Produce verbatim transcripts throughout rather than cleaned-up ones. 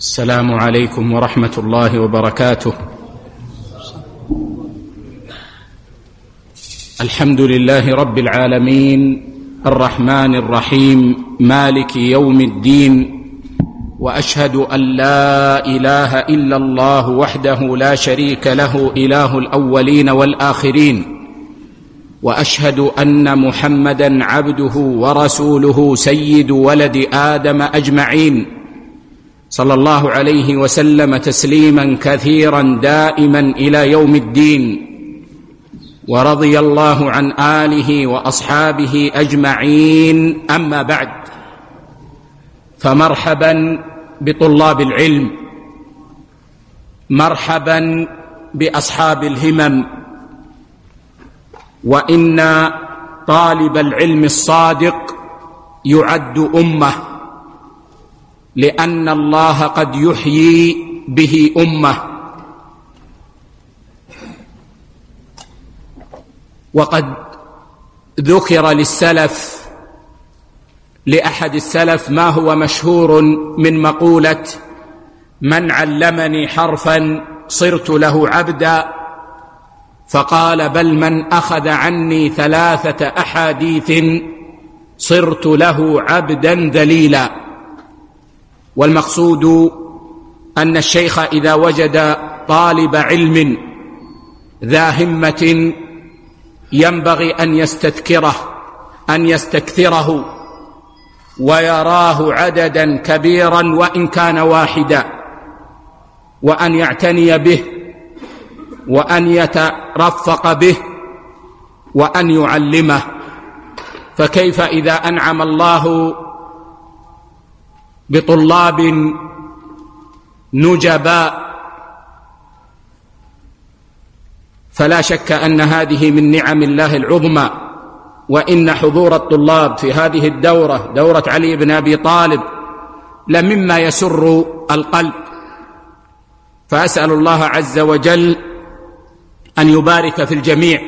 السلام عليكم ورحمة الله وبركاته. الحمد لله رب العالمين الرحمن الرحيم مالك يوم الدين، وأشهد أن لا إله إلا الله وحده لا شريك له إله الأولين والآخرين، وأشهد أن محمدًا عبده ورسوله سيد ولد آدم أجمعين، صلى الله عليه وسلم تسليما كثيرا دائما إلى يوم الدين. ورضي الله عن آله وأصحابه أجمعين. أما بعد، فمرحبا بطلاب العلم، مرحبا بأصحاب الهمم. وإن طالب العلم الصادق يعد أمة، لأن الله قد يحيي به أمة. وقد ذكر للسلف لأحد السلف ما هو مشهور من مقولة: من علمني حرفا صرت له عبدا، فقال: بل من أخذ عني ثلاثة أحاديث صرت له عبدا ذليلا. والمقصود أن الشيخ إذا وجد طالب علم ذا همة ينبغي أن يستذكره، أن يستكثره، ويراه عددا كبيرا وإن كان واحدا، وأن يعتني به، وأن يترفق به، وأن يعلمه. فكيف إذا أنعم الله بطلاب نجباء؟ فلا شك أن هذه من نعم الله العظمى. وإن حضور الطلاب في هذه الدورة، دورة علي بن أبي طالب، لمما يسر القلب. فأسأل الله عز وجل أن يبارك في الجميع،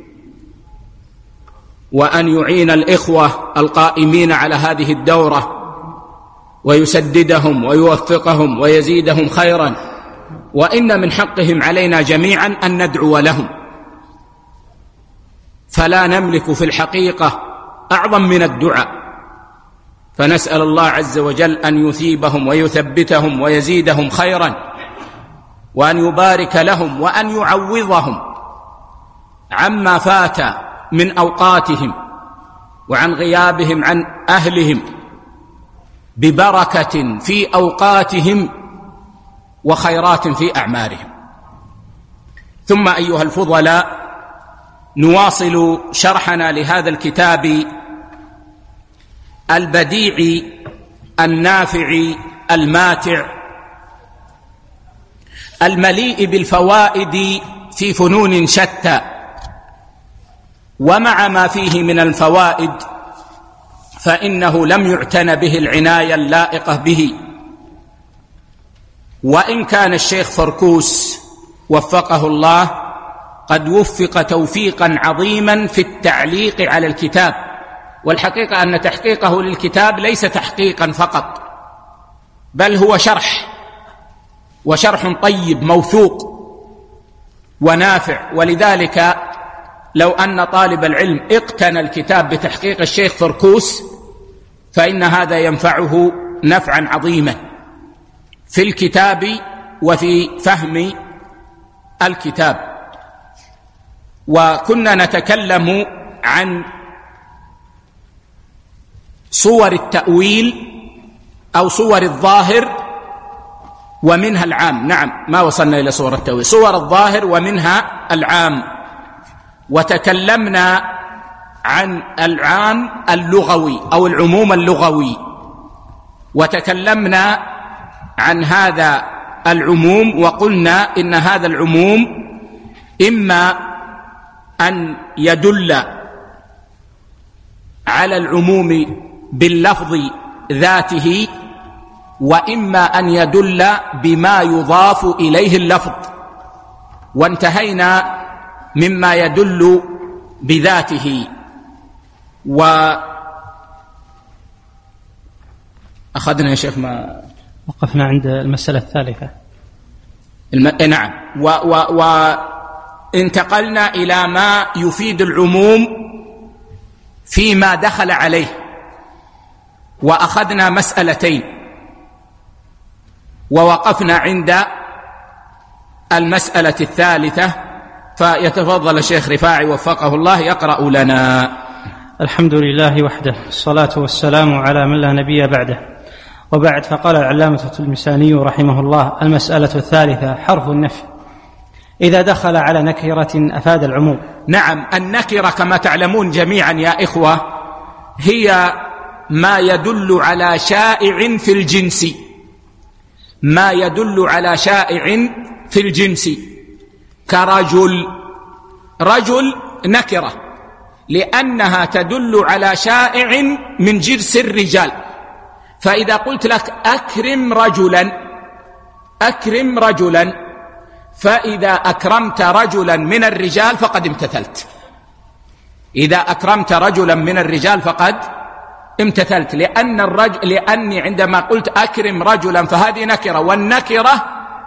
وأن يعين الإخوة القائمين على هذه الدورة، ويسددهم ويوفقهم ويزيدهم خيرا. وإن من حقهم علينا جميعا أن ندعو لهم، فلا نملك في الحقيقة أعظم من الدعاء. فنسأل الله عز وجل أن يثيبهم ويثبتهم ويزيدهم خيرا، وأن يبارك لهم، وأن يعوضهم عما فات من أوقاتهم وعن غيابهم عن أهلهم ببركة في أوقاتهم وخيرات في أعمارهم. ثم أيها الفضلاء، نواصل شرحنا لهذا الكتاب البديع النافع الماتع المليء بالفوائد في فنون شتى. ومع ما فيه من الفوائد فإنه لم يعتن به العناية اللائقة به. وإن كان الشيخ فركوس وفقه الله قد وفق توفيقا عظيما في التعليق على الكتاب، والحقيقة أن تحقيقه للكتاب ليس تحقيقا فقط، بل هو شرح، وشرح طيب موثوق ونافع. ولذلك لو أن طالب العلم اقتنى الكتاب بتحقيق الشيخ فركوس فإن هذا ينفعه نفعا عظيما في الكتاب وفي فهم الكتاب. وكنا نتكلم عن صور التأويل أو صور الظاهر ومنها العام. نعم، ما وصلنا إلى صور التأويل، صور الظاهر ومنها العام. وتكلمنا عن العام اللغوي أو العموم اللغوي، وتكلمنا عن هذا العموم وقلنا إن هذا العموم إما أن يدل على العموم باللفظ ذاته، وإما أن يدل بما يضاف إليه اللفظ. وانتهينا مما يدل بذاته، وأخذنا يا شيخ ما وقفنا عند المسألة الثالثة. الم... نعم. وانتقلنا و... إلى ما يفيد العموم فيما دخل عليه، وأخذنا مسألتين ووقفنا عند المسألة الثالثة، فيتفضل الشيخ رفاعي وفقه الله يقرأ لنا. الحمد لله وحده، الصلاة والسلام على من لا نبي بعده، وبعد. فقال العلامة التلمساني رحمه الله: المسألة الثالثة حرف النفي إذا دخل على نكرة أفاد العموم. نعم، النكرة كما تعلمون جميعا يا إخوة هي ما يدل على شائع في الجنس، ما يدل على شائع في الجنس، كرجل. رجل نكرة لأنها تدل على شائع من جنس الرجال. فإذا قلت لك أكرم رجلا، أكرم رجلا، فإذا أكرمت رجلا من الرجال فقد امتثلت. إذا أكرمت رجلا من الرجال فقد امتثلت، لأن الرجل لأني عندما قلت أكرم رجلا فهذه نكرة، والنكرة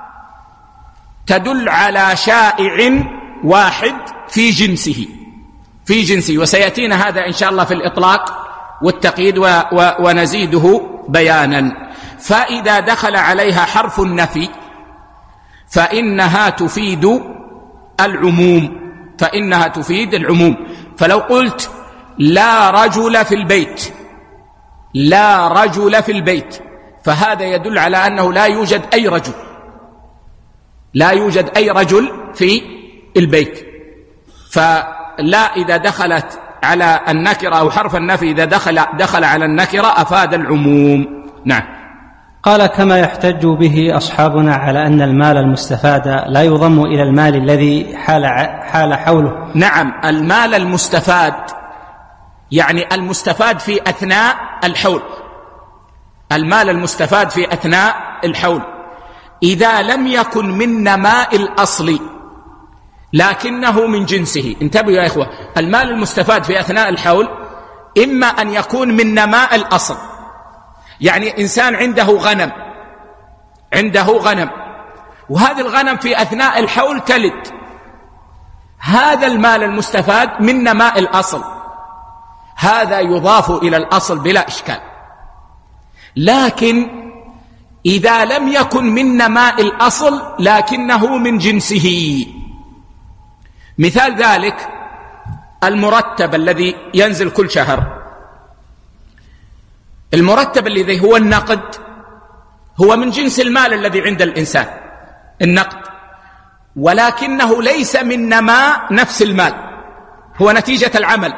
تدل على شائع واحد في جنسه، في جنسه، وسيأتينا هذا إن شاء الله في الإطلاق والتقييد و و ونزيده بيانا. فإذا دخل عليها حرف النفي فإنها تفيد العموم، فإنها تفيد العموم. فلو قلت لا رجل في البيت، لا رجل في البيت، فهذا يدل على أنه لا يوجد أي رجل، لا يوجد أي رجل في البيت. فلا إذا دخلت على النكرة أو حرف النفي إذا دخل, دخل على النكرة أفاد العموم. نعم. قال: كما يحتج به أصحابنا على أن المال المستفاد لا يضم إلى المال الذي حال, حال حوله. نعم، المال المستفاد يعني المستفاد في أثناء الحول، المال المستفاد في أثناء الحول إذا لم يكن من نماء الأصل لكنه من جنسه. انتبهوا يا إخوة، المال المستفاد في أثناء الحول إما أن يكون من نماء الأصل، يعني إنسان عنده غنم، عنده غنم وهذه الغنم في أثناء الحول تلد، هذا المال المستفاد من نماء الأصل، هذا يضاف إلى الأصل بلا إشكال. لكن إذا لم يكن من نماء الأصل لكنه من جنسه، مثال ذلك المرتب الذي ينزل كل شهر، المرتب الذي هو النقد هو من جنس المال الذي عند الإنسان، النقد، ولكنه ليس من نماء نفس المال، هو نتيجة العمل.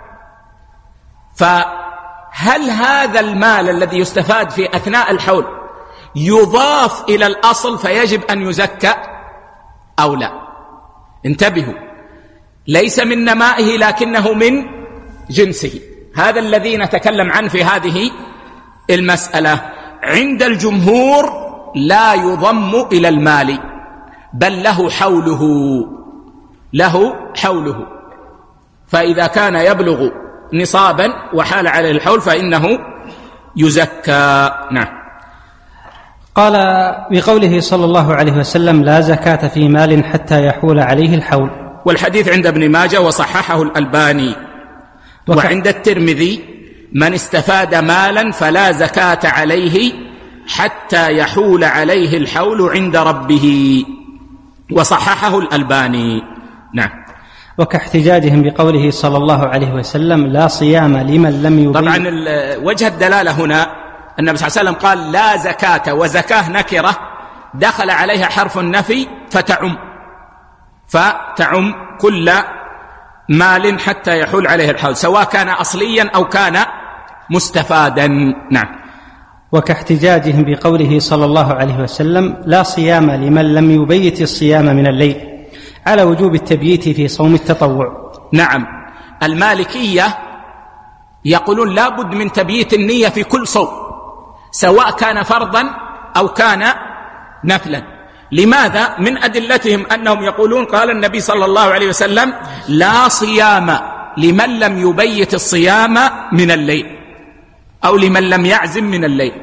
فهل هذا المال الذي يستفاد في أثناء الحول يضاف إلى الأصل فيجب أن يزكى أو لا؟ انتبهوا، ليس من نمائه لكنه من جنسه، هذا الذي نتكلم عنه في هذه المسألة. عند الجمهور لا يضم إلى المال بل له حوله، له حوله، فإذا كان يبلغ نصابا وحال عليه الحول فإنه يزكى. نعم. قال بقوله صلى الله عليه وسلم: لا زكاة في مال حتى يحول عليه الحول، والحديث عند ابن ماجه وصححه الألباني. وك... وعند الترمذي: من استفاد مالا فلا زكاة عليه حتى يحول عليه الحول عند ربه، وصححه الألباني. نعم. وكاحتجاجهم بقوله صلى الله عليه وسلم: لا صيام لمن لم يبين. طبعا وجه الدلالة هنا النبي صلى الله عليه وسلم قال لا زكاة، وزكاة نكرة دخل عليها حرف النفي فتعم، فتعم كل مال حتى يحول عليه الحول سواء كان أصليا أو كان مستفادا. نعم. وكاحتجاجهم بقوله صلى الله عليه وسلم: لا صيام لمن لم يبيت الصيام من الليل، على وجوب التبييت في صوم التطوع. نعم، المالكية يقولون لا بد من تبييت النية في كل صوم سواء كان فرضا أو كان نفلا. لماذا؟ من أدلتهم أنهم يقولون قال النبي صلى الله عليه وسلم: لا صيام لمن لم يبيت الصيام من الليل، أو لمن لم يعزم من الليل.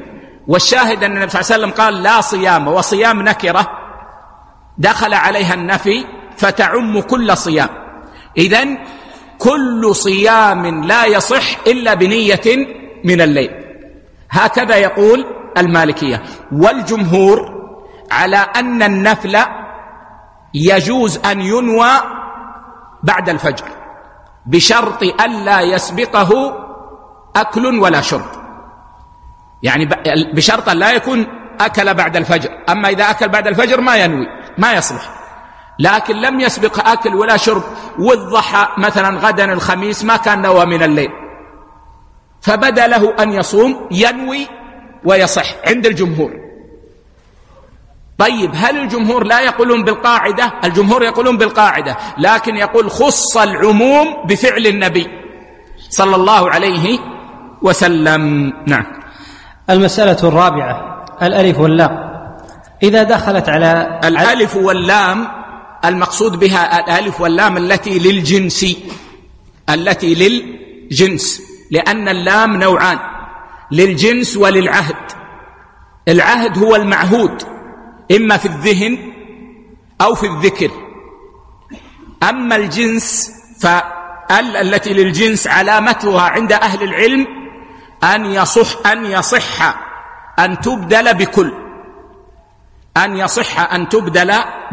والشاهد أن النبي صلى الله عليه وسلم قال لا صيام، وصيام نكرة دخل عليها النفي فتعم كل صيام. إذن كل صيام لا يصح إلا بنية من الليل، هكذا يقول المالكية. والجمهور على أن النفل يجوز أن ينوى بعد الفجر بشرط ألا يسبقه أكل ولا شرب، يعني بشرط لا يكون أكل بعد الفجر. أما إذا أكل بعد الفجر ما ينوي، ما يصلح. لكن لم يسبق أكل ولا شرب، والضحى مثلا غدا الخميس ما كان نوى من الليل، فبدا له أن يصوم، ينوي ويصح عند الجمهور. طيب هل الجمهور لا يقولون بالقاعدة؟ الجمهور يقولون بالقاعدة، لكن يقول خص العموم بفعل النبي صلى الله عليه وسلم. نعم. المسألة الرابعة الألف واللام إذا دخلت على الألف واللام، المقصود بها الألف واللام التي للجنس، التي للجنس، لأن اللام نوعان، للجنس وللعهد. العهد هو المعهود إما في الذهن أو في الذكر، أما الجنس فال التي للجنس علامتها عند أهل العلم أن يصح أن يصح أن تبدل بكل، أن يصح أن تبدل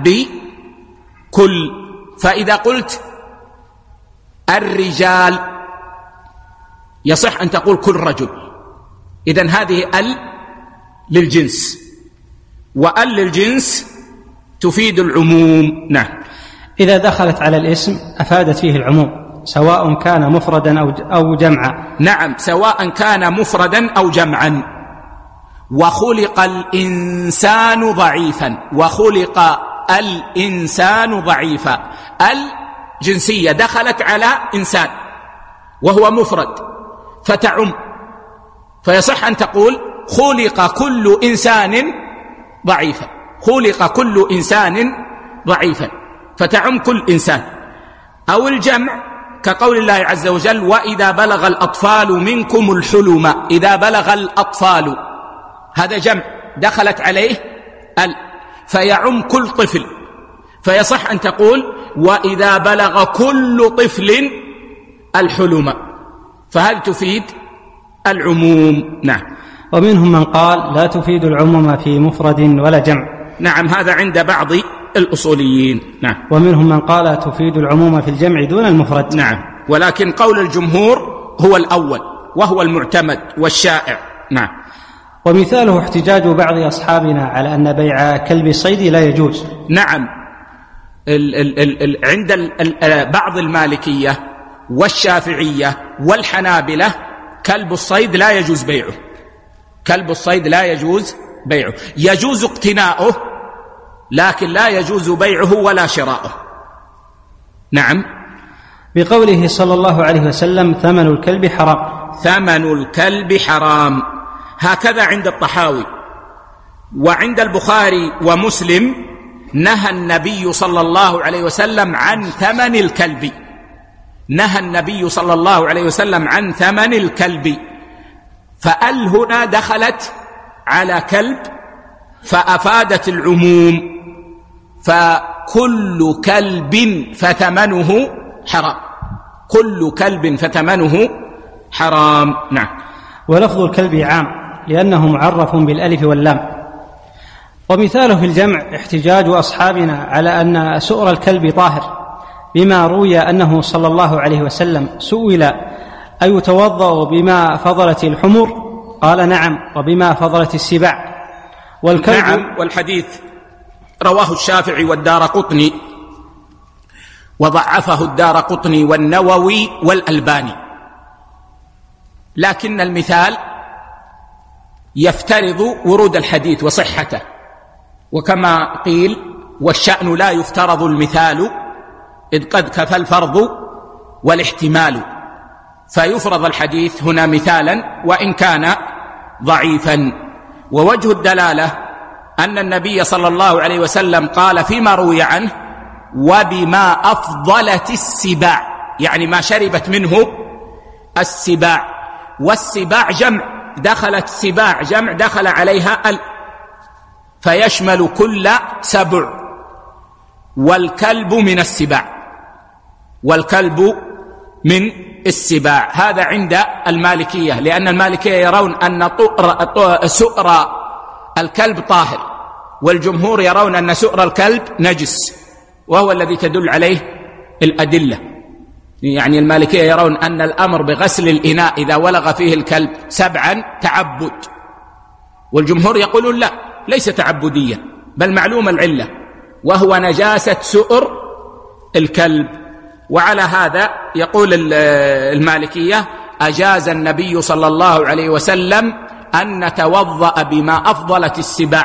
بكل. فإذا قلت الرجال يصح أن تقول كل رجل، إذن هذه ال للجنس، وال للجنس تفيد العموم. نعم. إذا دخلت على الاسم أفادت فيه العموم سواء كان مفردا أو جمعا. نعم، سواء كان مفردا أو جمعا. وخلق الإنسان ضعيفا، وخلق الإنسان ضعيفا، الجنسية دخلت على إنسان وهو مفرد فتعم، فيصح أن تقول خلق كل إنسان ضعيفا، خلق كل إنسان ضعيفا فتعم كل إنسان. أو الجمع كقول الله عز وجل وإذا بلغ الأطفال منكم الحلم، إذا بلغ الأطفال، هذا جمع دخلت عليه ال فيعم كل طفل، فيصح أن تقول وإذا بلغ كل طفل الحلم، فهذه تفيد العموم. نعم. ومنهم من قال لا تفيد العموم في مفرد ولا جمع. نعم، هذا عند بعض الأصوليين. نعم. ومنهم من قال تفيد العموم في الجمع دون المفرد. نعم، ولكن قول الجمهور هو الأول وهو المعتمد والشائع. نعم. ومثاله احتجاج بعض أصحابنا على أن بيع كلب الصيد لا يجوز. نعم، ال ال ال ال عند ال ال بعض المالكية والشافعية والحنابلة كلب الصيد لا يجوز بيعه، كلب الصيد لا يجوز بيعه، يجوز اقتناؤه لكن لا يجوز بيعه ولا شراؤه. نعم. بقوله صلى الله عليه وسلم ثمن الكلب حرام، ثمن الكلب حرام، هكذا عند الطحاوي. وعند البخاري ومسلم نهى النبي صلى الله عليه وسلم عن ثمن الكلب، نهى النبي صلى الله عليه وسلم عن ثمن الكلب، فأل هنا دخلت على كلب فأفادت العموم، فكل كلب فثمنه حرام، كل كلب فثمنه حرام. نعم. ولفظ الكلب عام لأنه معرف بالألف واللام. ومثاله في الجمع احتجاج أصحابنا على أن سؤر الكلب طاهر بما روي أنه صلى الله عليه وسلم سئل أيتوضأ بما فضلت الحمر؟ قال نعم، وبما فضلت السباع. والكلب نعم، والحديث رواه الشافعي والدارقطني، وضعفه الدارقطني والنووي والألباني، لكن المثال يفترض ورود الحديث وصحته، وكما قيل والشأن لا يفترض المثال إذ قد كفى الفرض والاحتمال، فيفرض الحديث هنا مثالا وإن كان ضعيفا. ووجه الدلالة أن النبي صلى الله عليه وسلم قال فيما روي عنه وبما أفضلت السباع، يعني ما شربت منه السباع، والسباع جمع دخلت سباع جمع دخل عليها ال، فيشمل كل سبع، والكلب من السباع، والكلب من السباع. هذا عند المالكية، لأن المالكية يرون أن سؤر الكلب طاهر، والجمهور يرون أن سؤر الكلب نجس، وهو الذي تدل عليه الأدلة. يعني المالكية يرون أن الأمر بغسل الإناء إذا ولغ فيه الكلب سبعا تعبد، والجمهور يقولون لا، ليس تعبديا، بل معلوم العلة، وهو نجاسة سؤر الكلب. وعلى هذا يقول المالكية: أجاز النبي صلى الله عليه وسلم أن نتوضأ بما أفضلت السباع،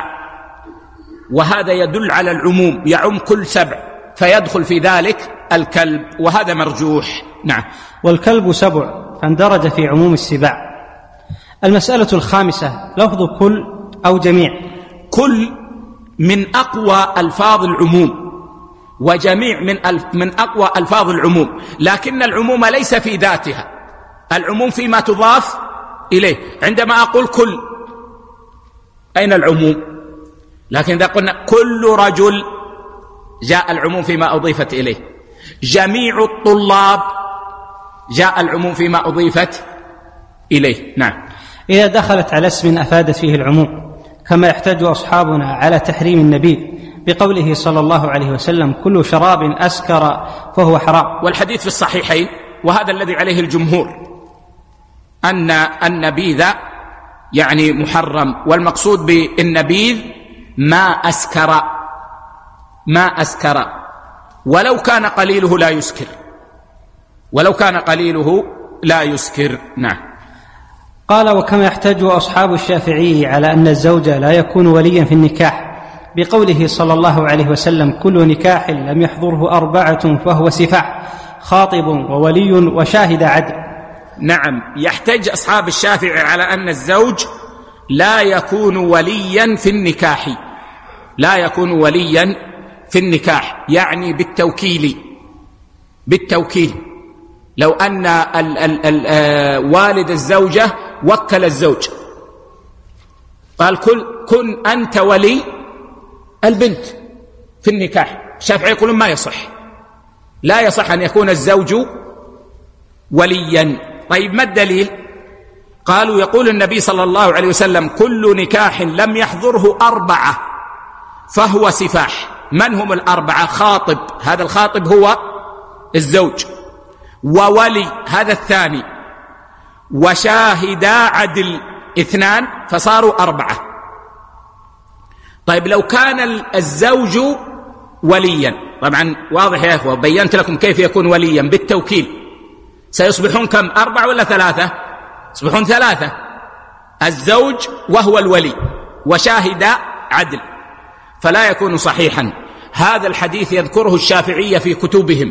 وهذا يدل على العموم، يعم كل سبع، فيدخل في ذلك الكلب، وهذا مرجوح. نعم. والكلب سبع فاندرج في عموم السباع. المسألة الخامسة: لفظ كل أو جميع. كل من أقوى ألفاظ العموم، وجميع من ألف من أقوى ألفاظ العموم، لكن العموم ليس في ذاتها، العموم فيما تضاف إليه. عندما أقول كل، أين العموم؟ لكن إذا قلنا كل رجل، جاء العموم فيما أضيفت إليه. جميع الطلاب، جاء العموم فيما أضيفت إليه. نعم. إذا دخلت على اسم أفادت فيه العموم، كما يحتج أصحابنا على تحريم النبيذ بقوله صلى الله عليه وسلم: كل شراب أسكر فهو حرام. والحديث في الصحيحين، وهذا الذي عليه الجمهور، أن النبيذ يعني محرم، والمقصود بالنبيذ ما أسكر، ما أسكر، ولو كان قليله لا يسكر، ولو كان قليله لا يسكر. نعم. قال: وكما يحتج أصحاب الشافعي على أن الزوج لا يكون وليا في النكاح بقوله صلى الله عليه وسلم: كل نكاح لم يحضره أربعة فهو سفاح، خاطب وولي وشاهد عدل. نعم. يحتج أصحاب الشافعي على أن الزوج لا يكون وليا في النكاح، لا يكون وليا في النكاح، يعني بالتوكيل، بالتوكيل. لو أن ال ال ال والد الزوجة وكل الزوج، قال: كن, كن أنت ولي البنت في النكاح، الشافعي يقولون ما يصح، لا يصح أن يكون الزوج وليا. طيب ما الدليل؟ قالوا: يقول النبي صلى الله عليه وسلم: كل نكاح لم يحضره أربعة فهو سفاح. من هم الأربعة؟ خاطب، هذا الخاطب هو الزوج، وولي هذا الثاني، وشاهدا عدل اثنان، فصاروا أربعة. طيب لو كان الزوج وليا، طبعا واضح يا أخوة، بينت لكم كيف يكون وليا بالتوكيل، سيصبحون كم؟ أربعة ولا ثلاثة؟ يصبحون ثلاثة، الزوج وهو الولي وشاهد عدل، فلا يكون صحيحا. هذا الحديث يذكره الشافعية في كتبهم،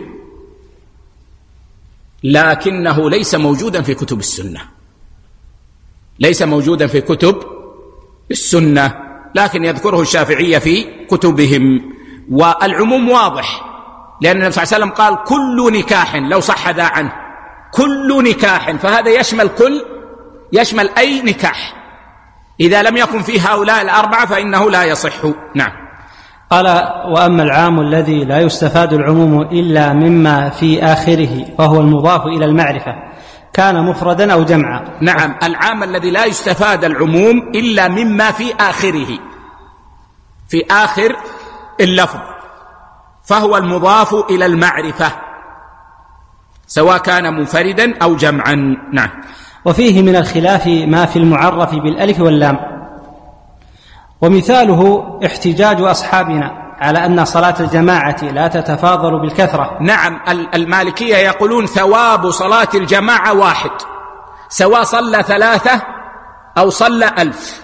لكنه ليس موجودا في كتب السنة، ليس موجودا في كتب السنة، لكن يذكره الشافعية في كتبهم. والعموم واضح، لأن النبي صلى الله عليه وسلم قال: كل نكاح، لو صح ذا عنه، كل نكاح، فهذا يشمل كل، يشمل أي نكاح، إذا لم يكن في هؤلاء الأربعة فإنه لا يصح. نعم. قال: وأما العام الذي لا يستفاد العموم إلا مما في آخره فهو المضاف إلى المعرفة، كان مفردا أو جمعا. نعم. العام الذي لا يستفاد العموم إلا مما في آخره، في آخر اللفظ، فهو المضاف إلى المعرفة، سواء كان منفردا أو جمعا. نعم. وفيه من الخلاف ما في المعرف بالألف واللام. ومثاله احتجاج أصحابنا على أن صلاة الجماعة لا تتفاضل بالكثرة. نعم. المالكية يقولون ثواب صلاة الجماعة واحد، سواء صلى ثلاثة أو صلى ألف،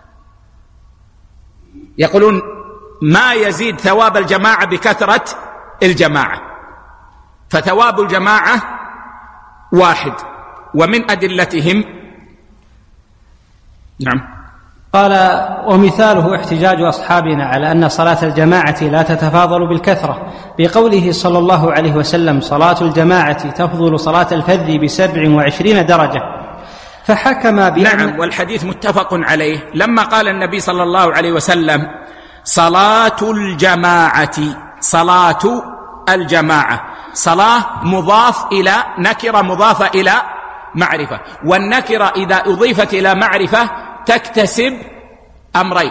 يقولون ما يزيد ثواب الجماعة بكثرة الجماعة، فثواب الجماعة واحد. ومن أدلتهم، نعم، قال: ومثاله احتجاج أصحابنا على أن صلاة الجماعة لا تتفاضل بالكثرة بقوله صلى الله عليه وسلم: صلاة الجماعة تفضل صلاة الفذ بسبع وعشرين درجة. فحكم بأن نعم، والحديث متفق عليه. لما قال النبي صلى الله عليه وسلم صلاة الجماعة، صلاة الجماعة، صلاة مضاف إلى نكرة مضافة إلى معرفة، والنكرة إذا أضيفت إلى معرفة تكتسب أمرين: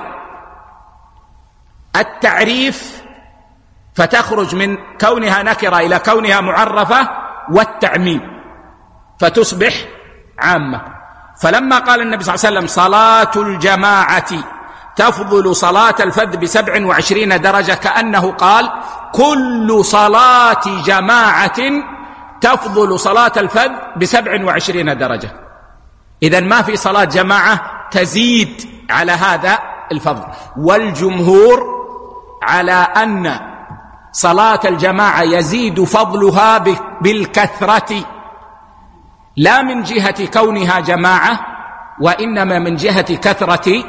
التعريف فتخرج من كونها نكرة إلى كونها معرفة، والتعميم فتصبح عامة. فلما قال النبي صلى الله عليه وسلم صلاة الجماعة تفضل صلاة الفذ بسبع وعشرين درجة، كأنه قال كل صلاة جماعة تفضل صلاة الفذ بسبع وعشرين درجة. إذن ما في صلاة جماعة تزيد على هذا الفضل. والجمهور على أن صلاة الجماعة يزيد فضلها بالكثرة، لا من جهة كونها جماعة، وإنما من جهة كثرة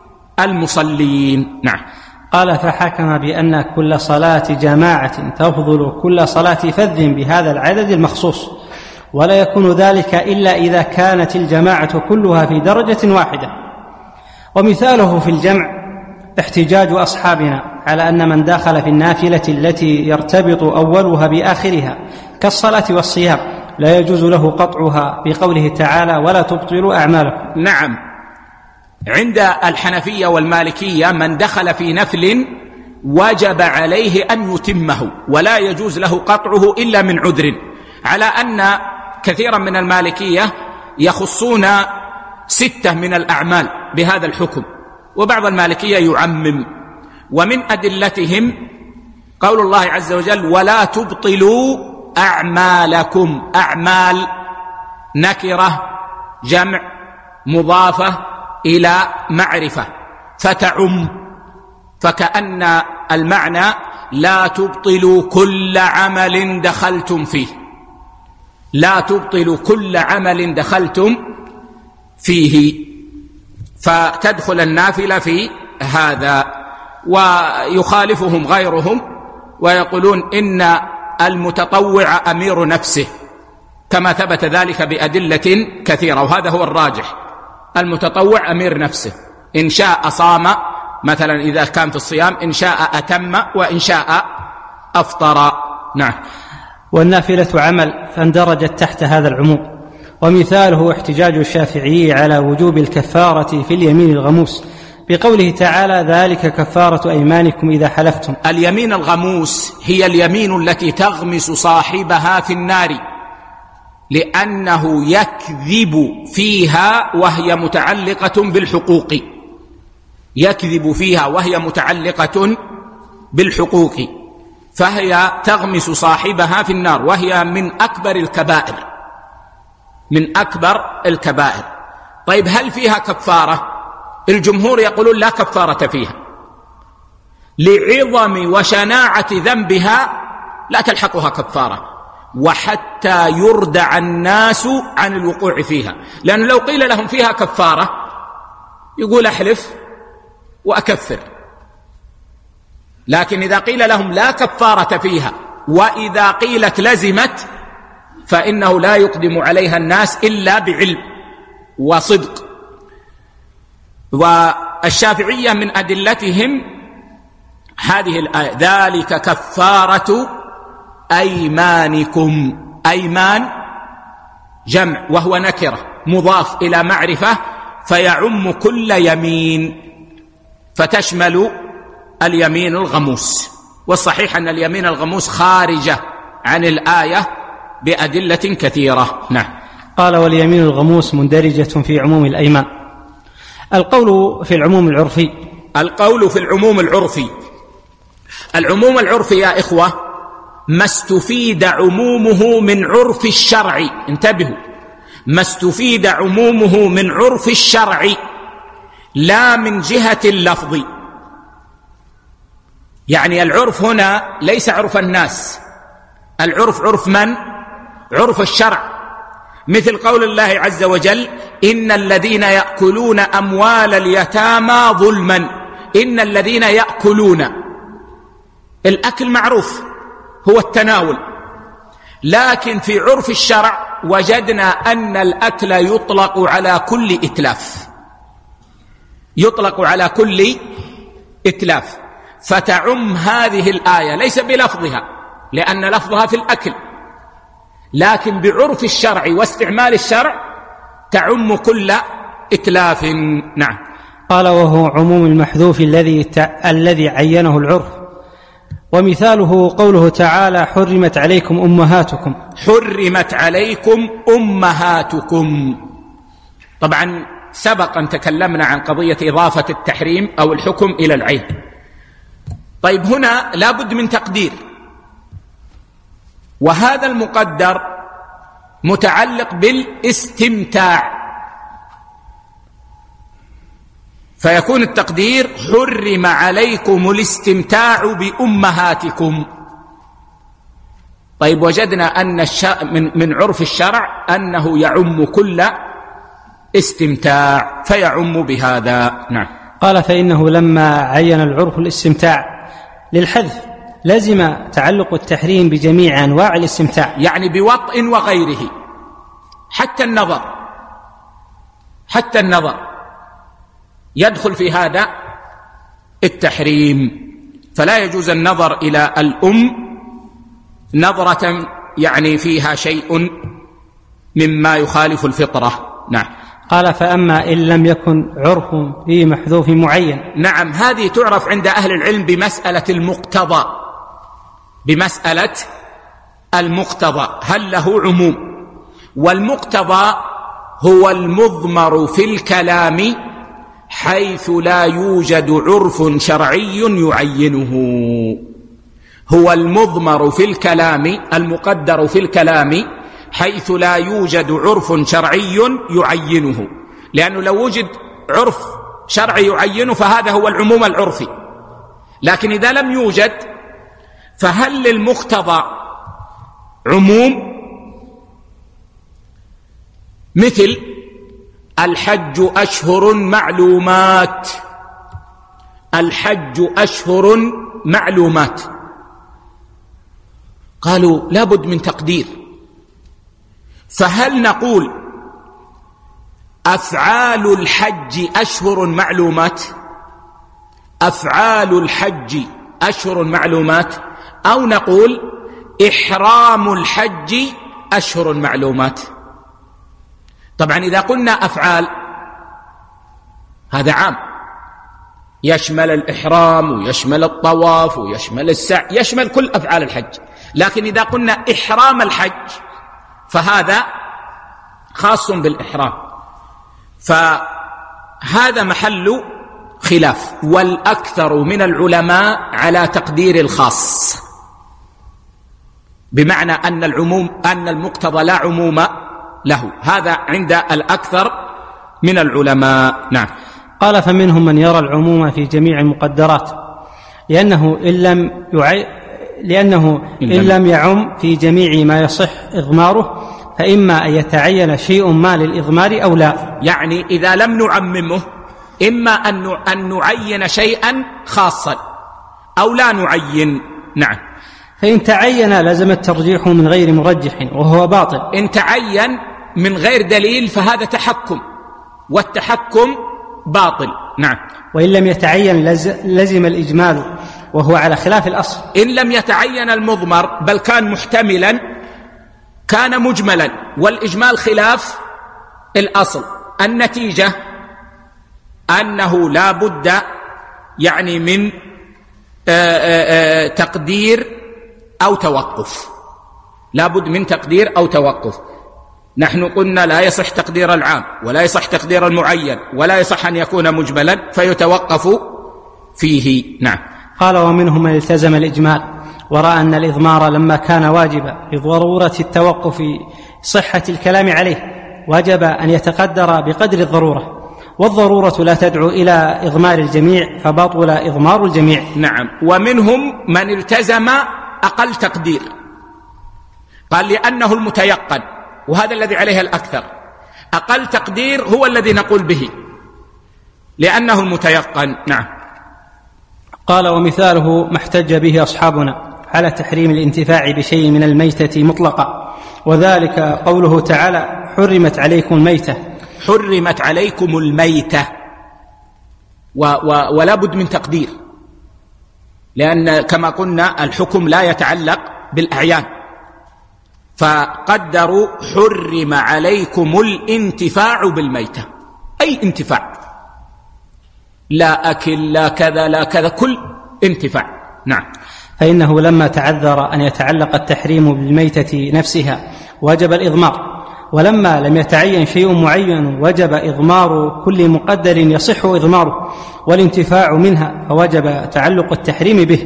المصلين. نعم. قال فحكم بأن كل صلاة جماعة تفضل كل صلاة فذ بهذا العدد المخصوص، ولا يكون ذلك إلا إذا كانت الجماعة كلها في درجة واحدة. ومثاله في الجمع احتجاج أصحابنا على أن من داخل في النافلة التي يرتبط أولها بآخرها كالصلاة والصيام لا يجوز له قطعها، بقوله تعالى ولا تبطلوا أعمالكم. نعم، عند الحنفية والمالكية من دخل في نفل وجب عليه أن يتمه، ولا يجوز له قطعه إلا من عذر، على أن كثيرا من المالكية يخصون ستة من الأعمال بهذا الحكم، وبعض المالكية يعمم. ومن أدلتهم قول الله عز وجل ولا تبطلوا أعمالكم. أعمال نكرة جمع مضافة إلى معرفة فتعم، فكأن المعنى لا تبطلوا كل عمل دخلتم فيه، لا تبطلوا كل عمل دخلتم فيه، فتدخل النافلة في هذا. ويخالفهم غيرهم ويقولون إن المتطوع أمير نفسه، كما ثبت ذلك بأدلة كثيرة، وهذا هو الراجح. المتطوع أمير نفسه، إن شاء صام مثلا إذا كان في الصيام، إن شاء أتم، وإن شاء أفطر. نعم. والنافلة عمل فاندرجت تحت هذا العموم. ومثاله احتجاج الشافعي على وجوب الكفارة في اليمين الغموس، بقوله تعالى ذلك كفارة أيمانكم إذا حلفتم. اليمين الغموس هي اليمين التي تغمس صاحبها في النار، لأنه يكذب فيها وهي متعلقة بالحقوق، يكذب فيها وهي متعلقة بالحقوق، فهي تغمس صاحبها في النار، وهي من أكبر الكبائر، من أكبر الكبائر. طيب هل فيها كفارة؟ الجمهور يقولون لا كفارة فيها، لعظم وشناعة ذنبها لا تلحقها كفارة، وحتى يردع الناس عن الوقوع فيها. لأنه لو قيل لهم فيها كفارة يقول أحلف وأكفر، لكن إذا قيل لهم لا كفارة فيها، وإذا قيلت لزمت، فإنه لا يقدم عليها الناس إلا بعلم وصدق. والشافعية من أدلتهم هذه الآية ذلك كفارة أيمانكم. أيمان جمع وهو نكرة مضاف إلى معرفة، فيعم كل يمين، فتشمل اليمين الغموس. والصحيح أن اليمين الغموس خارجة عن الآية بأدلة كثيرة. نعم. قال واليمين الغموس مندرجة في عموم الأيمان. القول في العموم العرفي. القول في العموم العرفي. العموم العرفي يا إخوة ما استفيد عمومه من عرف الشرع، انتبهوا، ما استفيد عمومه من عرف الشرع لا من جهة اللفظ. يعني العرف هنا ليس عرف الناس، العرف عرف من؟ عرف الشرع. مثل قول الله عز وجل إن الذين يأكلون أموال اليتامى ظلما. إن الذين يأكلون، الأكل معروف هو التناول، لكن في عرف الشرع وجدنا أن الأكل يطلق على كل إتلاف، يطلق على كل إتلاف، فتعم هذه الآية ليس بلفظها لأن لفظها في الأكل، لكن بعرف الشرع واستعمال الشرع تعم كل إتلاف. نعم. قال: وهو عموم المحذوف الذي الذي عينه العرف، ومثاله قوله تعالى: حرمت عليكم أمهاتكم. حرمت عليكم أمهاتكم. طبعا سبق أن تكلمنا عن قضية إضافة التحريم أو الحكم إلى العين. طيب هنا لابد من تقدير، وهذا المقدر متعلق بالاستمتاع، فيكون التقدير: حرم عليكم الاستمتاع بأمهاتكم. طيب وجدنا أن من, من عرف الشرع أنه يعم كل استمتاع فيعم بهذا. نعم. قال: فإنه لما عين العرف الاستمتاع للحذف لزم تعلق التحريم بجميع أنواع الاستمتاع، يعني بوطء وغيره، حتى النظر، حتى النظر يدخل في هذا التحريم، فلا يجوز النظر إلى الأم نظرة يعني فيها شيء مما يخالف الفطرة. نعم. قال: فأما إن لم يكن عرف في محذوف معين. نعم، هذه تعرف عند أهل العلم بمسألة المقتضى، بمسألة المقتضى، هل له عموم؟ والمقتضى هو المضمر في الكلام حيث لا يوجد عرف شرعي يعينه. هو المضمر في الكلام، المقدر في الكلام حيث لا يوجد عرف شرعي يعينه، لأنه لو وجد عرف شرعي يعينه فهذا هو العموم العرفي، لكن إذا لم يوجد فهل للمقتضى عموم؟ مثل الحج أشهر معلومات، الحج أشهر معلومات، قالوا لابد من تقدير، فهل نقول أفعال الحج أشهر معلومات، أفعال الحج أشهر معلومات، أو نقول إحرام الحج أشهر معلومات؟ طبعا إذا قلنا أفعال هذا عام، يشمل الإحرام ويشمل الطواف ويشمل السعي، يشمل كل أفعال الحج، لكن إذا قلنا إحرام الحج فهذا خاص بالإحرام، فهذا محل خلاف، والأكثر من العلماء على تقدير الخاص، بمعنى أن العموم أن المقتضى لا عموم له، هذا عند الأكثر من العلماء. نعم. قال: فمنهم من يرى العموم في جميع المقدرات، لأنه إن لم يعي لأنه إن لم يعم في جميع ما يصح إضماره فإما أن يتعين شيء ما للإضمار أو لا. يعني إذا لم نعممه إما أن نعين شيئا خاصا أو لا نعين. نعم. فإن تعين لازم الترجيح من غير مرجح وهو باطل. إن تعين من غير دليل فهذا تحكم، والتحكم باطل. نعم. وإن لم يتعين لزم الإجمال وهو على خلاف الأصل. إن لم يتعين المضمر بل كان محتملا كان مجملا، والإجمال خلاف الأصل. النتيجة أنه لا بد يعني من آآ آآ تقدير أو توقف، لا بد من تقدير أو توقف. نحن قلنا لا يصح تقدير العام ولا يصح تقدير المعين ولا يصح أن يكون مجملا، فيتوقف فيه. نعم. قال: ومنهم من التزم الإجمال ورأى أن الإضمار لما كان واجبا لضرورة التوقف صحة الكلام عليه وجب أن يتقدر بقدر الضرورة، والضرورة لا تدعو إلى إضمار الجميع فبطل إضمار الجميع. نعم. ومنهم من التزم أقل تقدير، قال لأنه المتيقن، وهذا الذي عليه الأكثر، أقل تقدير هو الذي نقول به لأنه المتيقن. نعم. قال: ومثاله ما احتج به أصحابنا على تحريم الانتفاع بشيء من الميتة مطلقا، وذلك قوله تعالى حرمت عليكم الميتة. حرمت عليكم الميتة و و ولا بد من تقدير، لأن كما قلنا الحكم لا يتعلق بالأعيان، فقدروا حرم عليكم الانتفاع بالميتة، أي انتفاع، لا أكل لا كذا لا كذا، كل انتفاع. نعم. فإنه لما تعذر أن يتعلق التحريم بالميتة نفسها وجب الإضمار، ولما لم يتعين شيء معين وجب إضمار كل مقدر يصح إضماره والانتفاع منها، فوجب تعلق التحريم به.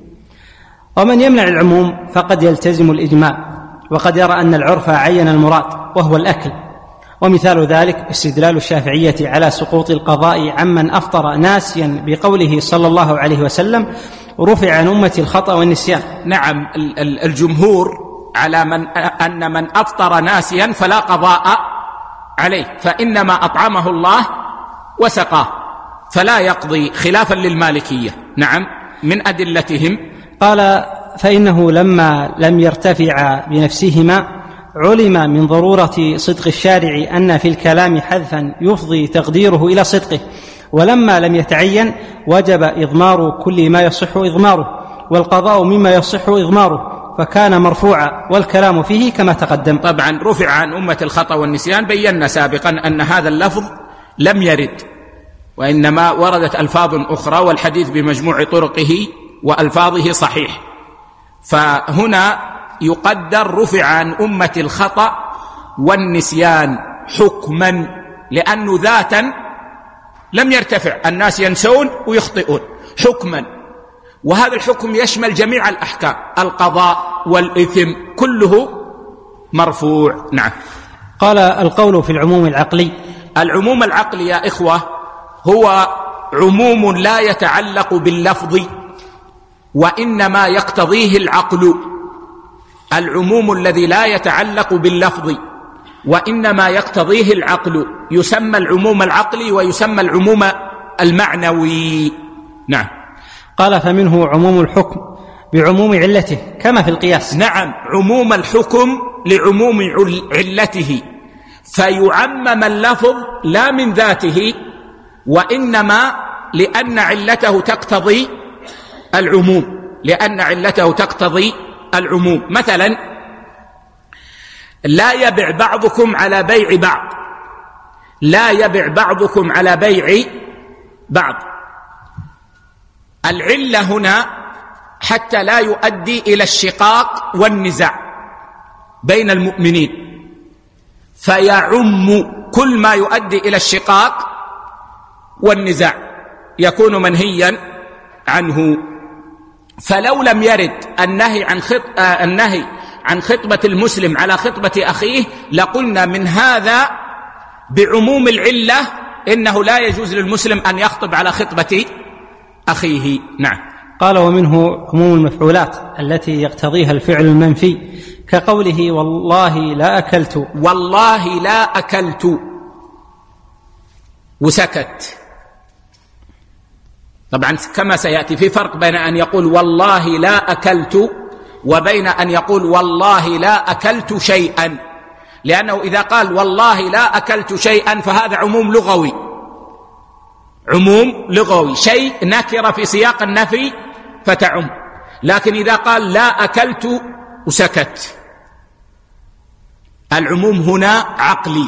ومن يمنع العموم فقد يلتزم الإجمال، وقد يرى أن العرف عين المراد وهو الأكل. ومثال ذلك استدلال الشافعية على سقوط القضاء عمن أفطر ناسيا بقوله صلى الله عليه وسلم رفع عن أمتي الخطأ والنسيان. نعم، الجمهور على من أن من أفطر ناسيا فلا قضاء عليه، فإنما أطعمه الله وسقاه فلا يقضي، خلافا للمالكية. نعم، من أدلتهم قال فإنه لما لم يرتفع بنفسهما علم من ضرورة صدق الشارع أن في الكلام حذفا يفضي تقديره إلى صدقه، ولما لم يتعين وجب إضمار كل ما يصح إضماره والقضاء مما يصح إضماره، فكان مرفوعا والكلام فيه كما تقدم. طبعا رفع عن أمة الخطأ والنسيان، بينا سابقا أن هذا اللفظ لم يرد، وإنما وردت ألفاظ أخرى، والحديث بمجموع طرقه وألفاظه صحيح. فهنا يقدر رفع عن أمة الخطأ والنسيان حكما، لأنه ذاتا لم يرتفع، الناس ينسون ويخطئون، حكما، وهذا الحكم يشمل جميع الأحكام، القضاء والإثم كله مرفوع. نعم. قال القول في العموم العقلي. العموم العقلي يا إخوة هو عموم لا يتعلق باللفظ وإنما يقتضيه العقل. العموم الذي لا يتعلق باللفظ وإنما يقتضيه العقل يسمى العموم العقلي ويسمى العموم المعنوي. نعم. قال فمنه عموم الحكم بعموم علته كما في القياس. نعم، عموم الحكم لعموم علته، فيعمم اللفظ لا من ذاته وإنما لأن علته تقتضي العموم، لأن علته تقتضي العموم. مثلا لا يبع بعضكم على بيع بعض، لا يبع بعضكم على بيع بعض، العلة هنا حتى لا يؤدي إلى الشقاق والنزاع بين المؤمنين، فيعم كل ما يؤدي إلى الشقاق والنزاع يكون منهيا عنه. فلو لم يرد النهي عن خط... آه النهي عن خطبة المسلم على خطبة أخيه لقلنا من هذا بعموم العلة إنه لا يجوز للمسلم أن يخطب على خطبة أخيه. نعم. قال ومنه عموم المفعولات التي يقتضيها الفعل المنفي كقوله والله لا أكلت، والله لا أكلت وسكت. طبعا كما سيأتي في فرق بين أن يقول والله لا أكلت وبين أن يقول والله لا أكلت شيئا، لأنه إذا قال والله لا أكلت شيئا فهذا عموم لغوي، عموم لغوي، شيء نكر في سياق النفي فتعم. لكن إذا قال لا أكلت وسكت العموم هنا عقلي،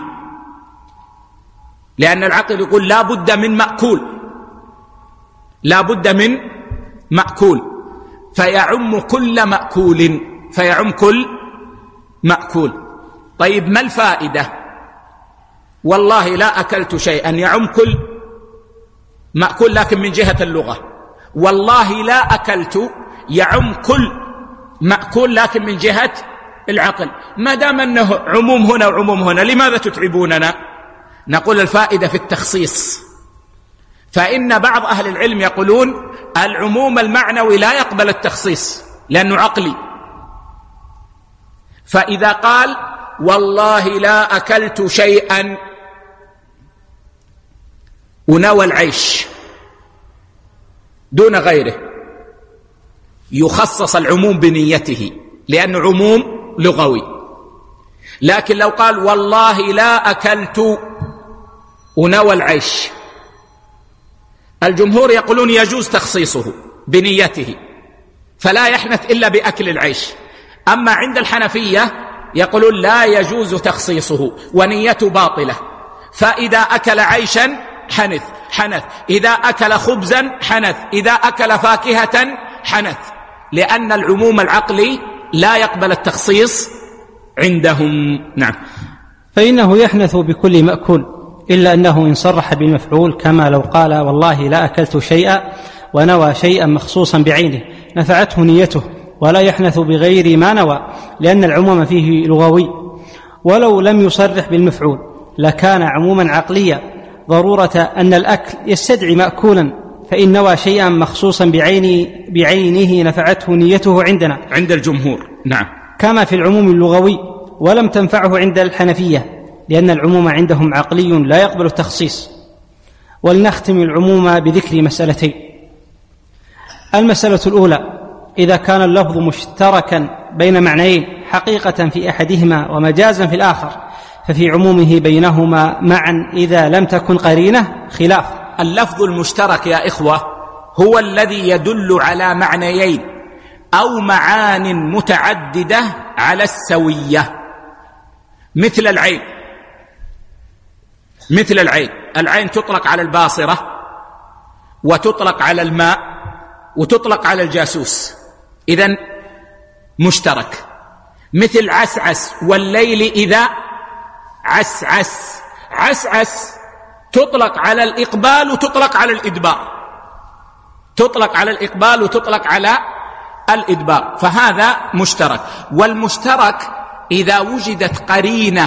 لأن العقل يقول لا بد من مأكول، لا بد من مأكول، فيعم كل مأكول، فيعم كل مأكول. طيب ما الفائدة؟ والله لا أكلت شيئا يعم كل مأكول لكن من جهة اللغة، والله لا أكلت يعم كل مأكول لكن من جهة العقل. ما دام أنه عموم هنا وعموم هنا لماذا تتعبوننا؟ نقول الفائدة في التخصيص. فإن بعض أهل العلم يقولون العموم المعنوي لا يقبل التخصيص لأنه عقلي، فإذا قال والله لا أكلت شيئا ونوى العيش دون غيره يخصص العموم بنيته لأنه عموم لغوي. لكن لو قال والله لا أكلت ونوى العيش، الجمهور يقولون يجوز تخصيصه بنيته فلا يحنث إلا بأكل العيش. أما عند الحنفية يقولون لا يجوز تخصيصه ونيته باطلة، فإذا أكل عيشا حنث حنث، إذا أكل خبزا حنث، إذا أكل فاكهة حنث، لأن العموم العقلي لا يقبل التخصيص عندهم. نعم. فإنه يحنث بكل مأكول، إلا أنه إن صرح بالمفعول كما لو قال والله لا أكلت شيئا ونوى شيئا مخصوصا بعينه نفعته نيته، ولا يحنث بغير ما نوى، لأن العموم فيه لغوي. ولو لم يصرح بالمفعول لكان عموما عقليا، ضرورة أن الأكل يستدعي مأكولا، فإن نوى شيئا مخصوصا بعينه, بعينه نفعته نيته عندنا عند الجمهور. نعم. كما في العموم اللغوي، ولم تنفعه عند الحنفية، لأن العموم عندهم عقلي لا يقبل التخصيص. ولنختم العموم بذكر مسألتين. المسألة الأولى: إذا كان اللفظ مشتركا بين معنيين حقيقة في أحدهما ومجازا في الآخر، ففي عمومه بينهما معا إذا لم تكن قرينة خلاف. اللفظ المشترك يا إخوة هو الذي يدل على معنيين أو معان متعددة على السوية، مثل العين. مثل العين العين تطلق على الباصرة، وتطلق على الماء، وتطلق على الجاسوس، إذن مشترك. مثل عسعس والليل إذا عسعس، عسعس تطلق على الإقبال وتطلق على الإدبار، تطلق على الإقبال وتطلق على الإدبار، فهذا مشترك. والمشترك إذا وجدت قرينة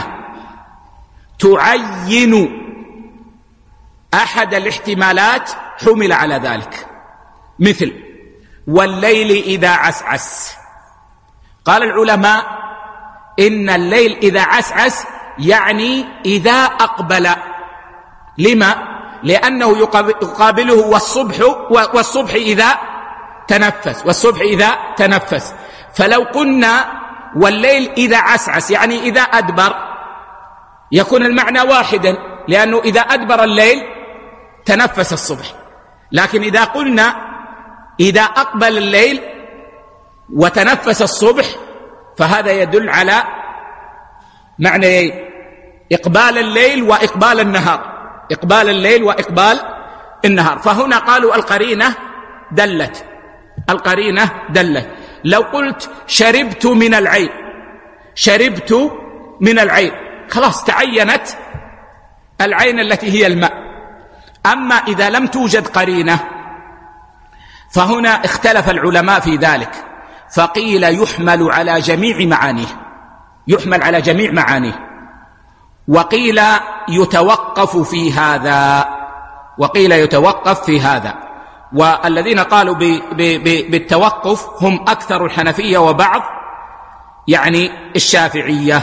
تعين أحد الاحتمالات حمل على ذلك، مثل والليل إذا عسعس. قال العلماء إن الليل إذا عسعس يعني إذا أقبل. لما؟ لأنه يقابله والصبح والصبح إذا تنفس والصبح إذا تنفس. فلو قلنا والليل إذا عسعس يعني إذا أدبر، يكون المعنى واحدا، لأنه إذا أدبر الليل تنفس الصبح. لكن إذا قلنا إذا أقبل الليل وتنفس الصبح، فهذا يدل على معنيين: إقبال الليل وإقبال النهار، إقبال الليل وإقبال النهار. فهنا قالوا القرينة دلت، القرينة دلت. لو قلت شربت من العين، شربت من العين، خلاص تعينت العين التي هي الماء. أما إذا لم توجد قرينة فهنا اختلف العلماء في ذلك، فقيل يحمل على جميع معانيه، يحمل على جميع معانيه، وقيل يتوقف في هذا، وقيل يتوقف في هذا. والذين قالوا بالتوقف هم أكثر الحنفية وبعض يعني الشافعية.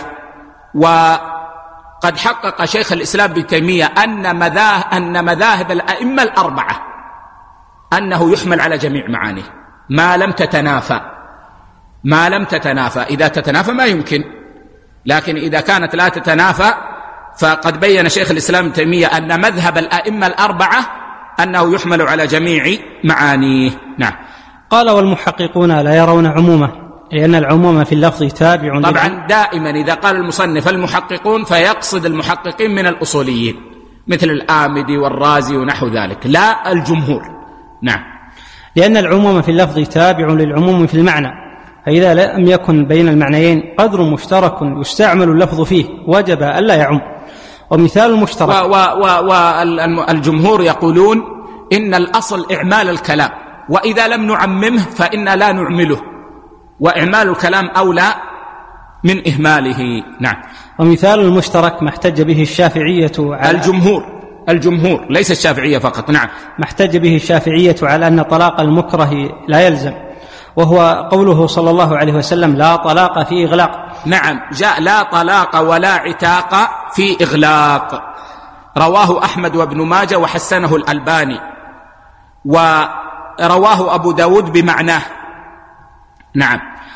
وقد حقق شيخ الإسلام ابن تيمية أن مذاهب, أن مذاهب الأئمة الأربعة أنه يحمل على جميع معانيه ما لم تتنافى، ما لم تتنافى. إذا تتنافى ما يمكن، لكن إذا كانت لا تتنافى فقد بين شيخ الإسلام ابن تيمية أن مذهب الأئمة الأربعة أنه يحمل على جميع معانيه. نعم. قال والمحققون لا يرون عمومه، لأن العموم في اللفظ تابع. طبعا دائما إذا قال المصنف المحققون فيقصد المحققين من الأصوليين مثل الآمدي والرازي ونحو ذلك، لا الجمهور. نعم. لأن العموم في اللفظ تابع للعموم في المعنى، فإذا لم يكن بين المعنيين قدر مشترك يستعمل اللفظ فيه وجب ألا يعم. ومثال المشترك والجمهور يقولون إن الأصل إعمال الكلام، وإذا لم نعممه فإنا لا نعمله، وإعمال الكلام أولى من إهماله. نعم. ومثال المشترك ما احتج به الشافعية على الجمهور، الجمهور ليس الشافعية فقط. نعم. ما احتج به الشافعية على أن طلاق المكره لا يلزم، وهو قوله صلى الله عليه وسلم لا طلاق في إغلاق. نعم، جاء لا طلاق ولا عتاق في إغلاق، رواه أحمد وابن ماجه وحسنه الألباني، ورواه أبو داود بمعناه. نعم.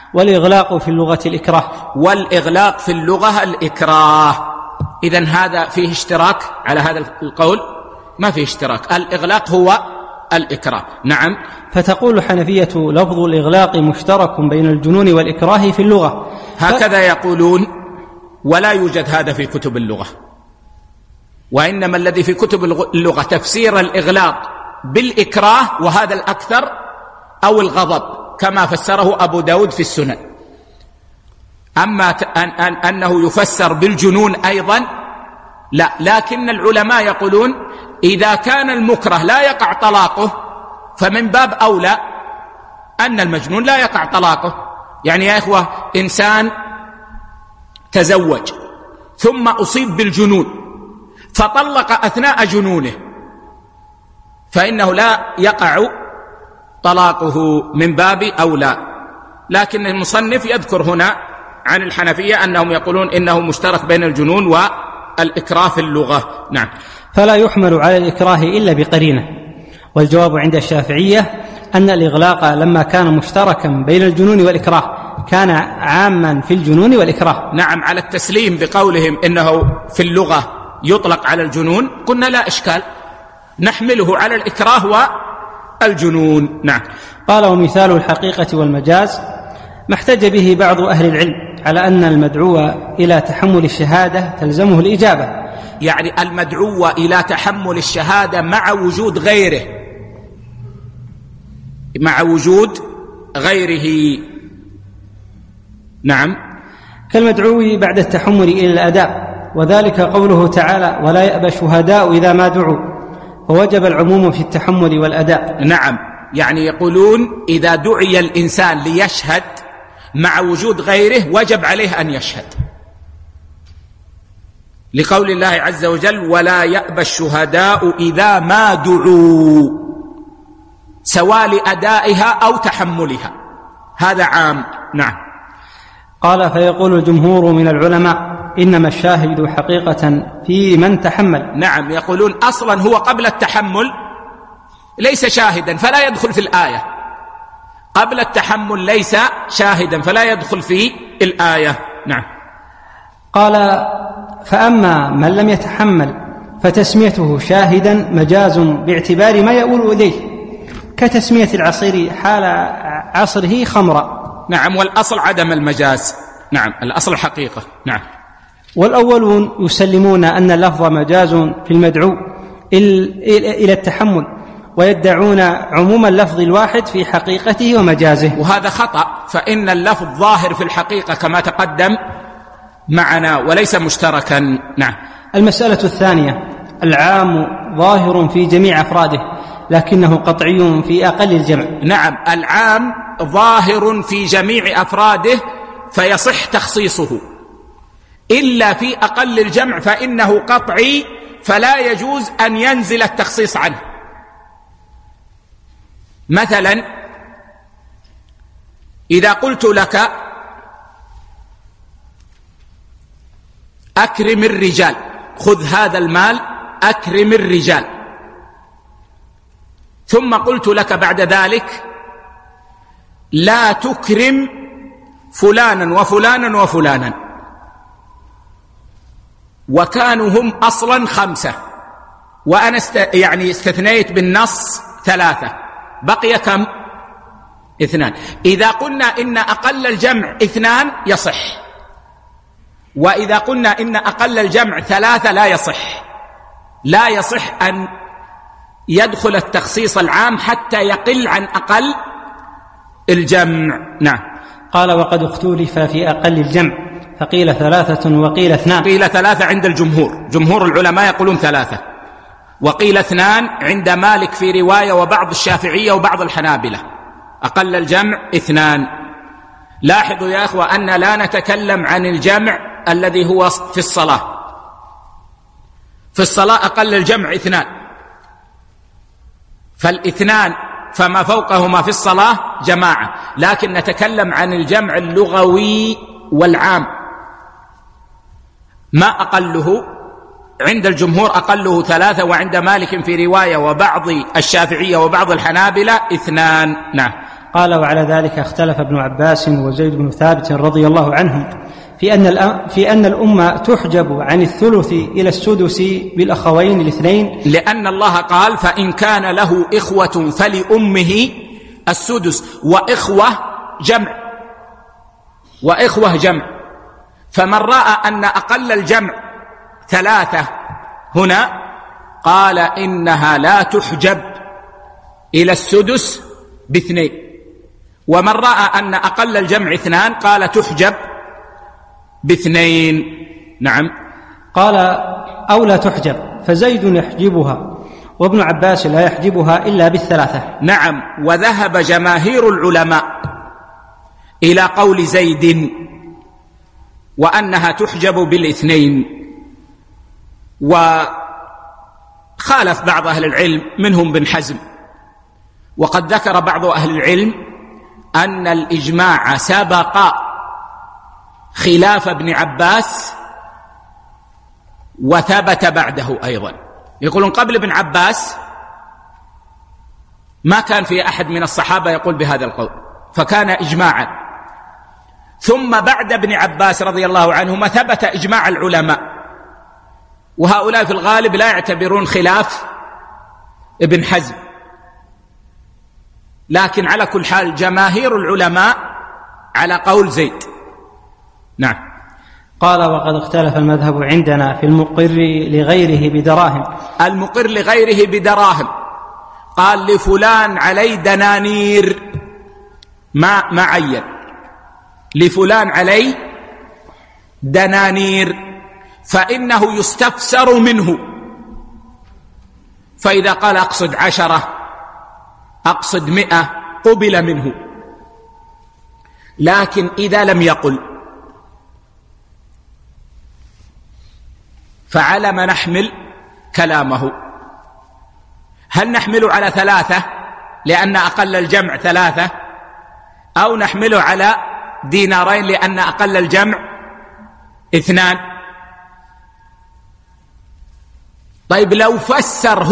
والإغلاق في اللغة الإكراه. والإغلاق في اللغة الإكراه. إذن هذا فيه اشتراك على هذا القول؟ ما فيه اشتراك، الإغلاق هو الإكراه. نعم. فتقول الحنفية لفظ الإغلاق مشترك بين الجنون والإكراه في اللغة. هكذا يقولون، ولا يوجد هذا في كتب اللغة، وإنما الذي في كتب اللغة تفسير الإغلاق بالإكراه، وهذا الأكثر، أو الغضب كما فسره أبو داود في السنن. أما أن أن أنه يفسر بالجنون أيضا لا، لكن العلماء يقولون إذا كان المكره لا يقع طلاقه فمن باب أولى أن المجنون لا يقع طلاقه. يعني يا إخوة، إنسان تزوج ثم أصيب بالجنون فطلق أثناء جنونه فإنه لا يقع طلاقه من باب أولى. لكن المصنف يذكر هنا عن الحنفية أنهم يقولون إنه مشترك بين الجنون والإكراه في اللغة. نعم. فلا يحمل على الإكراه إلا بقرينة. والجواب عند الشافعية أن الإغلاق لما كان مشتركا بين الجنون والإكراه كان عاما في الجنون والإكراه. نعم، على التسليم بقولهم إنه في اللغة يطلق على الجنون قلنا لا إشكال، نحمله على الإكراه والجنون. نعم. قال ومثال الحقيقة والمجاز ما احتج به بعض أهل العلم على أن المدعو إلى تحمل الشهادة تلزمه الإجابة. يعني المدعو إلى تحمل الشهادة مع وجود غيره، مع وجود غيره. نعم. كالمدعو بعد التحمل إلى الأداء، وذلك قوله تعالى ولا يأبى الشهداء إذا ما دعوا، ووجب العموم في التحمل والأداء. نعم، يعني يقولون إذا دعي الإنسان ليشهد مع وجود غيره وجب عليه أن يشهد، لقول الله عز وجل ولا يأبى الشهداء إذا ما دعوا، سواء لأدائها أو تحملها، هذا عام. نعم. قال فيقول الجمهور من العلماء إنما الشاهد حقيقة في من تحمل. نعم، يقولون أصلا هو قبل التحمل ليس شاهدا فلا يدخل في الآية، قبل التحمل ليس شاهدا فلا يدخل في الآية. نعم. قال فأما من لم يتحمل فتسميته شاهدا مجاز باعتبار ما يؤول إليه، كتسمية العصير حال عصره خمرا. نعم، والأصل عدم المجاز. نعم، الأصل الحقيقة. نعم. والأولون يسلمون أن اللفظ مجاز في المدعو إلى التحمل، ويدعون عموم اللفظ الواحد في حقيقته ومجازه، وهذا خطأ، فإن اللفظ ظاهر في الحقيقة كما تقدم معنا وليس مشتركا. نعم. المسألة الثانية العام ظاهر في جميع أفراده لكنه قطعي في أقل الجمع. نعم، العام ظاهر في جميع أفراده فيصح تخصيصه، إلا في أقل الجمع فإنه قطعي فلا يجوز أن ينزل التخصيص عنه. مثلا إذا قلت لك أكرم الرجال، خذ هذا المال أكرم الرجال، ثم قلت لك بعد ذلك لا تكرم فلانا وفلانا وفلانا، وكانوا هم أصلا خمسة وأنا است... يعني استثنيت بالنص ثلاثة، بقي كم؟ اثنان. إذا قلنا إن أقل الجمع اثنان يصح، وإذا قلنا إن أقل الجمع ثلاثة لا يصح، لا يصح أن يدخل التخصيص العام حتى يقل عن أقل الجمع. نعم. قال وقد اختلف في أقل الجمع فقيل ثلاثة وقيل اثنان. قيل ثلاثة عند الجمهور، جمهور العلماء يقولون ثلاثة، وقيل اثنان عند مالك في رواية وبعض الشافعية وبعض الحنابلة، أقل الجمع اثنان. لاحظوا يا أخوة أن لا نتكلم عن الجمع الذي هو في الصلاة، في الصلاة أقل الجمع اثنان، فالاثنان فما فوقهما في الصلاة جماعة، لكن نتكلم عن الجمع اللغوي والعام، ما أقله عند الجمهور أقله ثلاثة، وعند مالك في رواية وبعض الشافعية وبعض الحنابلة اثنان. نعم. قال: وعلى ذلك اختلف ابن عباس وزيد بن ثابت رضي الله عنهم في أن في أن الأمة تحجب عن الثلث إلى السدس بالأخوين الاثنين، لأن الله قال: فإن كان له إخوة فلأمه السدس، وإخوة جمع، وإخوة جمع. فمن رأى أن أقل الجمع ثلاثة هنا قال إنها لا تحجب إلى السدس باثنين، ومن رأى أن أقل الجمع اثنان قال تحجب باثنين. نعم. قال: أو لا تحجب، فزيد يحجبها وابن عباس لا يحجبها إلا بالثلاثة. نعم. وذهب جماهير العلماء إلى قول زيد وأنها تحجب بالاثنين، وخالف بعض أهل العلم منهم بن حزم. وقد ذكر بعض أهل العلم أن الإجماع سبق خلاف ابن عباس وثبت بعده أيضا. يقولون قبل ابن عباس ما كان في أحد من الصحابة يقول بهذا القول، فكان إجماعا، ثم بعد ابن عباس رضي الله عنهما ثبت إجماع العلماء، وهؤلاء في الغالب لا يعتبرون خلاف ابن حزم. لكن على كل حال جماهير العلماء على قول زيد. نعم. قال: وقد اختلف المذهب عندنا في المقر لغيره بدراهم. المقر لغيره بدراهم، قال لفلان علي دنانير، ما ما عين، لفلان علي دنانير، فإنه يستفسر منه، فإذا قال أقصد عشرة أقصد مئة قبل منه. لكن إذا لم يقل فعلى ما نحمل كلامه؟ هل نحمله على ثلاثة لأن أقل الجمع ثلاثة، أو نحمله على دينارين لأن أقل الجمع اثنان؟ طيب لو فسره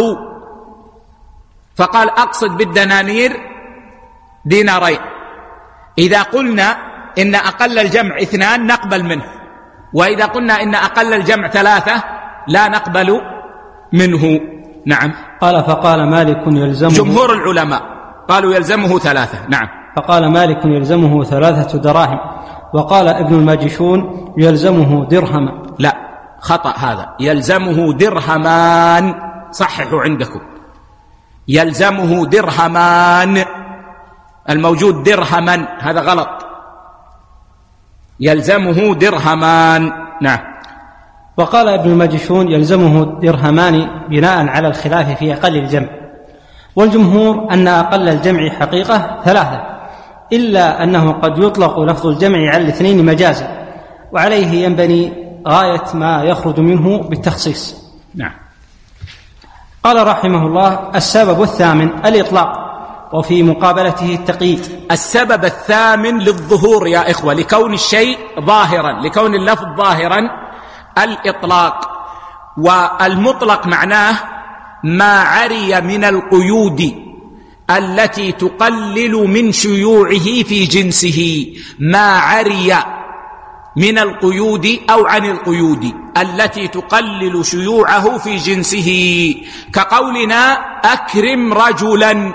فقال أقصد بالدنانير دينارين، إذا قلنا إن أقل الجمع اثنان نقبل منه، وإذا قلنا إن أقل الجمع ثلاثة لا نقبل منه. نعم. قال: فقال مالك يلزمه، جمهور العلماء قالوا يلزمه ثلاثة. نعم. فقال مالك يلزمه ثلاثة دراهم، وقال ابن الماجشون يلزمه درهم. لا، خطأ هذا، يلزمه درهمان، صححوا عندكم، يلزمه درهمان، الموجود درهما، هذا غلط، يلزمه درهمان. نعم. وقال ابن الماجشون يلزمه درهمان بناء على الخلاف في أقل الجمع، والجمهور أن أقل الجمع حقيقة ثلاثة، إلا أنه قد يطلق لفظ الجمع على الاثنين مجازا، وعليه ينبني غاية ما يخرج منه بالتخصيص. نعم. قال رحمه الله: السبب الثامن الإطلاق، وفي مقابلته التقييد. السبب الثامن للظهور يا إخوة، لكون الشيء ظاهرا، لكون اللفظ ظاهرا، الإطلاق. والمطلق معناه ما عري من القيود التي تقلل من شيوعه في جنسه، ما عري من القيود أو عن القيود التي تقلل شيوعه في جنسه، كقولنا أكرم رجلا.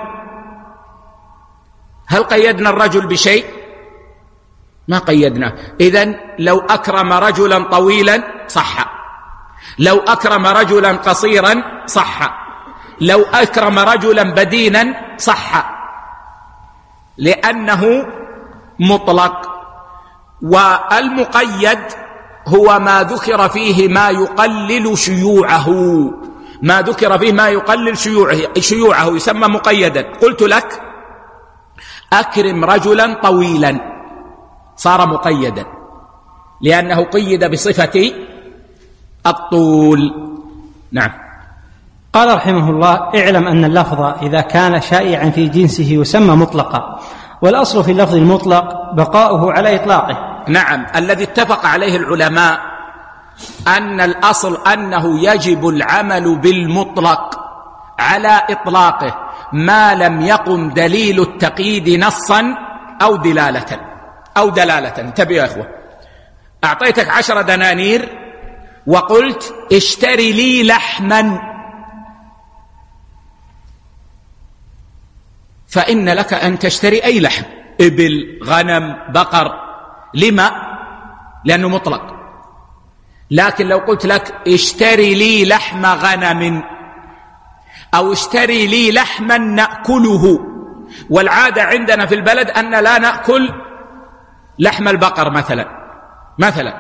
هل قيدنا الرجل بشيء؟ ما قيدناه. إذن لو أكرم رجلا طويلا صح، لو أكرم رجلا قصيرا صح، لو أكرم رجلا بدينا صح، لأنه مطلق. والمقيد هو ما ذكر فيه ما يقلل شيوعه، ما ذكر فيه ما يقلل شيوعه, شيوعه يسمى مقيدا. قلت لك أكرم رجلا طويلا، صار مقيدا لأنه قيد بصفة الطول. نعم. قال رحمه الله: اعلم أن اللفظ إذا كان شائعا في جنسه يسمى مطلقا، والأصل في اللفظ المطلق بقاؤه على إطلاقه. نعم. الذي اتفق عليه العلماء أن الأصل أنه يجب العمل بالمطلق على إطلاقه، ما لم يقم دليل التقييد نصا أو دلالة أو دلالة. انتبهوا يا إخوة، أعطيتك عشر دنانير وقلت اشتري لي لحما، فإن لك أن تشتري أي لحم، إبل، غنم، بقر. لما؟ لأنه مطلق. لكن لو قلت لك اشتري لي لحم غنم أو اشتري لي لحما نأكله، والعادة عندنا في البلد أن لا نأكل لحم البقر مثلا مثلا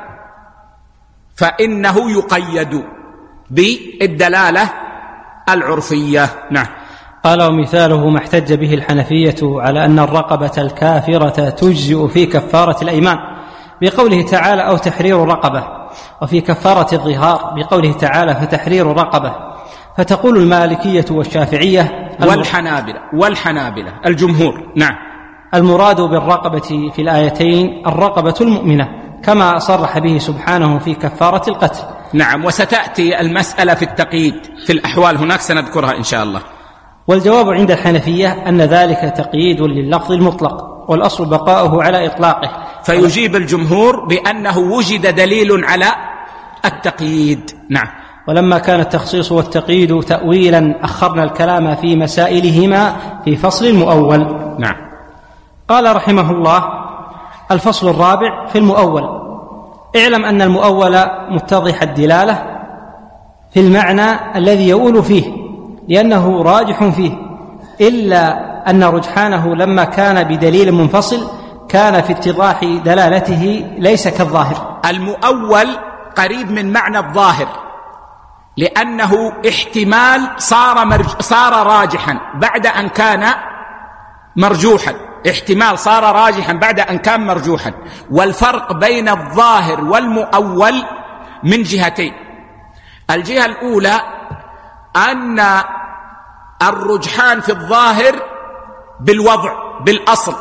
فإنه يقيد بالدلالة العرفية. نعم. قال ومثاله ما احتج به الحنفية على أن الرقبة الكافرة تجزئ في كفارة الأيمان بقوله تعالى أو تحرير رقبة، وفي كفارة الظهار بقوله تعالى فتحرير رقبة. فتقول المالكية والشافعية والحنابلة والحنابلة الجمهور نعم المراد بالرقبة في الآيتين الرقبة المؤمنة كما صرح به سبحانه في كفارة القتل. نعم، وستأتي المسألة في التقييد في الأحوال هناك سنذكرها إن شاء الله. والجواب عند الحنفية أن ذلك تقييد لللفظ المطلق والأصل بقاؤه على إطلاقه، فيجيب الجمهور بأنه وجد دليل على التقييد. نعم. ولما كان التخصيص والتقييد تأويلا أخرنا الكلام في مسائلهما في فصل المؤول. نعم. قال رحمه الله الفصل الرابع في المؤول. اعلم أن المؤول متضح الدلالة في المعنى الذي يؤول فيه لأنه راجح فيه، إلا أن رجحانه لما كان بدليل منفصل كان في اتضاح دلالته ليس كالظاهر. المؤول قريب من معنى الظاهر لأنه احتمال صار, مرج... صار راجحا بعد أن كان مرجوحا، احتمال صار راجحا بعد أن كان مرجوحا. والفرق بين الظاهر والمؤول من جهتين. الجهة الأولى أن الرجحان في الظاهر بالوضع بالأصل،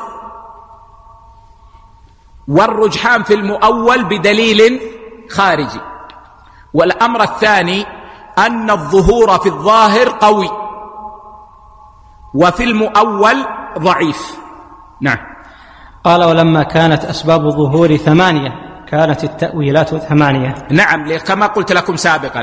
والرجحان في المؤول بدليل خارجي. والأمر الثاني أن الظهور في الظاهر قوي وفي المؤول ضعيف. نعم. قال ولما كانت أسباب الظهور ثمانية كانت التأويلات ثمانية. نعم، كما قلت لكم سابقا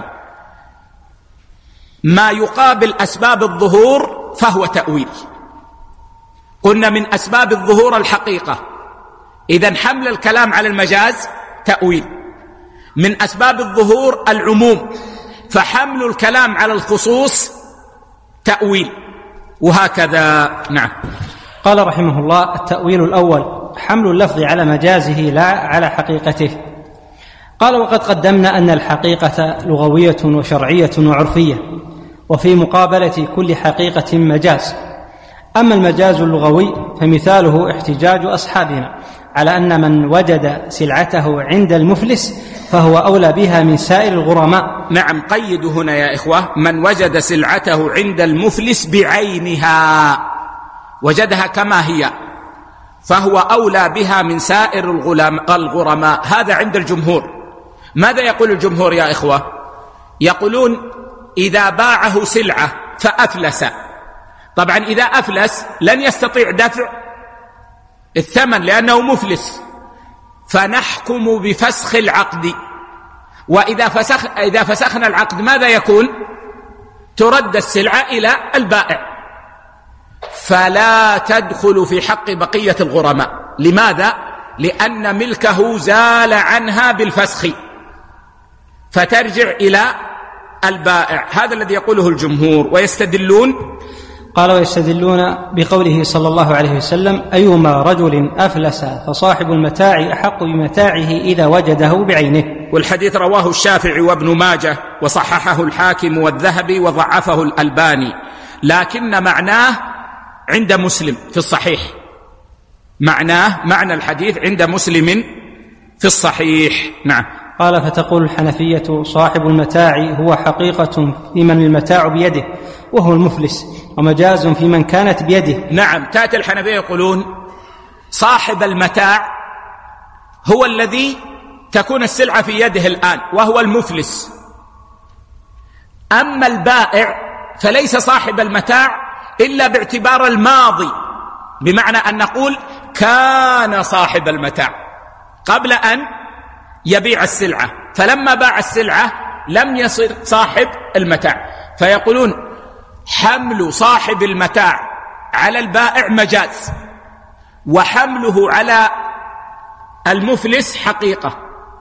ما يقابل أسباب الظهور فهو تأويل. قلنا من أسباب الظهور الحقيقة، إذن حمل الكلام على المجاز تأويل. من أسباب الظهور العموم، فحمل الكلام على الخصوص تأويل، وهكذا. نعم. قال رحمه الله التأويل الأول حمل اللفظ على مجازه لا على حقيقته. قال وقد قدمنا أن الحقيقة لغوية وشرعية وعرفية، وفي مقابلة كل حقيقة مجاز. أما المجاز اللغوي فمثاله احتجاج أصحابنا على أن من وجد سلعته عند المفلس فهو أولى بها من سائر الغرماء. نعم، قيد هنا يا إخوة، من وجد سلعته عند المفلس بعينها، وجدها كما هي، فهو أولى بها من سائر الغرماء. هذا عند الجمهور. ماذا يقول الجمهور يا إخوة؟ يقولون إذا باعه سلعة فأفلس، طبعا إذا أفلس لن يستطيع دفع الثمن لأنه مفلس، فنحكم بفسخ العقد. وإذا فسخ إذا فسخنا العقد ماذا يكون؟ ترد السلعة إلى البائع، فلا تدخل في حق بقية الغرماء. لماذا؟ لأن ملكه زال عنها بالفسخ، فترجع إلى البائع. هذا الذي يقوله الجمهور. ويستدلون قال ويستدلون بقوله صلى الله عليه وسلم أيما رجل أفلس فصاحب المتاع أحق بمتاعه إذا وجده بعينه. والحديث رواه الشافعي وابن ماجه وصححه الحاكم والذهبي وضعفه الألباني، لكن معناه عند مسلم في الصحيح. معناه معنى الحديث عند مسلم في الصحيح. نعم. قال فتقول الحنفية صاحب المتاع هو حقيقة في من المتاع بيده وهو المفلس، ومجاز في من كانت بيده. نعم، تأتي الحنفية يقولون صاحب المتاع هو الذي تكون السلعة في يده الآن وهو المفلس. أما البائع فليس صاحب المتاع إلا باعتبار الماضي، بمعنى أن نقول كان صاحب المتاع قبل أن يبيع السلعة، فلما باع السلعة لم يصر صاحب المتاع، فيقولون حمل صاحب المتاع على البائع مجاز، وحمله على المفلس حقيقة،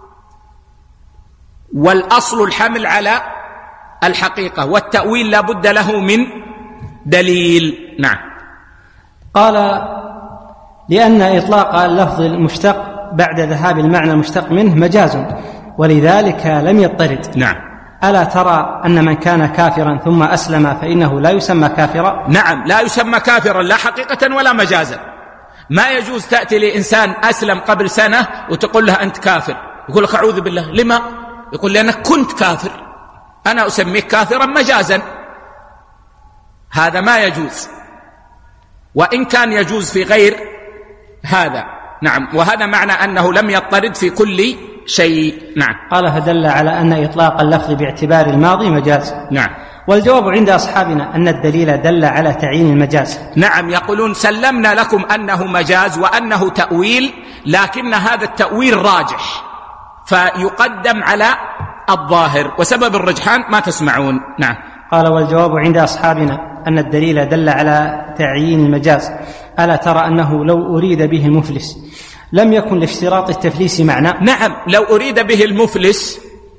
والأصل الحمل على الحقيقة، والتأويل لا بد له من دليل. نعم. قال لأن إطلاق اللفظ المشتق بعد ذهاب المعنى المشتق منه مجاز، ولذلك لم يضطرد. نعم. ألا ترى أن من كان كافرا ثم أسلم فإنه لا يسمى كافرا؟ نعم، لا يسمى كافرا لا حقيقة ولا مجازا. ما يجوز تأتي لإنسان أسلم قبل سنة وتقول له أنت كافر، يقول لك أعوذ بالله. لما؟ يقول لأنك كنت كافر، أنا أسميك كافرا مجازا. هذا ما يجوز، وإن كان يجوز في غير هذا. نعم. وهذا معنى أنه لم يضطرد في كل شيء. نعم. قال فدل على أن إطلاق اللفظ باعتبار الماضي مجاز. نعم. والجواب عند أصحابنا أن الدليل دل على تعيين المجاز. نعم، يقولون سلمنا لكم أنه مجاز وأنه تأويل، لكن هذا التأويل راجح فيقدم على الظاهر، وسبب الرجحان ما تسمعون. نعم. قال والجواب عند أصحابنا أن الدليل دل على تعيين المجاز. ألا ترى أنه لو أريد به المفلس لم يكن لاشتراط التفليس معنى؟ نعم، لو أريد به المفلس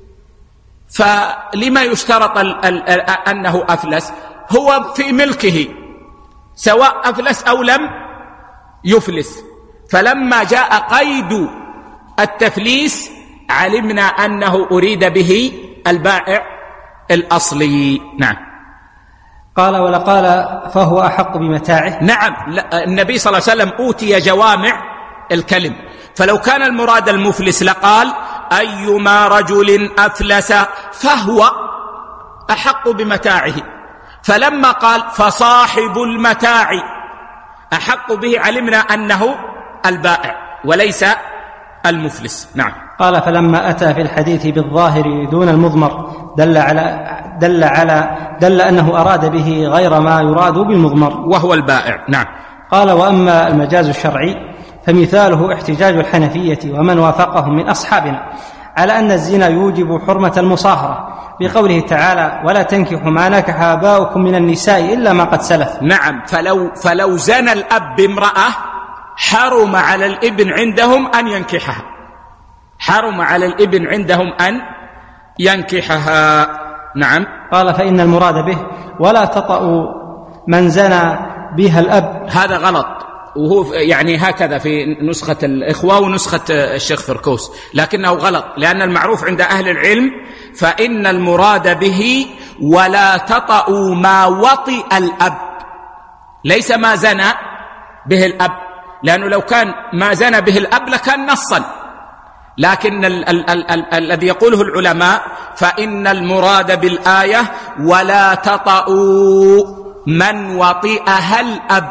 فلما يشترط ال ال ال أنه أفلس؟ هو في ملكه سواء أفلس أو لم يفلس، فلما جاء قيد التفليس علمنا أنه أريد به البائع الأصلي. نعم. قال ولقال فهو أحق بمتاعه. نعم، النبي صلى الله عليه وسلم أوتي جوامع الكلم، فلو كان المراد المفلس لقال أيما رجل أفلس فهو أحق بمتاعه، فلما قال فصاحب المتاع أحق به علمنا أنه البائع وليس المفلس. نعم. قال فلما أتى في الحديث بالظاهر دون المضمر دل على دل على دل أنه أراد به غير ما يراد بالمضمر وهو البائع. نعم. قال وأما المجاز الشرعي فمثاله احتجاج الحنفية ومن وافقهم من أصحابنا على أن الزنا يوجب حرمة المصاهرة بقوله تعالى ولا تنكحوا ما نكح آباؤكم من النساء إلا ما قد سلف. نعم. فلو, فلو زنى الأب بامرأة حرم على الابن عندهم أن ينكحها، حرم على الابن عندهم أن ينكحها. نعم. قال فإن المراد به ولا تطأوا من زنى بها الأب، هذا غلط، وهو يعني هكذا في نسخة الإخوة ونسخة الشيخ فركوس، لكنه غلط، لأن المعروف عند أهل العلم فإن المراد به ولا تطأوا ما وطئ الأب، ليس ما زنى به الأب، لأنه لو كان ما زنى به الأب لكان نصا، لكن ال- ال- ال- ال- الذي يقوله العلماء فإن المراد بالآية ولا تطأوا من وطئها الأب،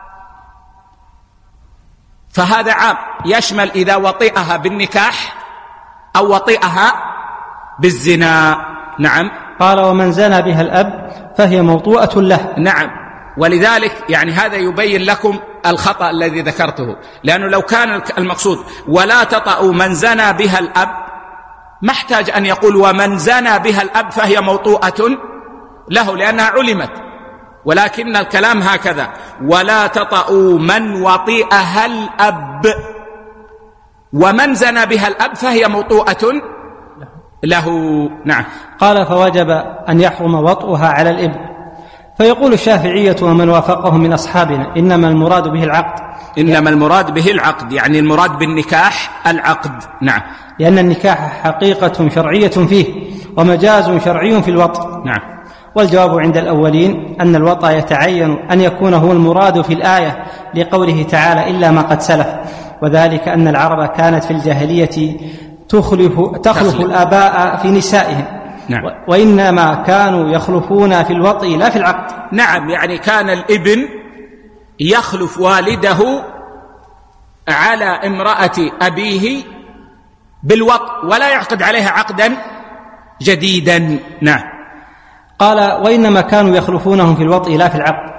فهذا عام يشمل إذا وطئها بالنكاح أو وطئها بالزنا. نعم. قال ومن زنى بها الأب فهي موطوءة له. نعم. ولذلك يعني هذا يبين لكم الخطأ الذي ذكرته، لأنه لو كان المقصود ولا تطأوا من زنى بها الأب ما احتاج أن يقول ومن زنى بها الأب فهي موطوءة له، لأنها علمت، ولكن الكلام هكذا ولا تطأوا من وطئها الأب، ومن زنى بها الأب فهي موطوءة له. نعم. قال فوجب أن يحرم وطئها على الابن. فيقول الشافعية ومن وافقهم من أصحابنا إنما المراد به العقد، إنما المراد به العقد، يعني المراد بالنكاح العقد. نعم. لأن النكاح حقيقة شرعية فيه ومجاز شرعي في الوطء. نعم. والجواب عند الأولين أن الوطأ يتعين أن يكون هو المراد في الآية لقوله تعالى إلا ما قد سلف، وذلك أن العرب كانت في الجاهلية تخلف, تخلف الآباء في نسائهم. نعم. وإنما كانوا يخلفون في الوطء لا في العقد. نعم، يعني كان الابن يخلف والده على امرأة أبيه بالوطء ولا يعقد عليها عقدا جديدا. نعم. قال وإنما كانوا يخلفونهم في الوطء لا في العقد،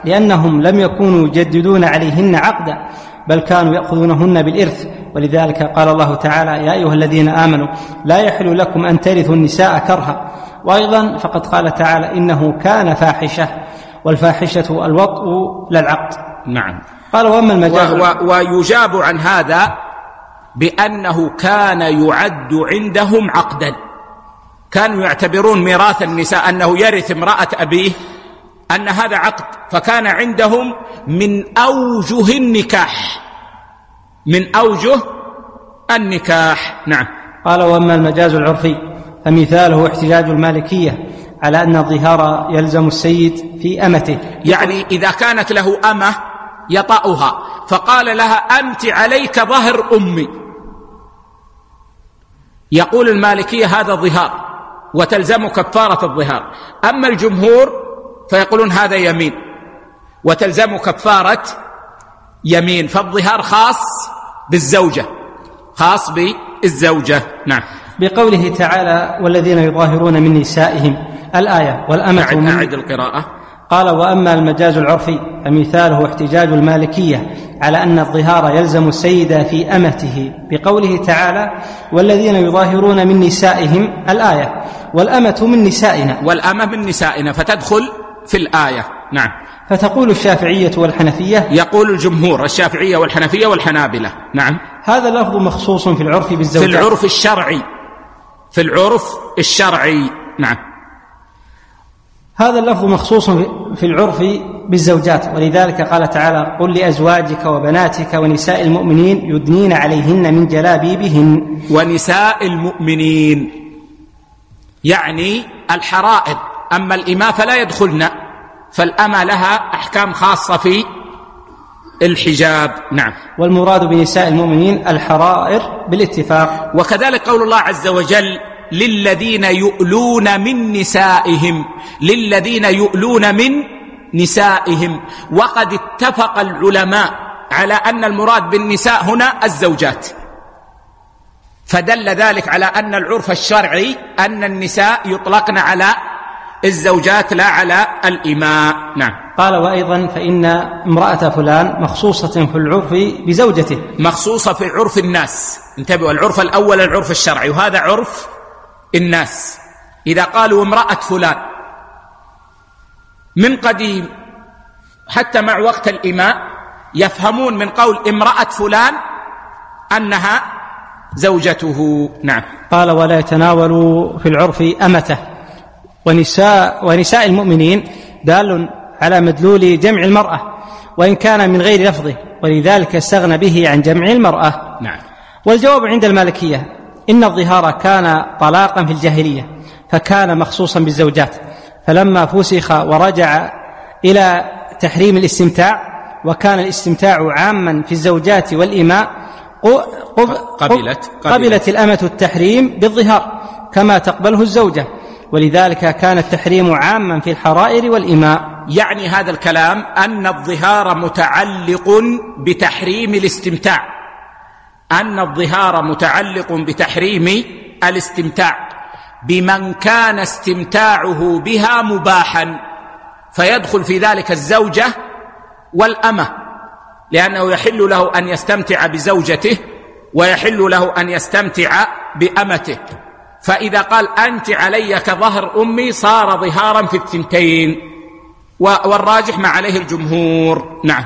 لأنهم لم يكونوا يجددون عليهن عقدا بل كانوا يأخذونهن بالإرث. ولذلك قال الله تعالى: يا أيها الذين آمنوا لا يحل لكم أن ترثوا النساء كرها. وأيضا فقد قال تعالى: إنه كان فاحشة، والفاحشة الوطء لا العقد. نعم. قال: وأما المجاز و و ويجاب عن هذا بأنه كان يعد عندهم عقدا، كانوا يعتبرون ميراث النساء أنه يرث امرأة أبيه أن هذا عقد، فكان عندهم من أوجه النكاح من أوجه النكاح. نعم. قال: وأما المجاز العرفي فمثاله احتجاج المالكية على أن الظهار يلزم السيد في أمته، يعني إذا كانت له أمة يطأها فقال لها: أنت عليك ظهر أمي، يقول المالكية هذا ظهار وتلزم كفارة الظهار. أما الجمهور فيقولون هذا يمين وتلزم كفارة يمين، فالظهار خاص بالزوجة خاص بالزوجة. نعم. بقوله تعالى: والذين يظاهرون من نسائهم الآية. والأمة من أعد القراءة. قال: وأما المجاز العرفي فمثاله احتجاج المالكية على أن الظهار يلزم السيد في أمته بقوله تعالى: والذين يظاهرون من نسائهم الآية. والأمة من نسائنا والأمة من نسائنا فتدخل في الآية. نعم. فتقول الشافعية والحنفية، يقول الجمهور الشافعية والحنفية والحنابلة. نعم. هذا اللفظ مخصوص في العرف بالزوجات، في العرف الشرعي في العرف الشرعي. نعم. هذا اللفظ مخصوص في العرف بالزوجات، ولذلك قال تعالى: قل لأزواجك وبناتك ونساء المؤمنين يدنين عليهن من جلابيبهن. ونساء المؤمنين يعني الحرائر، أما الإماء فلا يدخلن، فالأمة لها أحكام خاصة في الحجاب. نعم. والمراد بنساء المؤمنين الحرائر بالاتفاق. وكذلك قول الله عز وجل: للذين يؤلون من نسائهم للذين يؤلون من نسائهم. وقد اتفق العلماء على أن المراد بالنساء هنا الزوجات، فدل ذلك على أن العرف الشرعي أن النساء يطلقن على الزوجات لا على الإماء. نعم. قال: وأيضا فإن امرأة فلان مخصوصة في العرف بزوجته، مخصوصة في عرف الناس. انتبهوا، العرف الأول العرف الشرعي، وهذا عرف الناس. إذا قالوا امرأة فلان من قديم حتى مع وقت الإماء يفهمون من قول امرأة فلان أنها زوجته. نعم. قال: ولا يتناول في العرف أمته. ونساء, ونساء المؤمنين دال على مدلول جمع المرأة وإن كان من غير لفظه، ولذلك استغنى به عن جمع المرأة. نعم. والجواب عند المالكية: إن الظهار كان طلاقا في الجاهلية فكان مخصوصا بالزوجات، فلما فسخ ورجع إلى تحريم الاستمتاع وكان الاستمتاع عاما في الزوجات والإماء قبلت, قبلت الأمة التحريم بالظهار كما تقبله الزوجة، ولذلك كان التحريم عاما في الحرائر والإماء. يعني هذا الكلام أن الظهار متعلق بتحريم الاستمتاع أن الظهار متعلق بتحريم الاستمتاع بمن كان استمتاعه بها مباحا، فيدخل في ذلك الزوجة والأمة، لأنه يحل له أن يستمتع بزوجته ويحل له أن يستمتع بأمته. فإذا قال أنت علي كظهر أمي صار ظهارا في الثنتين، والراجح ما عليه الجمهور. نعم.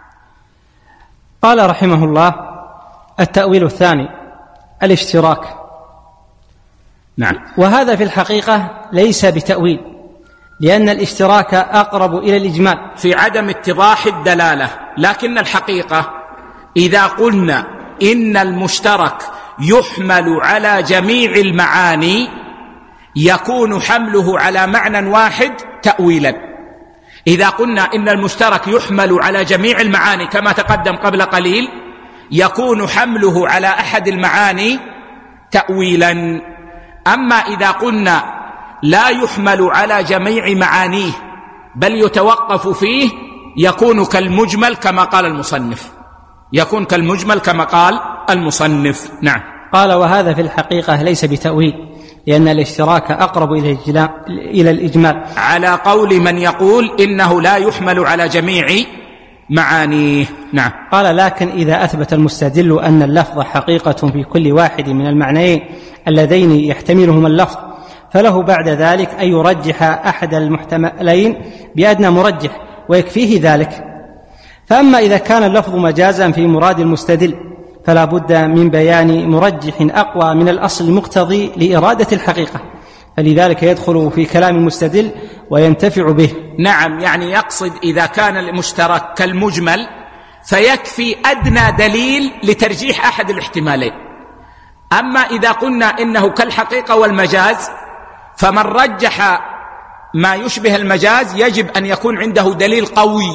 قال رحمه الله: التأويل الثاني الاشتراك. نعم. وهذا في الحقيقة ليس بتأويل، لأن الاشتراك أقرب إلى الإجمال في عدم اتضاح الدلالة، لكن الحقيقة إذا قلنا إن المشترك يحمل على جميع المعاني يكون حمله على معنى واحد تأويلا. إذا قلنا إن المشترك يحمل على جميع المعاني كما تقدم قبل قليل يكون حمله على أحد المعاني تأويلا. أما إذا قلنا لا يحمل على جميع معانيه بل يتوقف فيه يكون كالمجمل كما قال المصنف يكون كالمجمل كما قال المصنف. نعم. قال: وهذا في الحقيقة ليس بتأويل، لأن الاشتراك أقرب إلى الإجمال، على قول من يقول إنه لا يحمل على جميع معانيه. نعم. قال: لكن إذا أثبت المستدل أن اللفظ حقيقة في كل واحد من المعنيين اللذين يحتملهما اللفظ، فله بعد ذلك أن يرجح أحد المحتملين بأدنى مرجح ويكفيه ذلك. فأما إذا كان اللفظ مجازا في مراد المستدل فلا بد من بيان مرجح أقوى من الأصل المقتضي لإرادة الحقيقة، فلذلك يدخل في كلام المستدل وينتفع به. نعم، يعني يقصد إذا كان المشترك كالمجمل فيكفي أدنى دليل لترجيح أحد الاحتمالين. أما إذا قلنا إنه كالحقيقة والمجاز فمن رجح ما يشبه المجاز يجب أن يكون عنده دليل قوي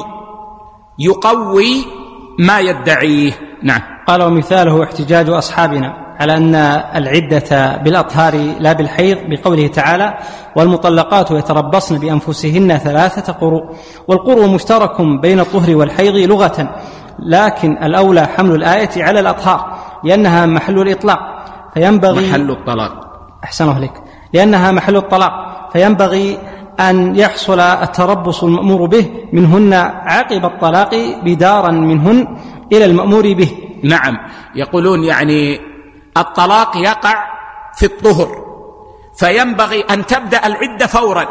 يقوي ما يدعيه. نعم. قال: ومثاله احتجاج أصحابنا على أن العدة بالأطهار لا بالحيض بقوله تعالى: والمطلقات يتربصن بأنفسهن ثلاثة قروء. والقروء مشترك بين الطهر والحيض لغة، لكن الأولى حمل الآية على الأطهار لأنها محل الإطلاق، فينبغي محل الطلاق أحسنه لك لأنها محل الطلاق فينبغي أن يحصل التربص المأمور به منهن عقب الطلاق بدارا منهن إلى المأمور به. نعم، يقولون يعني الطلاق يقع في الطهر فينبغي أن تبدأ العدة فورا،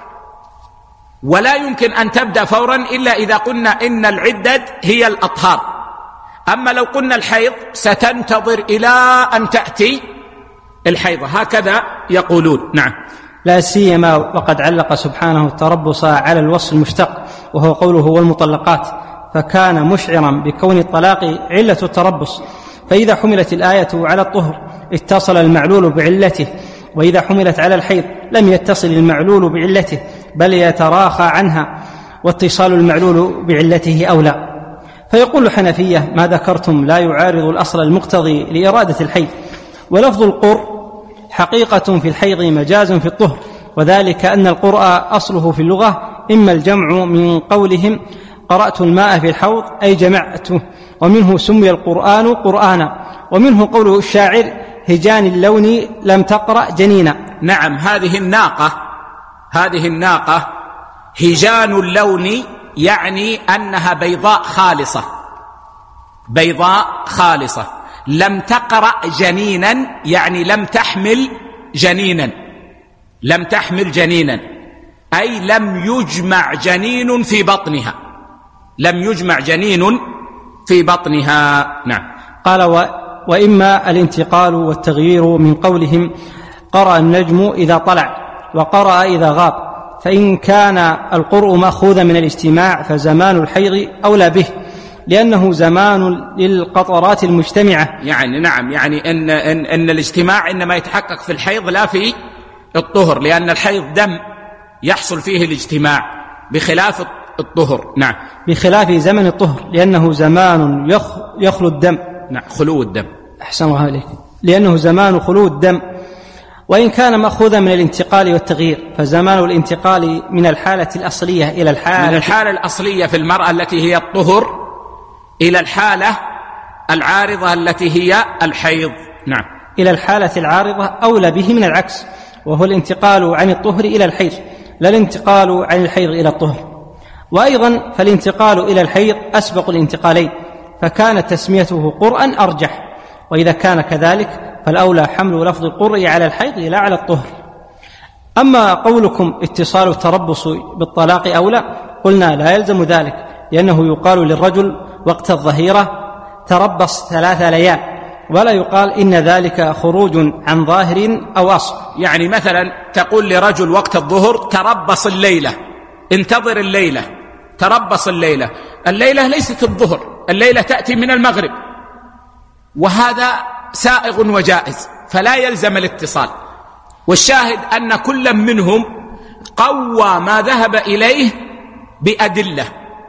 ولا يمكن أن تبدأ فورا إلا إذا قلنا إن العدة هي الأطهار. أما لو قلنا الحيض ستنتظر إلى أن تأتي الحيضة، هكذا يقولون. نعم. لا سيما وقد علق سبحانه التربص على الوصف المشتق وهو قوله والمطلقات، فكان مشعرا بكون الطلاق علة التربص، فإذا حملت الآية على الطهر اتصل المعلول بعلته، وإذا حملت على الحيض لم يتصل المعلول بعلته بل يتراخى عنها، واتصال المعلول بعلته أولى. فيقول الحنفية: ما ذكرتم لا يعارض الأصل المقتضي لإرادة الحيض، ولفظ القر حقيقة في الحيض مجاز في الطهر، وذلك أن القرء أصله في اللغة إما الجمع من قولهم قرأت الماء في الحوض أي جمعته، ومنه سمي القرآن قرآنا، ومنه قول الشاعر هجان اللون لم تقرأ جنينا. نعم، هذه الناقة هذه الناقة هجان اللون يعني أنها بيضاء خالصة بيضاء خالصة لم تقرأ جنينا يعني لم تحمل جنينا لم تحمل جنينا أي لم يجمع جنين في بطنها لم يجمع جنين في بطنها. نعم. قال: و... وإما الانتقال والتغيير من قولهم قرأ النجم إذا طلع وقرأ إذا غاب، فإن كان القرء مأخوذا من الاجتماع فزمان الحيض أولى به، لأنه زمان للقطرات المجتمعة. يعني نعم، يعني إن, إن, إن الاجتماع إنما يتحقق في الحيض لا في الطهر، لأن الحيض دم يحصل فيه الاجتماع بخلاف الطهر. نعم. بخلاف زمن الطهر لأنه زمان يخلو الدم. نعم، خلو الدم. أحسن الله عليك. لأنه زمان خلو الدم. وإن كان مأخوذا من الانتقال والتغيير فزمان الانتقال من الحالة الأصلية إلى الحالة من الحالة الأصلية في المرأة التي هي الطهر إلى الحالة العارضة التي هي الحيض. نعم. إلى الحالة العارضة أولى به من العكس، وهو الانتقال عن الطهر إلى الحيض، لا الانتقال عن الحيض إلى الطهر. وأيضا فالانتقال إلى الحيض أسبق الانتقالين، فكانت تسميته قرءا أرجح، وإذا كان كذلك فالأولى حمل لفظ القرء على الحيض لا على الطهر. أما قولكم اتصال التربص بالطلاق أولى، قلنا لا يلزم ذلك، لأنه يقال للرجل وقت الظهيرة تربص ثلاث ليال، ولا يقال إن ذلك خروج عن ظاهر أو أصل. يعني مثلا تقول لرجل وقت الظهر تربص الليلة، انتظر الليلة، تربص الليلة. الليلة ليست الظهر، الليلة تأتي من المغرب، وهذا سائغ وجائز، فلا يلزم الاتصال. والشاهد أن كل منهم قوى ما ذهب إليه بأدلة.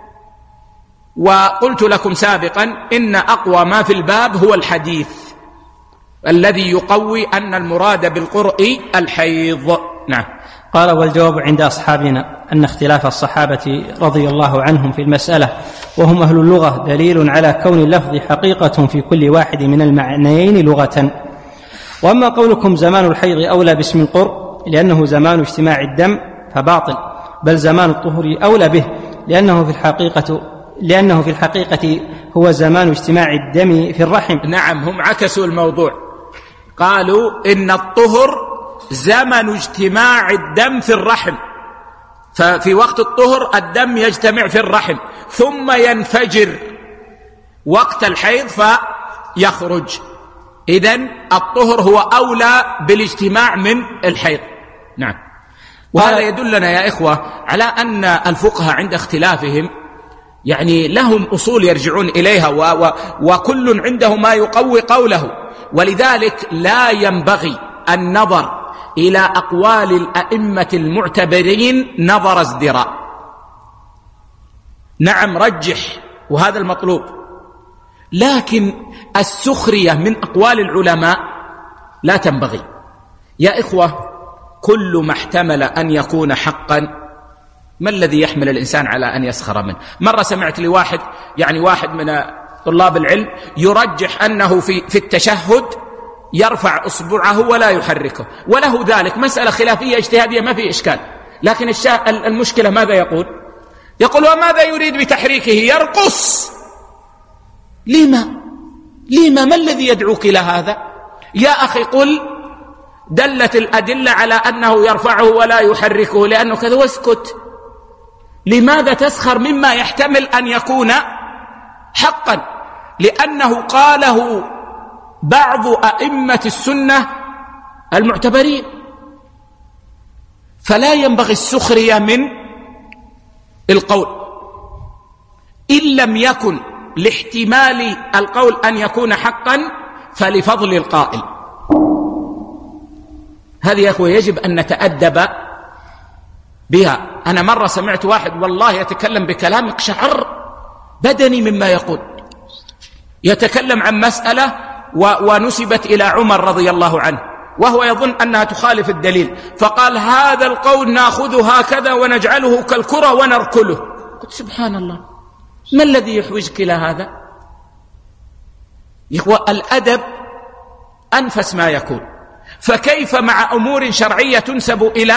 وقلت لكم سابقا إن أقوى ما في الباب هو الحديث الذي يقوي أن المراد بالقرء الحيض. نعم. قال: والجواب عند أصحابنا أن اختلاف الصحابة رضي الله عنهم في المسألة وهم أهل اللغة دليل على كون اللفظ حقيقة في كل واحد من المعنيين لغة، وأما قولكم زمان الحيض أولى باسم القرء لأنه زمان اجتماع الدم فباطل، بل زمان الطهر أولى به لأنه في الحقيقة لأنه في الحقيقة هو زمان اجتماع الدم في الرحم. نعم، هم عكسوا الموضوع، قالوا إن الطهر زمن اجتماع الدم في الرحم، ففي وقت الطهر الدم يجتمع في الرحم ثم ينفجر وقت الحيض فيخرج. إذن الطهر هو أولى بالاجتماع من الحيض. نعم. وهذا يدلنا يا إخوة على أن الفقهاء عند اختلافهم يعني لهم أصول يرجعون إليها، و و وكل عنده ما يقوي قوله، ولذلك لا ينبغي النظر إلى أقوال الأئمة المعتبرين نظر ازدراء. نعم رجح وهذا المطلوب، لكن السخرية من أقوال العلماء لا تنبغي. يا إخوة كل ما احتمل أن يكون حقا، ما الذي يحمل الإنسان على أن يسخر منه؟ مرة سمعت لواحد يعني واحد من طلاب العلم يرجح أنه في, في التشهد يرفع أصبعه ولا يحركه، وله ذلك مسألة خلافية اجتهادية ما في إشكال، لكن المشكلة ماذا يقول؟ يقول وماذا يريد بتحريكه؟ يرقص. لما؟ لما؟ ما الذي يدعوك إلى هذا؟ يا أخي قل دلت الأدلة على أنه يرفعه ولا يحركه لأنه كذا واسكت. لماذا تسخر مما يحتمل أن يكون حقا؟ لأنه قاله بعض أئمة السنة المعتبرين، فلا ينبغي السخرية من القول إن لم يكن لاحتمال القول أن يكون حقا فلفضل القائل. هذه يا أخوة يجب أن نتأدب بها. أنا مرة سمعت واحد والله يتكلم بكلام يقشعر بدني مما يقول، يتكلم عن مسألة ونسبت إلى عمر رضي الله عنه وهو يظن أنها تخالف الدليل، فقال هذا القول نأخذه هكذا ونجعله كالكرة ونركله. قلت سبحان الله، ما الذي يحوجك إلى هذا؟ إخوة الأدب أنفس ما يكون، فكيف مع أمور شرعية تنسب إلى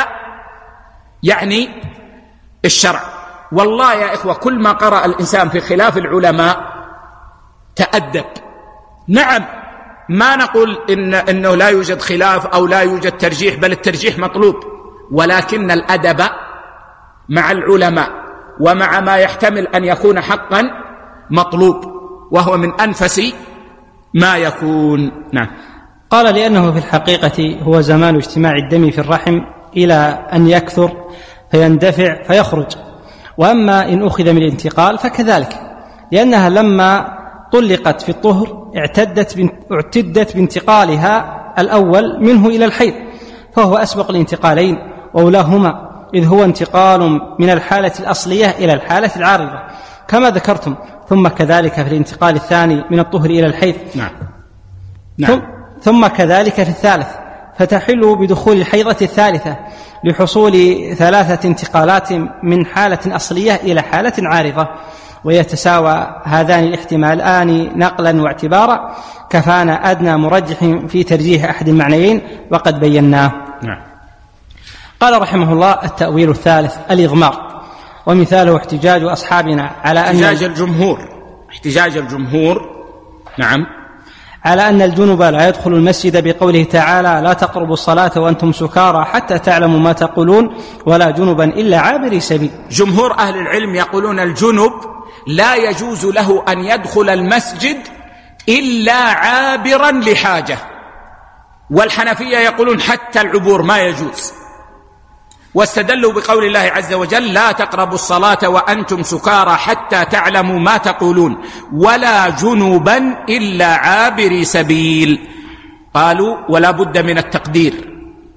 يعني الشرع؟ والله يا إخوة كل ما قرأ الإنسان في خلاف العلماء تأدب. نعم ما نقول إن إنه لا يوجد خلاف أو لا يوجد ترجيح، بل الترجيح مطلوب، ولكن الأدب مع العلماء ومع ما يحتمل أن يكون حقا مطلوب، وهو من أنفس ما يكون. نعم. قال لأنه في الحقيقة هو زمان اجتماع الدم في الرحم إلى أن يكثر فيندفع فيخرج. وأما إن أخذ من الانتقال فكذلك، لأنها لما طلقت في الطهر اعتدت اعتدت بانتقالها الأول منه إلى الحيض، فهو أسبق الانتقالين وأولاهما، إذ هو انتقال من الحالة الأصلية إلى الحالة العارضة كما ذكرتم، ثم كذلك في الانتقال الثاني من الطهر إلى الحيض. نعم. نعم. ثم كذلك في الثالث، فتحل بدخول الحيضة الثالثة لحصول ثلاثة انتقالات من حالة أصلية إلى حالة عارضة، ويتساوى هذان الاحتمالان نقلا واعتبارا، كفانا أدنى مرجح في ترجيح أحد المعنيين وقد بيناه. نعم. قال رحمه الله التأويل الثالث الإضمار، ومثاله احتجاج أصحابنا على أن احتجاج الجمهور احتجاج الجمهور نعم على أن الجنب لا يدخل المسجد بقوله تعالى لا تقربوا الصلاة وأنتم سكارى حتى تعلموا ما تقولون ولا جنبا إلا عابري سبيل. جمهور أهل العلم يقولون الجنب لا يجوز له أن يدخل المسجد إلا عابرا لحاجة، والحنفية يقولون حتى العبور ما يجوز، واستدلوا بقول الله عز وجل لا تقربوا الصلاة وأنتم سكارى حتى تعلموا ما تقولون ولا جنبا إلا عابري سبيل. قالوا ولا بد من التقدير،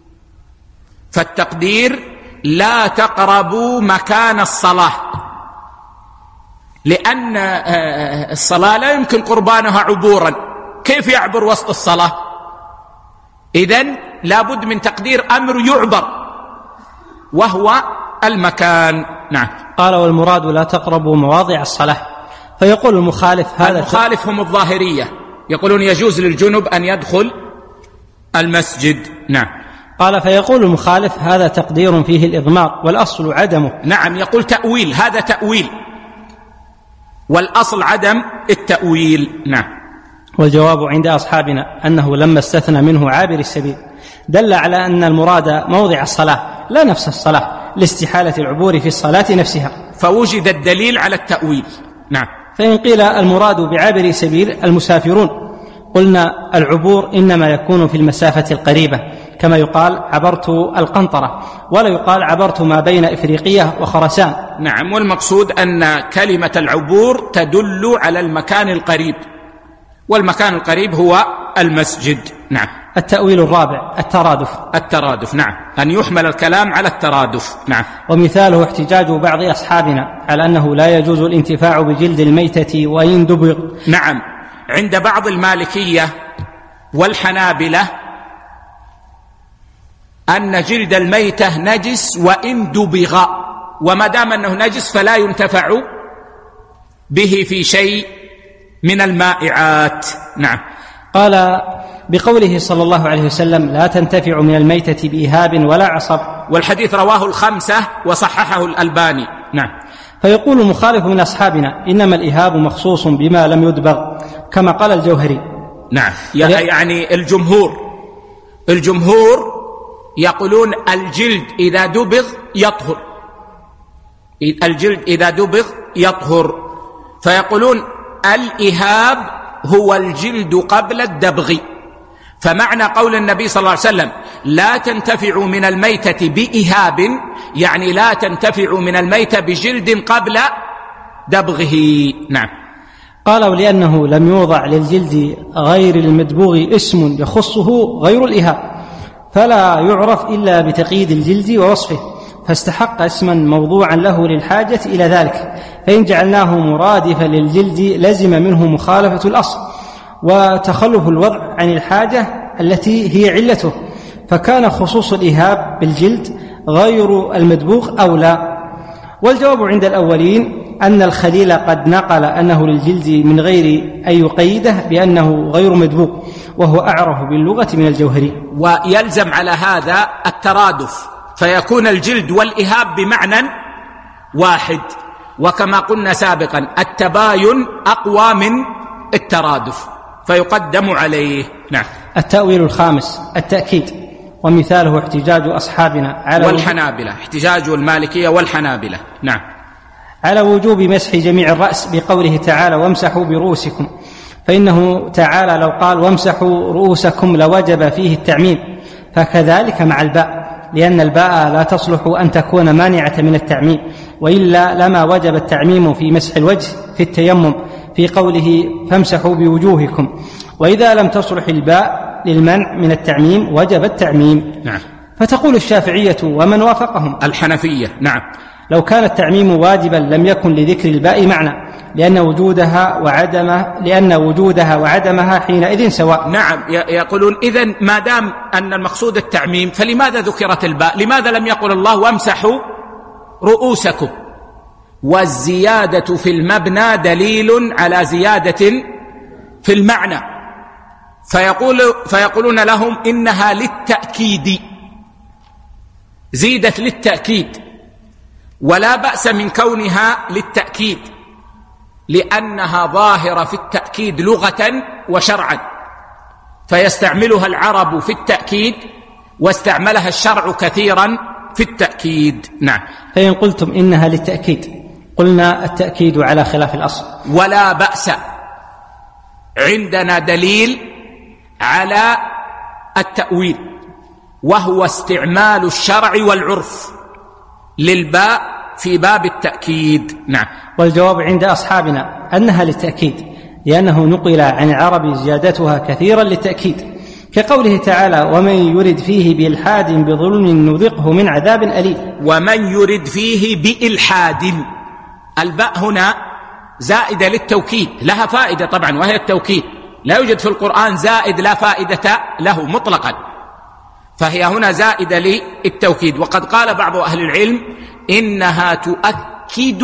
فالتقدير لا تقربوا مكان الصلاة، لأن الصلاة لا يمكن قربانها عبورا، كيف يعبر وسط الصلاة؟ إذن لا بد من تقدير أمر يعبر وهو المكان. نعم. قال والمراد لا تقربوا مواضع الصلاة، فيقول المخالف هذا المخالف هم الظاهرية، يقولون يجوز للجنب أن يدخل المسجد. نعم. قال: فيقول المخالف: هذا تقدير فيه الإضمار والأصل عدمه. نعم، يقول تأويل، هذا تأويل والأصل عدم التأويل. نعم. والجواب عند أصحابنا أنه لما استثنى منه عابر السبيل دل على أن المراد موضع الصلاة لا نفس الصلاة لاستحالة العبور في الصلاة نفسها، فوجد الدليل على التأويل. نعم. فإن قيل المراد بعابر سبيل المسافرون قلنا العبور إنما يكون في المسافة القريبة، كما يقال عبرت القنطرة، ولا يقال عبرت ما بين إفريقية وخراسان. نعم، والمقصود أن كلمة العبور تدل على المكان القريب، والمكان القريب هو المسجد. نعم. التأويل الرابع الترادف. الترادف، نعم، أن يحمل الكلام على الترادف. نعم. ومثاله احتجاج بعض أصحابنا على أنه لا يجوز الانتفاع بجلد الميتة وإن دبغ. نعم، عند بعض المالكية والحنابلة أن جلد الميتة نجس وإن دبغ، وما دام أنه نجس فلا ينتفع به في شيء من المائعات. نعم. قال بقوله صلى الله عليه وسلم: لا تنتفع من الميتة بإهاب ولا عصب، والحديث رواه الخمسة وصححه الألباني. نعم. فيقول المخالف من أصحابنا: إنما الإهاب مخصوص بما لم يدبغ، كما قال الجوهري. نعم، يعني الجمهور الجمهور يقولون الجلد إذا دبغ يطهر، الجلد إذا دبغ يطهر، فيقولون الإهاب هو الجلد قبل الدبغ. فمعنى قول النبي صلى الله عليه وسلم: لا تنتفع من الميتة بإهاب، يعني لا تنتفع من الميتة بجلد قبل دبغه. نعم. قالوا لأنه لم يوضع للجلد غير المدبوغ اسم يخصه غير الإهاب، فلا يعرف إلا بتقييد الجلد ووصفه، فاستحق اسما موضوعا له للحاجة إلى ذلك، فإن جعلناه مرادفا للجلد لزم منه مخالفة الأصل وتخلف الوضع عن الحاجة التي هي علته، فكان خصوص الإهاب بالجلد غير المدبوغ أولى. والجواب عند الأولين أن الخليل قد نقل أنه للجلد من غير أن يقيده بأنه غير مدبوغ، وهو أعرف باللغة من الجوهري. ويلزم على هذا الترادف، فيكون الجلد والإهاب بمعنى واحد، وكما قلنا سابقا التباين أقوى من الترادف فيقدم عليه. نعم. التأويل الخامس التأكيد، ومثاله احتجاج أصحابنا على والحنابلة، احتجاج المالكية والحنابلة. نعم. على وجوب مسح جميع الرأس بقوله تعالى: وامسحوا برؤوسكم، فإنه تعالى لو قال: وامسحوا رؤوسكم لوجب فيه التعميم، فكذلك مع الباء، لأن الباء لا تصلح أن تكون مانعة من التعميم، وإلا لما وجب التعميم في مسح الوجه في التيمم في قوله: فامسحوا بوجوهكم، وإذا لم تصلح الباء للمنع من التعميم وجب التعميم. نعم. فتقول الشافعية ومن وافقهم الحنفية: نعم، لو كان التعميم واجبا لم يكن لذكر الباء معنى، لأن وجودها وعدمها لأن وجودها وعدمها حينئذ سواء. نعم، يقولون إذن ما دام أن المقصود التعميم فلماذا ذكرت الباء؟ لماذا لم يقل الله: وامسحوا رؤوسكم؟ والزيادة في المبنى دليل على زيادة في المعنى، فيقول فيقولون لهم إنها للتأكيد، زيدت للتأكيد، ولا بأس من كونها للتأكيد لأنها ظاهرة في التأكيد لغة وشرعا، فيستعملها العرب في التأكيد واستعملها الشرع كثيرا في التأكيد. نعم. فإن قلتم إنها للتأكيد قلنا التأكيد على خلاف الأصل. ولا بأس، عندنا دليل على التأويل، وهو استعمال الشرع والعرف للباء في باب التأكيد. نعم. والجواب عند أصحابنا أنها للتأكيد، لأنه نقل عن العرب زيادتها كثيرا للتأكيد، كقوله تعالى: ومن يرد فيه بإلحاد بظلم نذقه من عذاب أليم. ومن يرد فيه بإلحاد، الباء هنا زائدة للتوكيد، لها فائدة طبعا وهي التوكيد، لا يوجد في القرآن زائد لا فائدة له مطلقا، فهي هنا زائدة للتوكيد. وقد قال بعض أهل العلم إنها تؤكد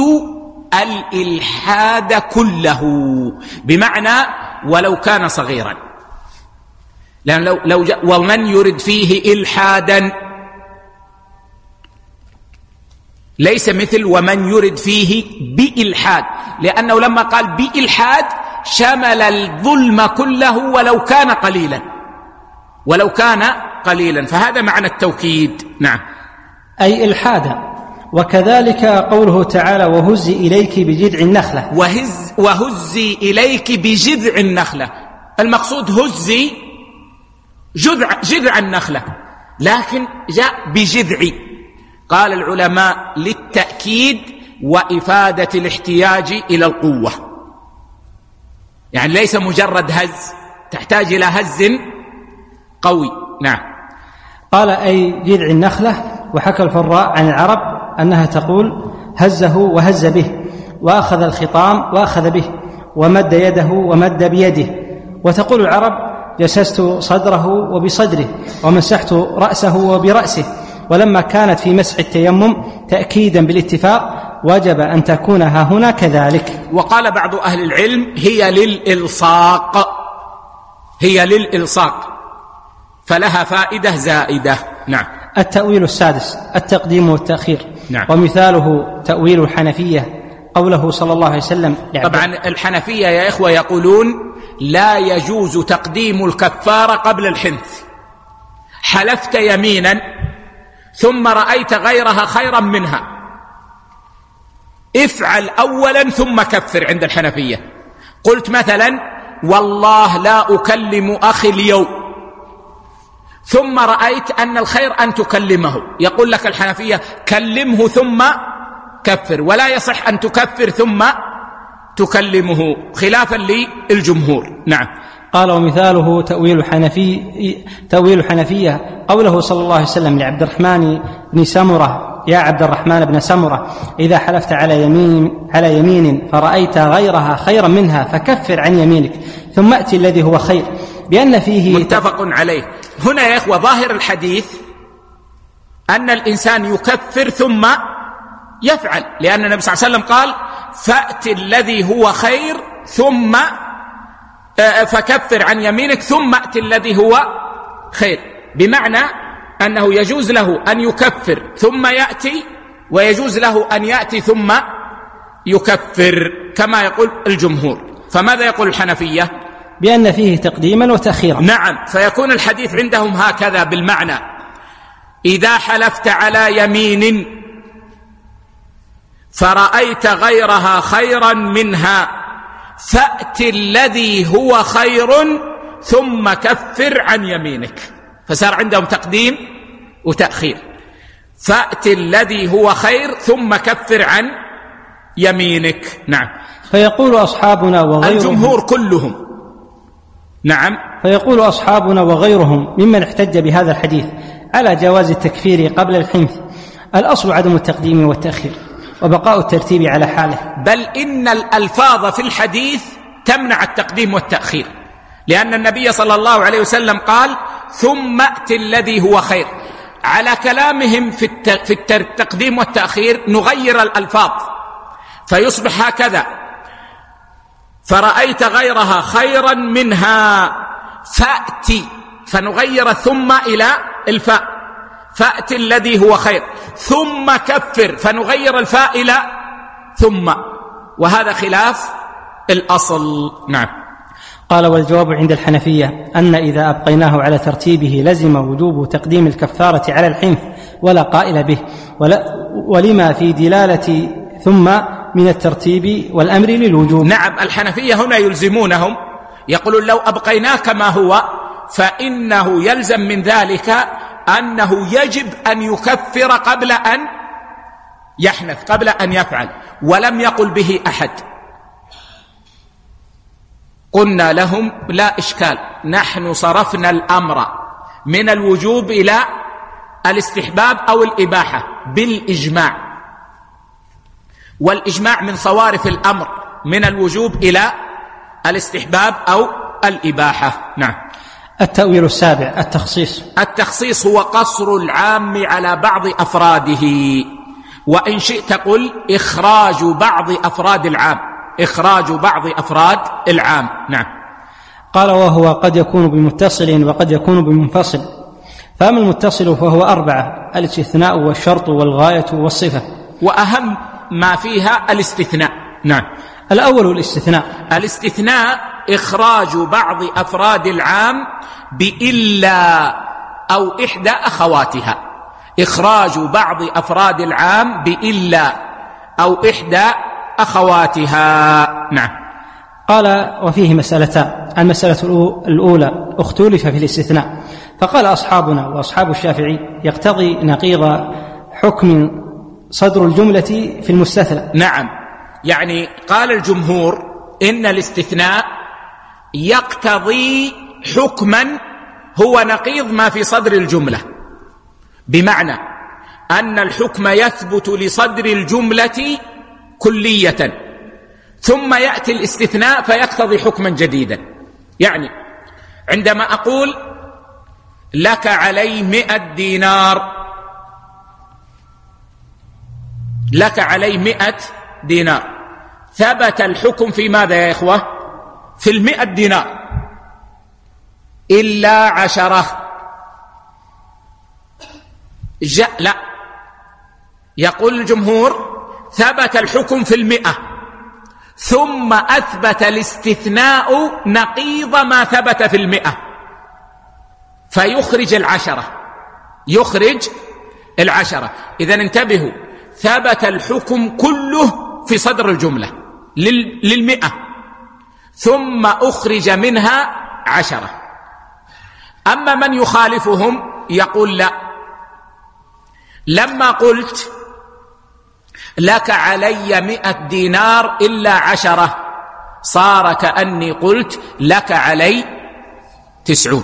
الإلحاد كله، بمعنى ولو كان صغيرا، لأن لو, لو جاء ومن يرد فيه إلحادا ليس مثل ومن يرد فيه بإلحاد، لأنه لما قال بإلحاد شمل الظلم كله ولو كان قليلا ولو كان قليلا فهذا معنى التوكيد. نعم، أي إلحادا. وكذلك قوله تعالى وهزي إليك بجذع النخلة، وهز وهزي إليك بجذع النخلة، المقصود هزي جذع, جذع النخلة، لكن جاء بجذع. قال العلماء للتأكيد وإفادة الاحتياج إلى القوة، يعني ليس مجرد هز، تحتاج إلى هز قوي. نعم. قال أي جذع النخلة. وحكى الفراء عن العرب أنها تقول هزه وهز به، وأخذ الخطام وأخذ به، ومد يده ومد بيده. وتقول العرب جسست صدره وبصدره، ومسحت رأسه وبرأسه. ولما كانت في مسح التيمم تأكيدا بالاتفاق وجب أن تكون ها هنا كذلك. وقال بعض أهل العلم هي للإلصاق، هي للإلصاق فلها فائدة زائدة. نعم. التأويل السادس التقديم والتأخير. نعم. ومثاله تأويل الحنفية قوله صلى الله عليه وسلم. طبعا الحنفية يا إخوة يقولون لا يجوز تقديم الكفارة قبل الحنث. حلفت يمينا ثم رأيت غيرها خيرا منها، افعل أولا ثم كفر. عند الحنفية قلت مثلا والله لا أكلم أخي اليوم، ثم رأيت أن الخير أن تكلمه، يقول لك الحنفية كلمه ثم كفر، ولا يصح أن تكفر ثم تكلمه خلافا للجمهور. نعم. قال ومثاله تأويل حنفي تأويل حنفية قوله صلى الله عليه وسلم لعبد الرحمن بن سمرة يا عبد الرحمن بن سمرة إذا حلفت على يمين على يمين فرأيت غيرها خيرا منها فكفر عن يمينك ثم أتي الذي هو خير، بأن فيه متفق عليه. هنا يا إخوة ظاهر الحديث أن الإنسان يكفر ثم يفعل، لأن النبي صلى الله عليه وسلم قال فأت الذي هو خير ثم فكفر عن يمينك ثم أت الذي هو خير، بمعنى أنه يجوز له أن يكفر ثم يأتي، ويجوز له أن يأتي ثم يكفر كما يقول الجمهور. فماذا يقول الحنفية؟ بأن فيه تقديما وتأخيرا. نعم. فيكون الحديث عندهم هكذا بالمعنى إذا حلفت على يمين فرأيت غيرها خيرا منها فأت الذي هو خير ثم كفر عن يمينك، فصار عندهم تقديم وتأخير. فأت الذي هو خير ثم كفر عن يمينك. نعم. فيقول أصحابنا وغيرهم الجمهور كلهم. نعم. فيقول أصحابنا وغيرهم ممن احتج بهذا الحديث على جواز التكفير قبل الحنث الأصل عدم التقديم والتأخير وبقاء الترتيب على حاله، بل إن الألفاظ في الحديث تمنع التقديم والتأخير، لأن النبي صلى الله عليه وسلم قال ثم أت الذي هو خير. على كلامهم في التقديم والتأخير نغير الألفاظ فيصبح هكذا فرأيت غيرها خيرا منها فأتي، فنغير ثم إلى الفاء فأت الذي هو خير، ثم كفر فنغير الفاء إلى ثم، وهذا خلاف الأصل. نعم. قال والجواب عند الحنفية أن إذا أبقيناه على ترتيبه لزم وجوب تقديم الكفارة على الحنث ولا قائل به، ولما في دلالة ثم من الترتيب والأمر للوجوب. نعم. الحنفية هنا يلزمونهم، يقولون لو أبقيناه كما هو فإنه يلزم من ذلك أنه يجب أن يكفر قبل أن يحنث، قبل أن يفعل، ولم يقل به أحد. قلنا لهم لا إشكال، نحن صرفنا الأمر من الوجوب إلى الاستحباب أو الإباحة بالإجماع، والإجماع من صوارف الأمر من الوجوب إلى الاستحباب أو الإباحة. نعم. التأويل السابع التخصيص. التخصيص هو قصر العام على بعض أفراده، وإن شئت قل إخراج بعض أفراد العام، إخراج بعض أفراد العام. نعم. قال: وهو قد يكون بمتصل وقد يكون بمنفصل. فأما المتصل فهو أربعة: الاستثناء والشرط والغاية والصفة. وأهم ما فيها الاستثناء. نعم. الأول الاستثناء. الاستثناء إخراج بعض أفراد العام بإلا أو إحدى أخواتها. إخراج بعض أفراد العام بإلا أو إحدى أخواتها. نعم. قال: وفيه مسألتان. المسألة الأولى: اختلف في الاستثناء، فقال أصحابنا وأصحاب الشافعي: يقتضي نقيض حكم صدر الجملة في المستثنى. نعم، يعني قال الجمهور إن الاستثناء يقتضي حكما هو نقيض ما في صدر الجملة، بمعنى أن الحكم يثبت لصدر الجملة كلية، ثم يأتي الاستثناء فيقتضي حكما جديدا. يعني عندما أقول لك علي مئة دينار، لك علي مئة دينار، ثبت الحكم في ماذا يا إخوة؟ في المئة دينار إلا عشرة. جاء لا، يقول الجمهور ثبت الحكم في المئة، ثم أثبت الاستثناء نقيض ما ثبت في المئة، فيخرج العشرة، يخرج العشرة. إذن انتبهوا، ثبت الحكم كله في صدر الجملة للمئة، ثم أخرج منها عشرة. أما من يخالفهم يقول لا، لما قلت لك علي مئة دينار إلا عشرة، صار كأني قلت لك علي تسعون،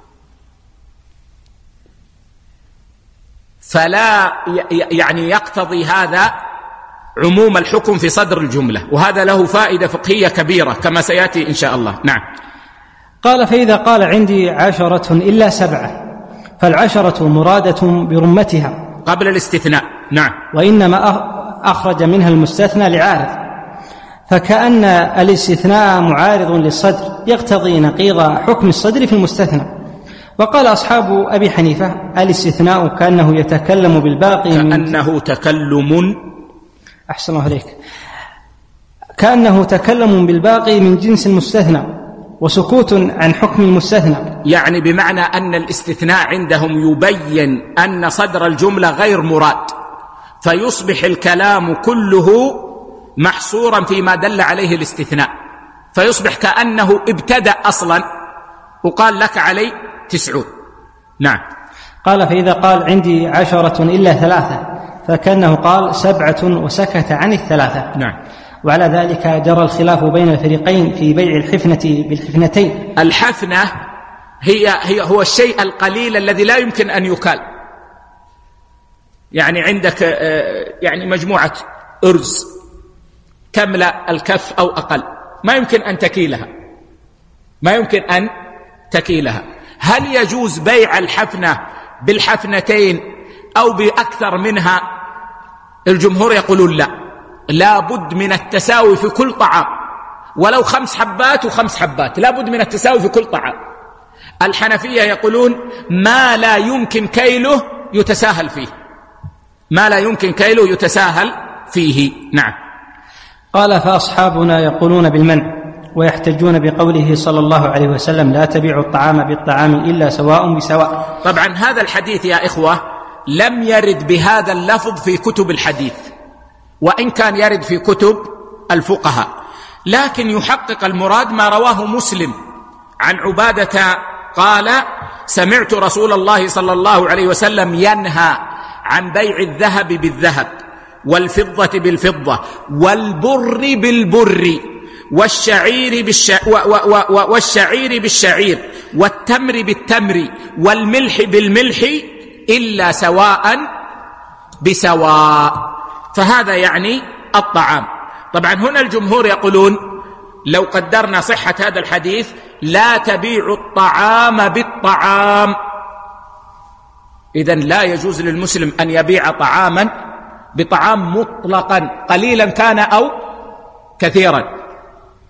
فلا يعني يقتضي هذا عموم الحكم في صدر الجملة، وهذا له فائدة فقهية كبيرة كما سيأتي إن شاء الله. نعم. قال: فإذا قال عندي عشرة إلا سبعة، فالعشرة مرادة برمتها قبل الاستثناء. نعم. وإنما أخرج منها المستثنى لعارض، فكأن الاستثناء معارض للصدر يقتضي نقيض حكم الصدر في المستثنى. وقال أصحاب أبي حنيفة: الاستثناء كأنه يتكلم بالباقي كأنه من تكلم أحسن الله عليك كأنه تكلم بالباقي من جنس المستثنى وسكوت عن حكم المستثنى، يعني بمعنى أن الاستثناء عندهم يبين أن صدر الجملة غير مراد، فيصبح الكلام كله محصورا فيما دل عليه الاستثناء، فيصبح كأنه ابتدأ أصلا وقال لك علي تسعون. نعم. قال: فإذا قال عندي عشرة إلا ثلاثة، فكأنه قال سبعة وسكت عن الثلاثة. نعم. وعلى ذلك جرى الخلاف بين الفريقين في بيع الحفنة بالحفنتين. الحفنة هي, هي هو الشيء القليل الذي لا يمكن أن يكال. يعني عندك يعني مجموعة أرز تملأ الكف أو أقل، ما يمكن أن تكيلها، ما يمكن أن تكيلها. هل يجوز بيع الحفنة بالحفنتين أو بأكثر منها؟ الجمهور يقولون لا، لا بد من التساوي في كل طعام، ولو خمس حبات وخمس حبات، لا بد من التساوي في كل طعام. الحنفية يقولون ما لا يمكن كيله يتساهل فيه، ما لا يمكن كيله يتساهل فيه. نعم. قال: فأصحابنا يقولون بالمنع، ويحتجون بقوله صلى الله عليه وسلم: لا تبيعوا الطعام بالطعام إلا سواء بسواء. طبعا هذا الحديث يا إخوة لم يرد بهذا اللفظ في كتب الحديث، وإن كان يرد في كتب الفقهاء، لكن يحقق المراد ما رواه مسلم عن عبادة قال: سمعت رسول الله صلى الله عليه وسلم ينهى عن بيع الذهب بالذهب والفضة بالفضة والبر بالبر والشعير بالشع... و... و... و... والشعير بالشعير والتمر بالتمر والملح بالملح إلا سواء بسواء. فهذا يعني الطعام. طبعا هنا الجمهور يقولون لو قدرنا صحة هذا الحديث: لا تبيع الطعام بالطعام. إذن لا يجوز للمسلم أن يبيع طعاما بطعام مطلقا، قليلا كان أو كثيرا،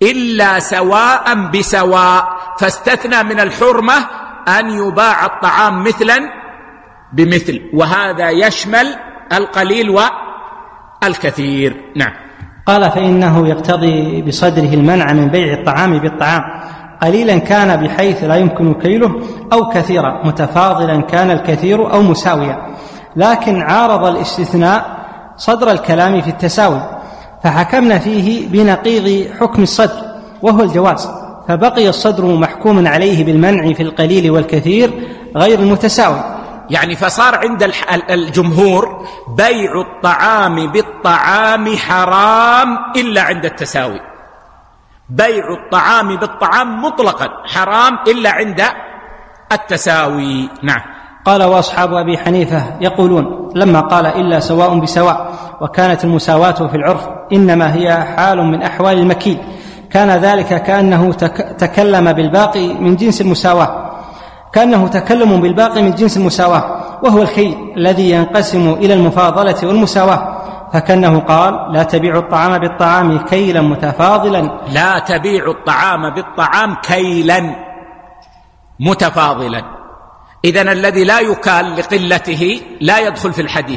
إلا سواء بسواء، فاستثنى من الحرمة أن يباع الطعام مثلا بمثل، وهذا يشمل القليل والكثير. نعم. قال فإنه يقتضي بصدره المنع من بيع الطعام بالطعام، قليلا كان بحيث لا يمكن كيله، أو كثيرا متفاضلا كان الكثير أو مساويا، لكن عارض الاستثناء صدر الكلام في التساوي، فحكمنا فيه بنقيض حكم الصدر وهو الجواز، فبقي الصدر محكوما عليه بالمنع في القليل والكثير غير المتساوي. يعني فصار عند الجمهور بيع الطعام بالطعام حرام إلا عند التساوي، بيع الطعام بالطعام مطلقا حرام إلا عند التساوي. نعم. قال وأصحاب أبي حنيفة يقولون لما قال إلا سواء بسواء وكانت المساواة في العرف إنما هي حال من أحوال المكيل، كان ذلك كأنه تكلم بالباقي من جنس المساواة، كأنه تكلم بالباقي من جنس المساواة وهو الكيل الذي ينقسم إلى المفاضلة والمساواة، فكأنه قال لا تبيع الطعام بالطعام كيلا متفاضلا، لا تبيع الطعام بالطعام كيلا متفاضلا. إذن الذي لا يكال لقلته لا يدخل في الحديث.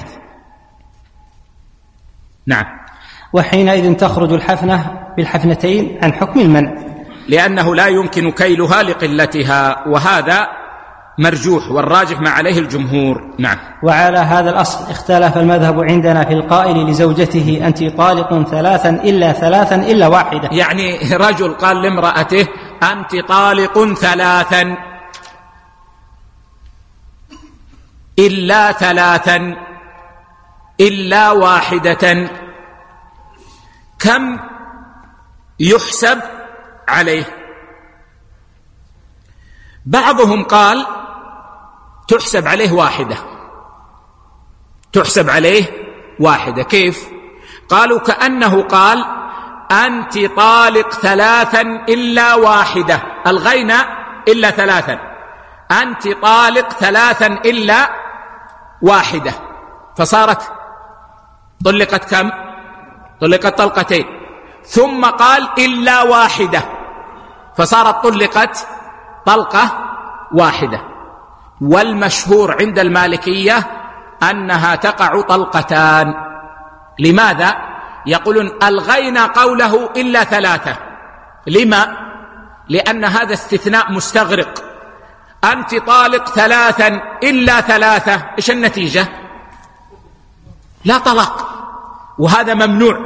نعم. وحينئذ تخرج الحفنة بالحفنتين عن حكم المنع، لأنه لا يمكن كيلها لقلتها، وهذا مرجوح والراجح ما عليه الجمهور. نعم. وعلى هذا الأصل اختلف المذهب عندنا في القائل لزوجته أنت طالق ثلاثا إلا ثلاثا إلا واحدة، يعني رجل قال لامرأته أنت طالق ثلاثا إلا ثلاثا إلا واحدة، كم يحسب عليه؟ بعضهم قال تحسب عليه واحدة، تحسب عليه واحدة. كيف؟ قالوا كأنه قال أنت طالق ثلاثا إلا واحدة، الغينا إلا ثلاثا، أنت طالق ثلاثا إلا واحدة، فصارت طلقت كم؟ طلقت طلقتين، ثم قال إلا واحدة، فصارت طلقت طلقة واحدة. والمشهور عند المالكية أنها تقع طلقتان. لماذا؟ يقولون ألغينا قوله إلا ثلاثة. لما؟ لأن هذا استثناء مستغرق، أنت طالق ثلاثا إلا ثلاثة، إيش النتيجة؟ لا طلاق، وهذا ممنوع،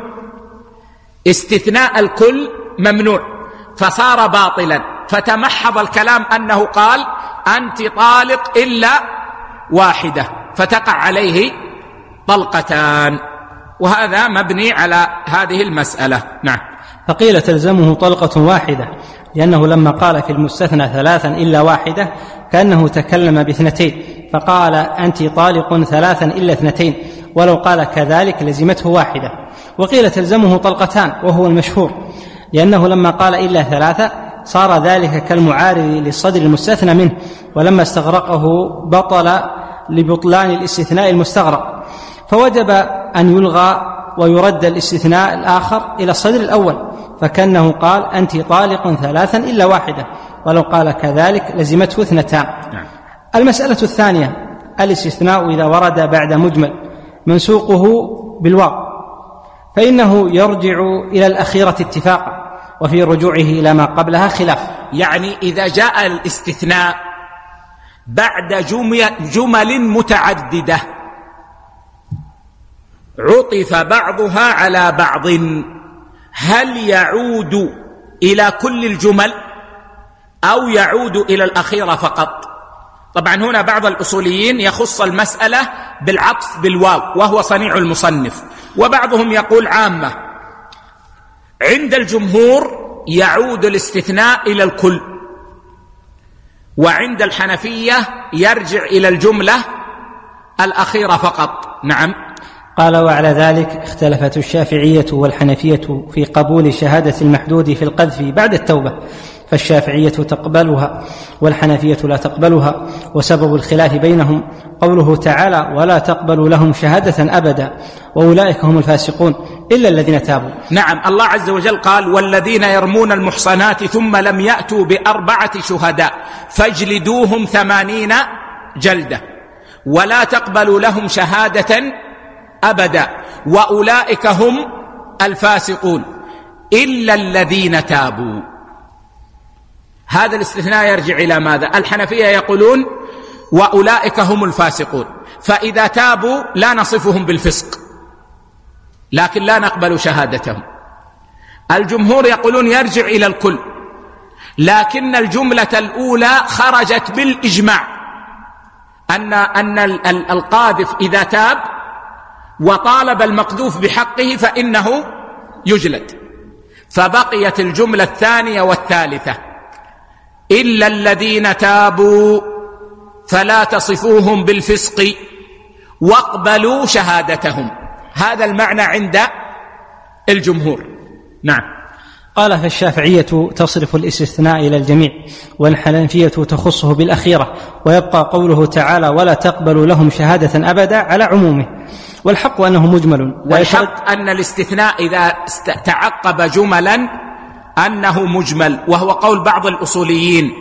استثناء الكل ممنوع، فصار باطلا، فتمحض الكلام أنه قال أنت طالق إلا واحدة، فتقع عليه طلقتان، وهذا مبني على هذه المسألة. نعم. فقيل تلزمه طلقة واحدة، لأنه لما قال في المستثنى ثلاثا إلا واحدة كأنه تكلم باثنتين، فقال أنت طالق ثلاثا إلا اثنتين، ولو قال كذلك لزمته واحدة. وقيل تلزمه طلقتان، وهو المشهور، لأنه لما قال إلا ثلاثة صار ذلك كالمعارض للصدر المستثنى منه، ولما استغرقه بطل لبطلان الاستثناء المستغرق، فوجب أن يلغى ويرد الاستثناء الآخر إلى الصدر الأول، فكأنه قال أنت طالق ثلاثا إلا واحدة، ولو قال كذلك لزمته اثنتان. نعم. المسألة الثانية الاستثناء إذا ورد بعد مجمل منسوقه بالواو، فإنه يرجع إلى الأخيرة اتفاقا، وفي رجوعه إلى ما قبلها خلاف. يعني إذا جاء الاستثناء بعد جمل متعددة عطف بعضها على بعض، هل يعود إلى كل الجمل أو يعود إلى الأخيرة فقط؟ طبعا هنا بعض الأصوليين يخص المسألة بالعطف بالواو، وهو صنيع المصنف، وبعضهم يقول عامة. عند الجمهور يعود الاستثناء إلى الكل، وعند الحنفية يرجع إلى الجملة الأخيرة فقط. نعم. قال وعلى ذلك اختلفت الشافعية والحنفية في قبول شهادة المحدود في القذف بعد التوبة، فالشافعية تقبلها والحنفية لا تقبلها. وسبب الخلاف بينهم قوله تعالى ولا تقبل لهم شهادة أبدا وأولئك هم الفاسقون إلا الذين تابوا. نعم، الله عز وجل قال والذين يرمون المحصنات ثم لم يأتوا بأربعة شهداء فاجلدوهم ثمانين جلدة ولا تقبلوا لهم شهادة أبدا وأولئك هم الفاسقون إلا الذين تابوا. هذا الاستثناء يرجع إلى ماذا؟ الحنفية يقولون وأولئك هم الفاسقون، فإذا تابوا لا نصفهم بالفسق لكن لا نقبل شهادتهم. الجمهور يقولون يرجع إلى الكل، لكن الجملة الأولى خرجت بالإجماع أن أن القاذف إذا تاب وطالب المقذوف بحقه فإنه يجلد، فبقيت الجملة الثانية والثالثة إلا الذين تابوا فلا تصفوهم بالفسق واقبلوا شهادتهم. هذا المعنى عند الجمهور. نعم. قال فالشافعية تصرف الاستثناء إلى الجميع والحنفية تخصه بالأخيرة، ويبقى قوله تعالى ولا تقبل لهم شهادة أبدا على عمومه، والحق أنه مجمل. والحق أن الاستثناء إذا تعقب جملا أنه مجمل، وهو قول بعض الأصوليين،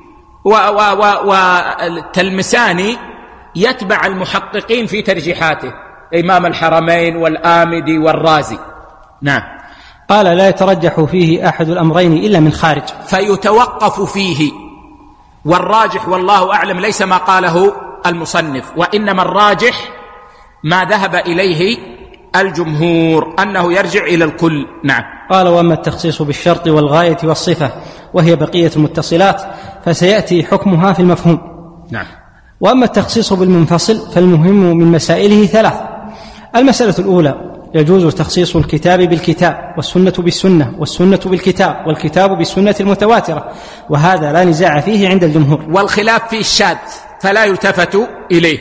والتلمساني يتبع المحققين في ترجيحاته، إمام الحرمين والآمدي والرازي. نعم. قال لا يترجح فيه أحد الأمرين إلا من خارج، فيتوقف فيه، والراجح والله أعلم ليس ما قاله المصنف، وإنما الراجح ما ذهب إليه الجمهور أنه يرجع إلى الكل. نعم. قال وأما التخصيص بالشرط والغاية والصفة وهي بقية المتصلات فسيأتي حكمها في المفهوم. نعم. وأما التخصيص بالمنفصل فالمهم من مسائله ثلاث. المسألة الأولى يجوز تخصيص الكتاب بالكتاب والسنة بالسنة والسنة بالكتاب والكتاب بالسنة المتواترة، وهذا لا نزاع فيه عند الجمهور، والخلاف فيه الشاذ فلا يلتفت إليه.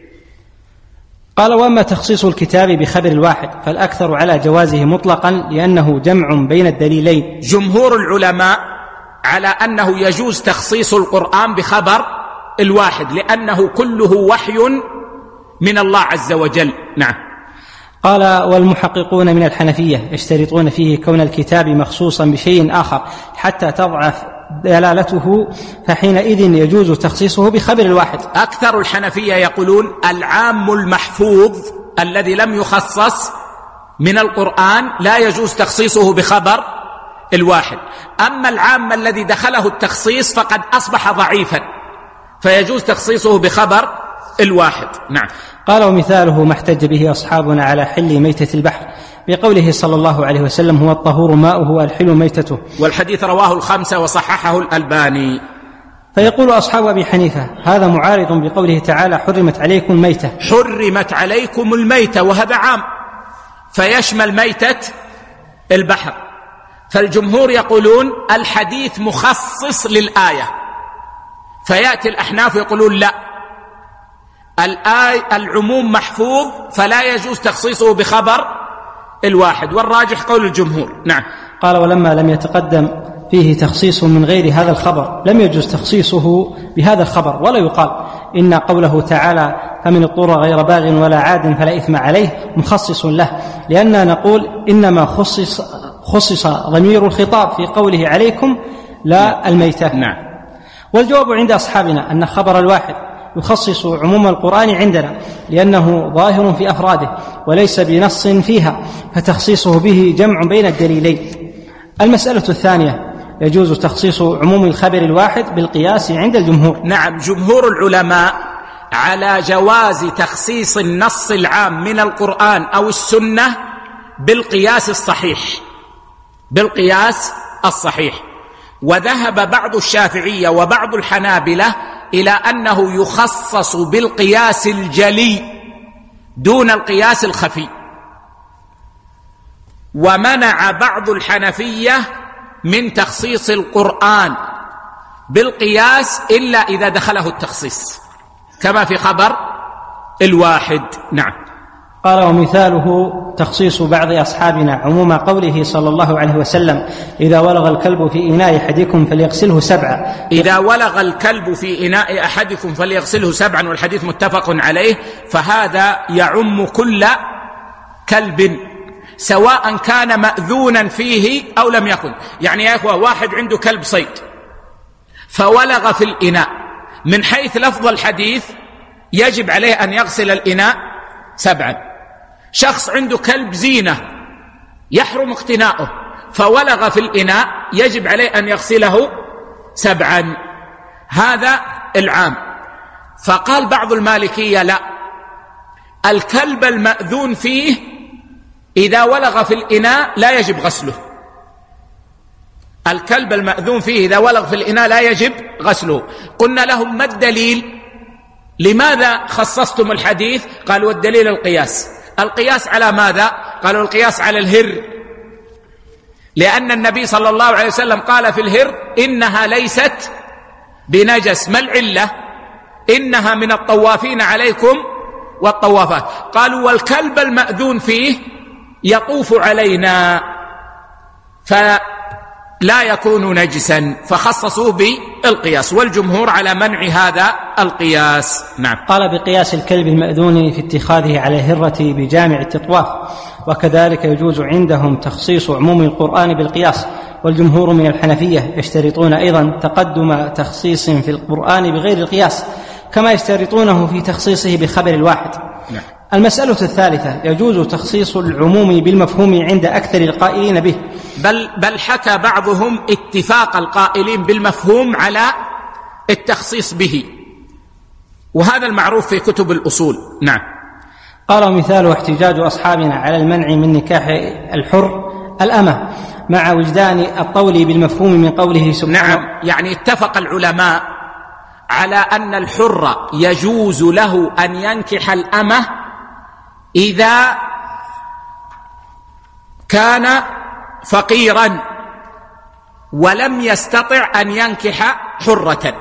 قال وأما تخصيص الكتاب بخبر الواحد فالأكثر على جوازه مطلقا لأنه جمع بين الدليلين. جمهور العلماء على أنه يجوز تخصيص القرآن بخبر الواحد لأنه كله وحي من الله عز وجل. نعم. قال والمحققون من الحنفية يشترطون فيه كون الكتاب مخصوصا بشيء آخر حتى تضعف دلالته، فحينئذ يجوز تخصيصه بخبر الواحد. أكثر الحنفية يقولون العام المحفوظ الذي لم يخصص من القرآن لا يجوز تخصيصه بخبر الواحد، أما العام الذي دخله التخصيص فقد أصبح ضعيفا فيجوز تخصيصه بخبر الواحد. نعم. قال ومثاله ما احتج به أصحابنا على حل ميتة البحر بقوله صلى الله عليه وسلم هو الطهور ماؤه والحل ميتته، والحديث رواه الخمسة وصححه الألباني. فيقول أصحاب أبي حنيفة هذا معارض بقوله تعالى حرمت عليكم الميتة. حرمت عليكم الميتة وهذا عام فيشمل ميتة البحر، فالجمهور يقولون الحديث مخصص للآية، فيأتي الأحناف يقولون لا، الآية العموم محفوظ فلا يجوز تخصيصه بخبر الواحد، والراجح قول الجمهور. نعم. قال ولما لم يتقدم فيه تخصيص من غير هذا الخبر لم يجوز تخصيصه بهذا الخبر، ولا يقال إن قوله تعالى فمن اضطر غير باغ ولا عاد فلا إثم عليه مخصص له، لأننا نقول إنما خصص, خصص ضمير الخطاب في قوله عليكم لا الميتة. نعم. والجواب عند أصحابنا أن خبر الواحد يخصص عموم القرآن عندنا لأنه ظاهر في أفراده وليس بنص فيها، فتخصيصه به جمع بين الدليلين. المسألة الثانية يجوز تخصيص عموم الخبر الواحد بالقياس عند الجمهور. نعم. جمهور العلماء على جواز تخصيص النص العام من القرآن أو السنة بالقياس الصحيح، بالقياس الصحيح. وذهب بعض الشافعية وبعض الحنابلة إلى أنه يخصص بالقياس الجلي دون القياس الخفي، ومنع بعض الحنفية من تخصيص القرآن بالقياس إلا إذا دخله التخصيص كما في خبر الواحد. نعم. قال: ومثاله تخصيص بعض أصحابنا عموم قوله صلى الله عليه وسلم: إذا ولغ الكلب في إناء أحدكم فليغسله سبعا. إذا ولغ الكلب في إناء أحدكم فليغسله سبعا، والحديث متفق عليه، فهذا يعم كل كلب سواء كان مأذونا فيه أو لم يكن. يعني يا إخوة، واحد عنده كلب صيد فولغ في الإناء، من حيث لفظ الحديث يجب عليه أن يغسل الإناء سبعا. شخص عنده كلب زينة يحرم اقتناؤه فولغ في الإناء، يجب عليه أن يغسله سبعا. هذا العام. فقال بعض المالكية: لا، الكلب المأذون فيه إذا ولغ في الإناء لا يجب غسله. الكلب المأذون فيه إذا ولغ في الإناء لا يجب غسله. قلنا لهم: ما الدليل؟ لماذا خصصتم الحديث؟ قالوا: والدليل القياس. القياس على ماذا؟ قالوا: القياس على الهر، لأن النبي صلى الله عليه وسلم قال في الهر: إنها ليست بنجس. ما العلة؟ إنها من الطوافين عليكم والطوافات. قالوا: والكلب المأذون فيه يطوف علينا فلا يكون نجسا، فخصصوه بالقياس، والجمهور على منع هذا القياس. نعم. قال: بقياس الكلب المأذون في اتخاذه على الهرة بجامع التطواف، وكذلك يجوز عندهم تخصيص عموم القرآن بالقياس، والجمهور من الحنفية يشترطون أيضا تقدم تخصيص في القرآن بغير القياس، كما يشترطونه في تخصيصه بخبر الواحد. نعم. المسألة الثالثة: يجوز تخصيص العموم بالمفهوم عند أكثر القائلين به، بل, بل حكى بعضهم اتفاق القائلين بالمفهوم على التخصيص به، وهذا المعروف في كتب الأصول. نعم. قال: مثاله احتجاج أصحابنا على المنع من نكاح الحر الأمة مع وجدان الطول بالمفهوم من قوله سبحانه. نعم، يعني اتفق العلماء على أن الحر يجوز له أن ينكح الأمة إذا كان فقيرا ولم يستطع أن ينكح حرة،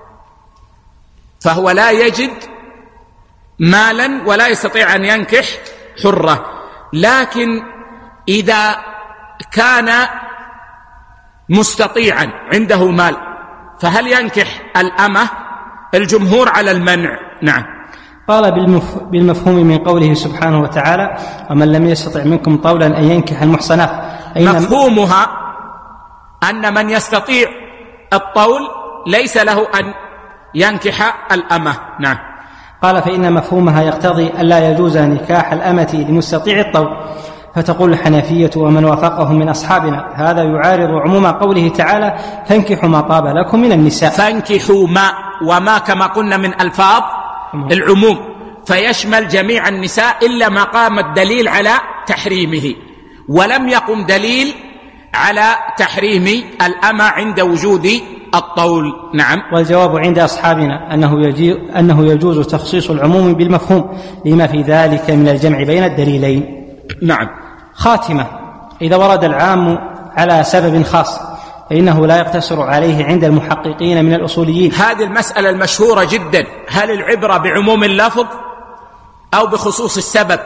فهو لا يجد مالا ولا يستطيع أن ينكح حرة. لكن إذا كان مستطيعا عنده مال فهل ينكح الأمة؟ الجمهور على المنع. نعم. قال: بالمفهوم من قوله سبحانه وتعالى: ومن لم يستطع منكم طولا أن ينكح المحصنات. مفهومها أن من يستطيع الطول ليس له أن ينكح الأمة. نعم. قال: فإن مفهومها يقتضي ألا يجوز نكاح الأمة لمستطيع الطول، فتقول الحنفية ومن وافقهم من أصحابنا: هذا يعارض عموم قوله تعالى: فانكحوا ما طاب لكم من النساء. فانكحوا ما، وما كما قلنا من ألفاظ العموم، فيشمل جميع النساء إلا ما قام الدليل على تحريمه، ولم يقم دليل على تحريم الأمة عند وجود الطول. نعم. والجواب عند أصحابنا أنه, أنه يجوز تخصيص العموم بالمفهوم لما في ذلك من الجمع بين الدليلين. نعم. خاتمة: إذا ورد العام على سبب خاص فإنه لا يقتصر عليه عند المحققين من الأصوليين. هذه المسألة المشهورة جدا: هل العبرة بعموم اللفظ أو بخصوص السبب؟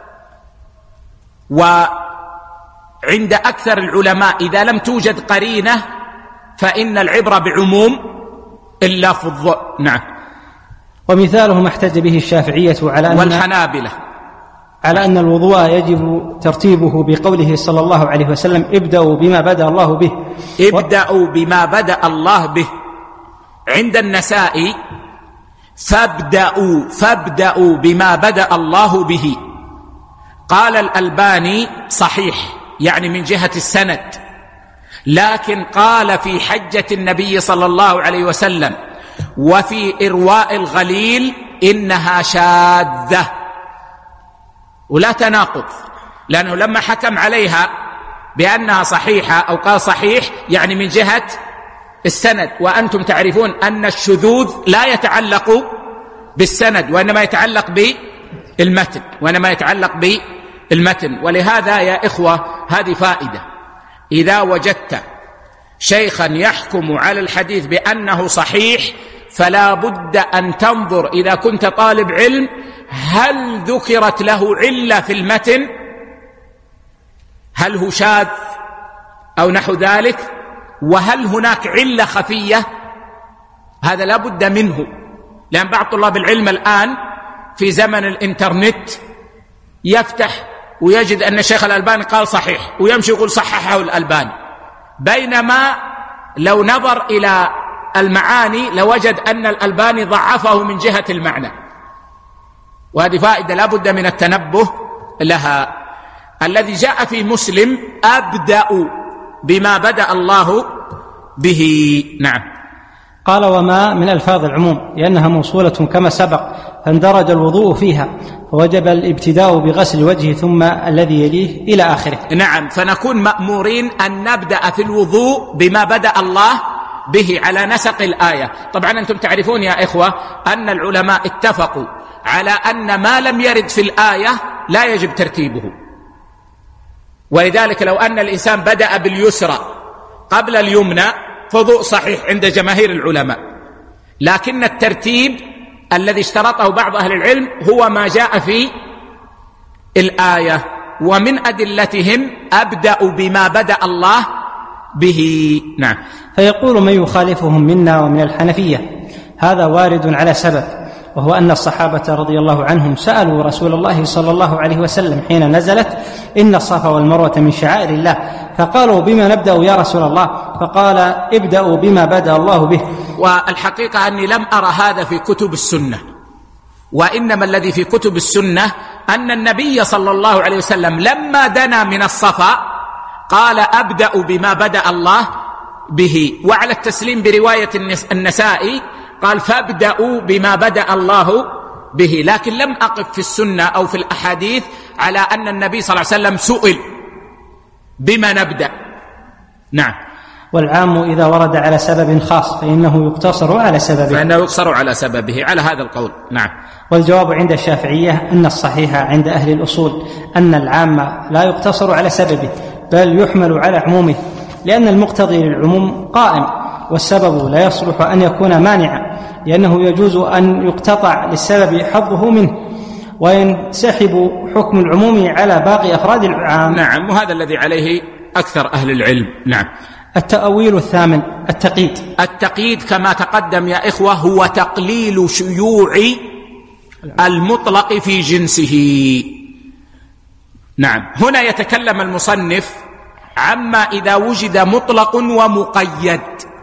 وعند أكثر العلماء إذا لم توجد قرينة فإن العبرة بعموم اللفظ. نعم. ومثاله ما احتج به الشافعية على أن والحنابلة على أن الوضوء يجب ترتيبه بقوله صلى الله عليه وسلم: ابدأوا بما بدأ الله به. ابدأوا بما بدأ الله به. عند النسائي: فابدأوا فابدأوا بما بدأ الله به. قال الألباني: صحيح، يعني من جهة السند، لكن قال في حجة النبي صلى الله عليه وسلم وفي إرواء الغليل إنها شاذة، ولا تناقض، لأنه لما حكم عليها بأنها صحيحة أو قال صحيح يعني من جهة السند، وأنتم تعرفون أن الشذوذ لا يتعلق بالسند وإنما يتعلق بالمتن وإنما يتعلق بالمتن. ولهذا يا إخوة هذه فائدة: إذا وجدت شيخا يحكم على الحديث بأنه صحيح فلا بد أن تنظر إذا كنت طالب علم هل ذكرت له علة في المتن؟ هل هو شاذ أو نحو ذلك؟ وهل هناك علة خفية؟ هذا لا بد منه، لأن بعض طلاب العلم الآن في زمن الإنترنت يفتح ويجد أن الشيخ الألباني قال صحيح ويمشي يقول صححه الألباني، بينما لو نظر إلى المعاني لوجد أن الألباني ضعفه من جهة المعنى. وهذه فائدة لا بد من التنبه لها. الذي جاء في مسلم أبدأ بما بدأ الله به. نعم. قال وما من ألفاظ العموم لأنها موصولة كما سبق، فاندرج الوضوء فيها، فوجب الابتداء بغسل الوجه ثم الذي يليه إلى آخره. نعم، فنكون مأمورين أن نبدأ في الوضوء بما بدأ الله به على نسق الآية. طبعا أنتم تعرفون يا إخوة أن العلماء اتفقوا على أن ما لم يرد في الآية لا يجب ترتيبه، ولذلك لو أن الإنسان بدأ باليسرى قبل اليمنى فوضوء صحيح عند جماهير العلماء، لكن الترتيب الذي اشترطه بعض أهل العلم هو ما جاء في الآية. ومن أدلتهم أبدأ بما بدأ الله به. نعم. فيقول من يخالفهم منا ومن الحنفية هذا وارد على سبب، وهو أن الصحابة رضي الله عنهم سألوا رسول الله صلى الله عليه وسلم حين نزلت إن الصفا والمروة من شعائر الله، فقالوا بما نبدأ يا رسول الله؟ فقال ابدأوا بما بدأ الله به. والحقيقة أني لم أرى هذا في كتب السنة، وإنما الذي في كتب السنة أن النبي صلى الله عليه وسلم لما دنا من الصفا قال أبدأ بما بدأ الله به. وعلى التسليم برواية النسائي قال فابدأوا بما بدأ الله به. لكن لم أقف في السنة أو في الأحاديث على أن النبي صلى الله عليه وسلم سئل بما نبدأ. نعم. والعام إذا ورد على سبب خاص فإنه يقتصر على سببه فإنه يقتصر على سببه على هذا القول. نعم. والجواب عند الشافعية أن الصحيح عند أهل الأصول أن العام لا يقتصر على سببه بل يحمل على عمومه، لأن المقتضي للعموم قائم، والسبب لا يصلح أن يكون مانعا، لأنه يجوز أن يقتطع للسبب حظه منه وينسحب حكم العموم على باقي أفراد العام. نعم، وهذا الذي عليه أكثر أهل العلم. نعم. التأويل الثامن التقييد. التقييد كما تقدم يا إخوة هو تقليل شيوع المطلق في جنسه. نعم. هنا يتكلم المصنف عما إذا وجد مطلق ومقيد،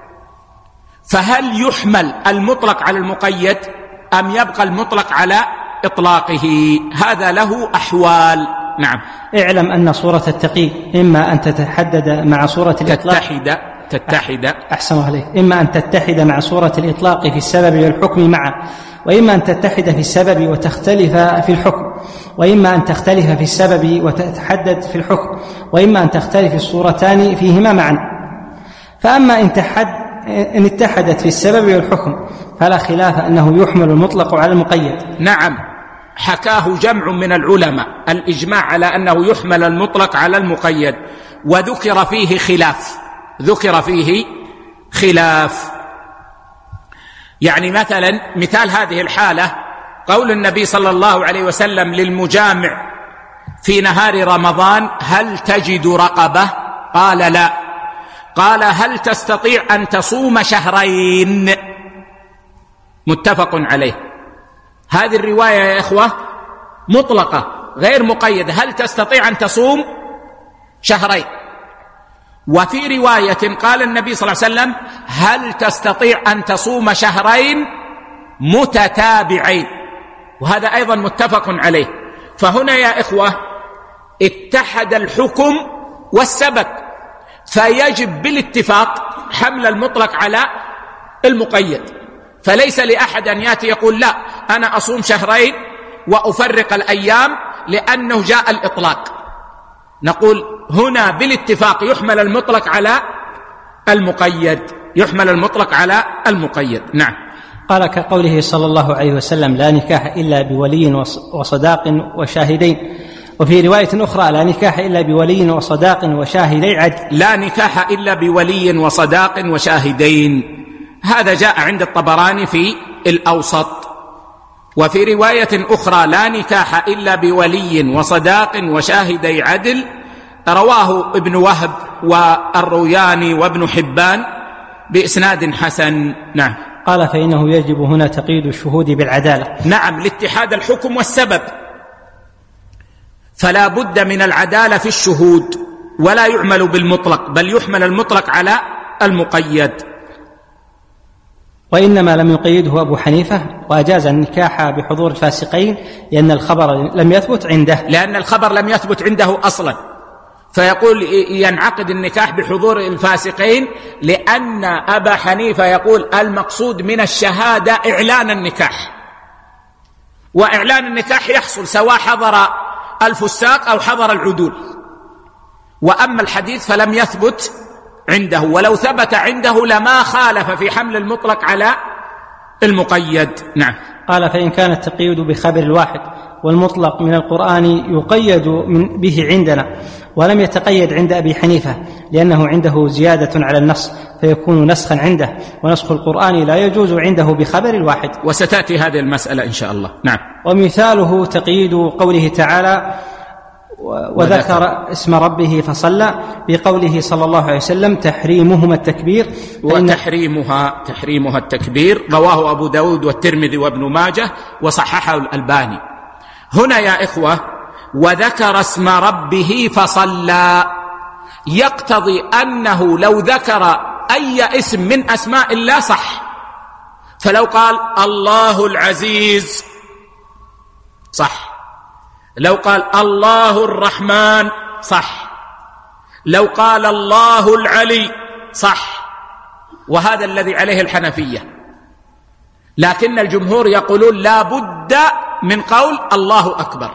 فهل يحمل المطلق على المقيد أم يبقى المطلق على إطلاقه؟ هذا له أحوال. نعم. اعلم أن صورة التقييد إما أن تتحدد مع صورة الإطلاق تتحد تتحد أحسن عليك إما أن تتحد مع صورة الإطلاق في السبب والحكم معا، وإما أن تتحد في السبب وتختلف في الحكم، وإما أن تختلف في السبب وتتحدد في الحكم، وإما أن تختلف الصورتان فيهما معا. فأما إن, تحد إن اتحدت في السبب والحكم فلا خلاف أنه يحمل المطلق على المقيد. نعم. حكاه جمع من العلماء الإجماع على أنه يحمل المطلق على المقيد، وذكر فيه خلاف ذكر فيه خلاف يعني مثلا مثال هذه الحالة قول النبي صلى الله عليه وسلم للمجامع في نهار رمضان هل تجد رقبة؟ قال لا. قال هل تستطيع أن تصوم شهرين؟ متفق عليه. هذه الرواية يا إخوة مطلقة غير مقيدة، هل تستطيع أن تصوم شهرين. وفي رواية قال النبي صلى الله عليه وسلم هل تستطيع أن تصوم شهرين متتابعين، وهذا أيضا متفق عليه. فهنا يا إخوة اتحد الحكم والسبب، فيجب بالاتفاق حمل المطلق على المقيد، فليس لأحد أن يأتي يقول لا أنا أصوم شهرين وأفرق الأيام لأنه جاء الإطلاق. نقول هنا بالاتفاق يحمل المطلق على المقيد يحمل المطلق على المقيد. نعم. قال كقوله صلى الله عليه وسلم لا نكاح إلا بولي وصداق وشاهدين، وفي رواية أخرى لا نكاح إلا بولي وصداق وشاهدي عدل. لا نكاح إلا بولي وصداق وشاهدين، هذا جاء عند الطبراني في الأوسط. وفي رواية أخرى لا نكاح إلا بولي وصداق وشاهدي عدل، رواه ابن وهب والروياني وابن حبان بإسناد حسن. نعم. قال فإنه يجب هنا تقييد الشهود بالعدالة. نعم، لاتحاد الحكم والسبب، فلا بد من العدالة في الشهود، ولا يعمل بالمطلق، بل يحمل المطلق على المقيد. وإنما لم يقيده أبو حنيفة وأجاز النكاح بحضور الفاسقين لأن الخبر لم يثبت عنده، لأن الخبر لم يثبت عنده أصلا، فيقول ينعقد النكاح بحضور الفاسقين، لأن أبا حنيفة يقول المقصود من الشهادة إعلان النكاح، وإعلان النكاح يحصل سواء حضر الفساق أو حضر العدول. وأما الحديث فلم يثبت عنده، ولو ثبت عنده لما خالف في حمل المطلق على المقيد. نعم. قال فإن كان التقييد بخبر الواحد والمطلق من القرآن يقيد من به عندنا، ولم يتقيد عند أبي حنيفة لأنه عنده زيادة على النص فيكون نسخا عنده، ونسخ القرآن لا يجوز عنده بخبر الواحد، وستأتي هذه المسألة إن شاء الله. نعم. ومثاله تقييد قوله تعالى وذكر اسم ربه فصلى بقوله صلى الله عليه وسلم تحريمهما التكبير، وتحريمها تحريمها التكبير، رواه أبو داود والترمذي وابن ماجه وصححه الألباني. هنا يا إخوة وذكر اسم ربه فصلى يقتضي أنه لو ذكر أي اسم من أسماء الله صح، فلو قال الله العزيز صح، لو قال الله الرحمن صح، لو قال الله العلي صح، وهذا الذي عليه الحنفية. لكن الجمهور يقولون لا بد من قول الله أكبر،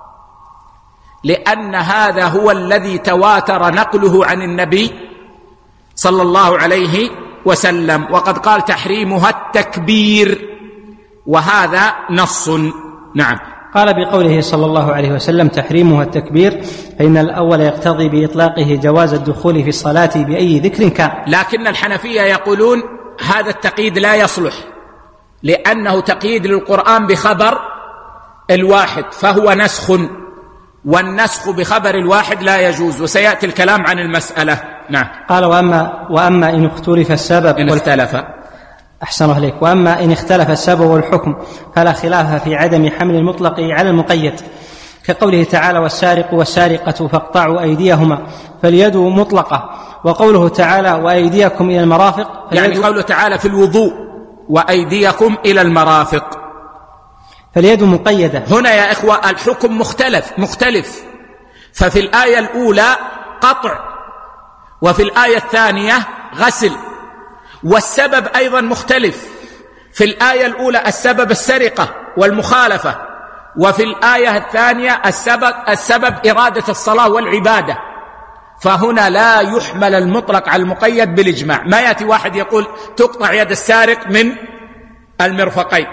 لأن هذا هو الذي تواتر نقله عن النبي صلى الله عليه وسلم، وقد قال تحريمها التكبير، وهذا نص. نعم. قال بقوله صلى الله عليه وسلم تحريمها التكبير فإن الأول يقتضي بإطلاقه جواز الدخول في الصلاة بأي ذكر كان، لكن الحنفية يقولون هذا التقييد لا يصلح، لأنه تقييد للقرآن بخبر الواحد فهو نسخ، والنسخ بخبر الواحد لا يجوز، وسيأتي الكلام عن المسألة. نعم. قال وأما, وأما إن اختلف السبب إن اختلف أحسن عليك وأما إن اختلف السبب والحكم فلا خلاف في عدم حمل المطلق على المقيد، كقوله تعالى والسارق والسارقة فاقطعوا أيديهما فاليد مطلقة، وقوله تعالى وأيديكم إلى المرافق، يعني قوله تعالى في الوضوء وأيديكم إلى المرافق، فاليد مقيدة. هنا يا إخوة الحكم مختلف مختلف ففي الآية الأولى قطع، وفي الآية الثانية غسل، والسبب أيضا مختلف، في الآية الأولى السبب السرقة والمخالفة، وفي الآية الثانية السبب, السبب إرادة الصلاة والعبادة، فهنا لا يحمل المطلق على المقيد بالإجماع. ما يأتي واحد يقول تقطع يد السارق من المرفقين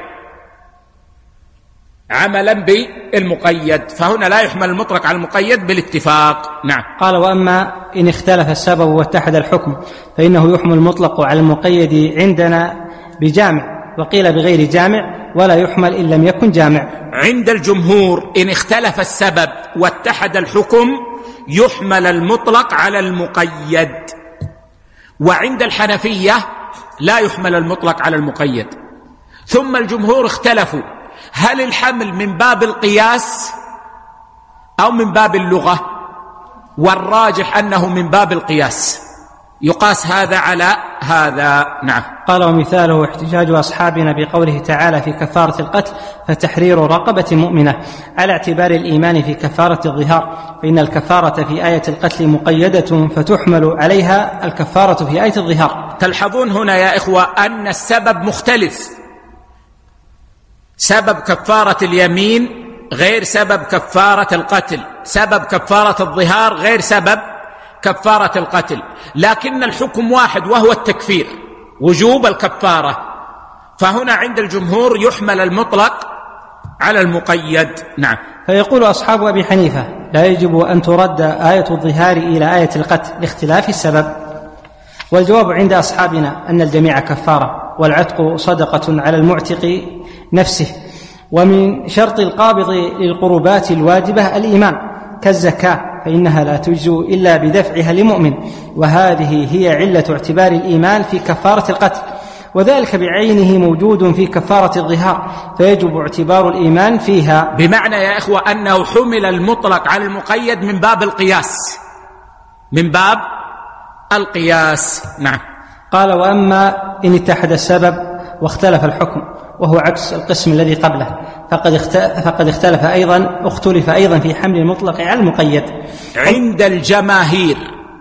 عملا بالمقيد، فهنا لا يحمل المطلق على المقيد بالاتفاق. نعم. قال وأما إن اختلف السبب واتحد الحكم فإنه يحمل المطلق على المقيد عندنا بجامع، وقيل بغير جامع ولا يحمل إن لم يكن جامع. عند الجمهور إن اختلف السبب واتحد الحكم يحمل المطلق على المقيد، وعند الحنفية لا يحمل المطلق على المقيد. ثم الجمهور اختلفوا هل الحمل من باب القياس أو من باب اللغة، والراجح أنه من باب القياس، يقاس هذا على هذا. نعم. قال ومثاله احتجاج أصحابنا بقوله تعالى في كفارة القتل فتحرير رقبة مؤمنة على اعتبار الإيمان في كفارة الظهار، فإن الكفارة في آية القتل مقيدة فتحمل عليها الكفارة في آية الظهار. تلحظون هنا يا إخوة أن السبب مختلف، سبب كفارة اليمين غير سبب كفارة القتل، سبب كفارة الظهار غير سبب كفارة القتل، لكن الحكم واحد وهو التكفير، وجوب الكفارة. فهنا عند الجمهور يحمل المطلق على المقيد. نعم. فيقول أصحاب أبي حنيفة لا يجب أن ترد آية الظهار إلى آية القتل لاختلاف السبب، والجواب عند أصحابنا أن الجميع كفارة، والعتق صدقة على المعتق نفسه، ومن شرط القابض للقربات الواجبة الإيمان كالزكاة، فإنها لا تجزئ إلا بدفعها لمؤمن، وهذه هي علة اعتبار الإيمان في كفارة القتل، وذلك بعينه موجود في كفارة الظهار، فيجب اعتبار الإيمان فيها. بمعنى يا إخوة أنه حمل المطلق على المقيد من باب القياس، من باب القياس. نعم. قال: وأما إن اتحد السبب واختلف الحكم، وهو عكس القسم الذي قبله، فقد فقد اختلف أيضا اختلف أيضا في حمل المطلق على المقيد. عند الجماهير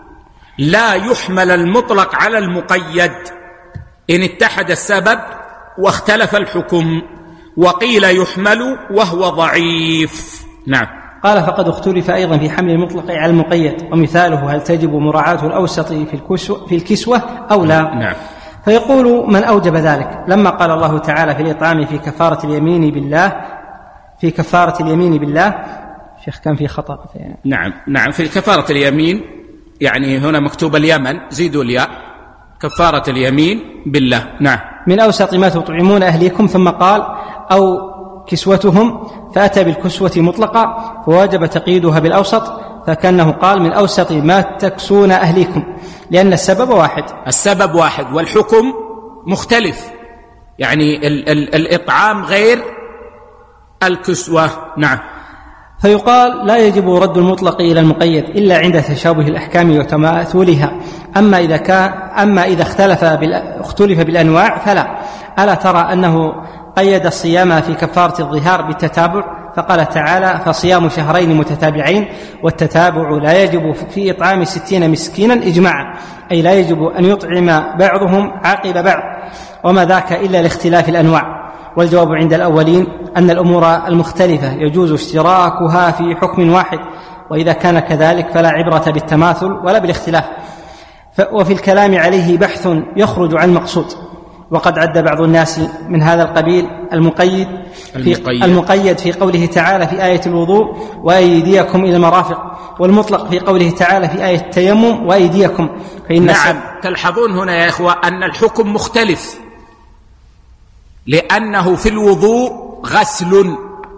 لا يحمل المطلق على المقيد إن اتحد السبب واختلف الحكم، وقيل يحمل وهو ضعيف. نعم. قال: فقد اختلف أيضا في حمل المطلق على المقيد، ومثاله: هل تجب مراعاة الأوسط في الكسوة أو لا؟ نعم. فيقول: من أوجب ذلك؟ لما قال الله تعالى في الإطعام في كفارة اليمين بالله في كفارة اليمين بالله شيخ كان في خطأ. نعم نعم في كفارة اليمين، يعني هنا مكتوب اليمن، زيدوا الياء، كفارة اليمين بالله. نعم. من أوسط ما تطعمون أهليكم، ثم قال: أو كسوتهم، فأتى بالكسوة مطلقة فواجب تقييدها بالأوسط، فكأنه قال: من أوسط ما تكسون أهليكم، لأن السبب واحد. السبب واحد والحكم مختلف، يعني ال- ال- الإطعام غير الكسوة. نعم. فيقال: لا يجب رد المطلق إلى المقيد إلا عند تشابه الأحكام وتماثلها، أما إذا كان أما إذا اختلف اختلف بالأنواع فلا. ألا ترى أنه قيد الصيام في كفارة الظهار بالتتابع، فقال تعالى: فصيام شهرين متتابعين، والتتابع لا يجب في إطعام ستين مسكينا إجماعا، أي لا يجب أن يطعم بعضهم عقب بعض، وما ذاك إلا لاختلاف الأنواع. والجواب عند الأولين أن الأمور المختلفة يجوز اشتراكها في حكم واحد، وإذا كان كذلك فلا عبرة بالتماثل ولا بالاختلاف. وفي الكلام عليه بحث يخرج عن المقصود، وقد عد بعض الناس من هذا القبيل المقيد في, المقيد. المقيد في قوله تعالى في آية الوضوء: وأيديكم إلى المرافق، والمطلق في قوله تعالى في آية التيمم: وأيديكم. فإن نعم. تلحظون هنا يا إخوة أن الحكم مختلف، لأنه في الوضوء غسل،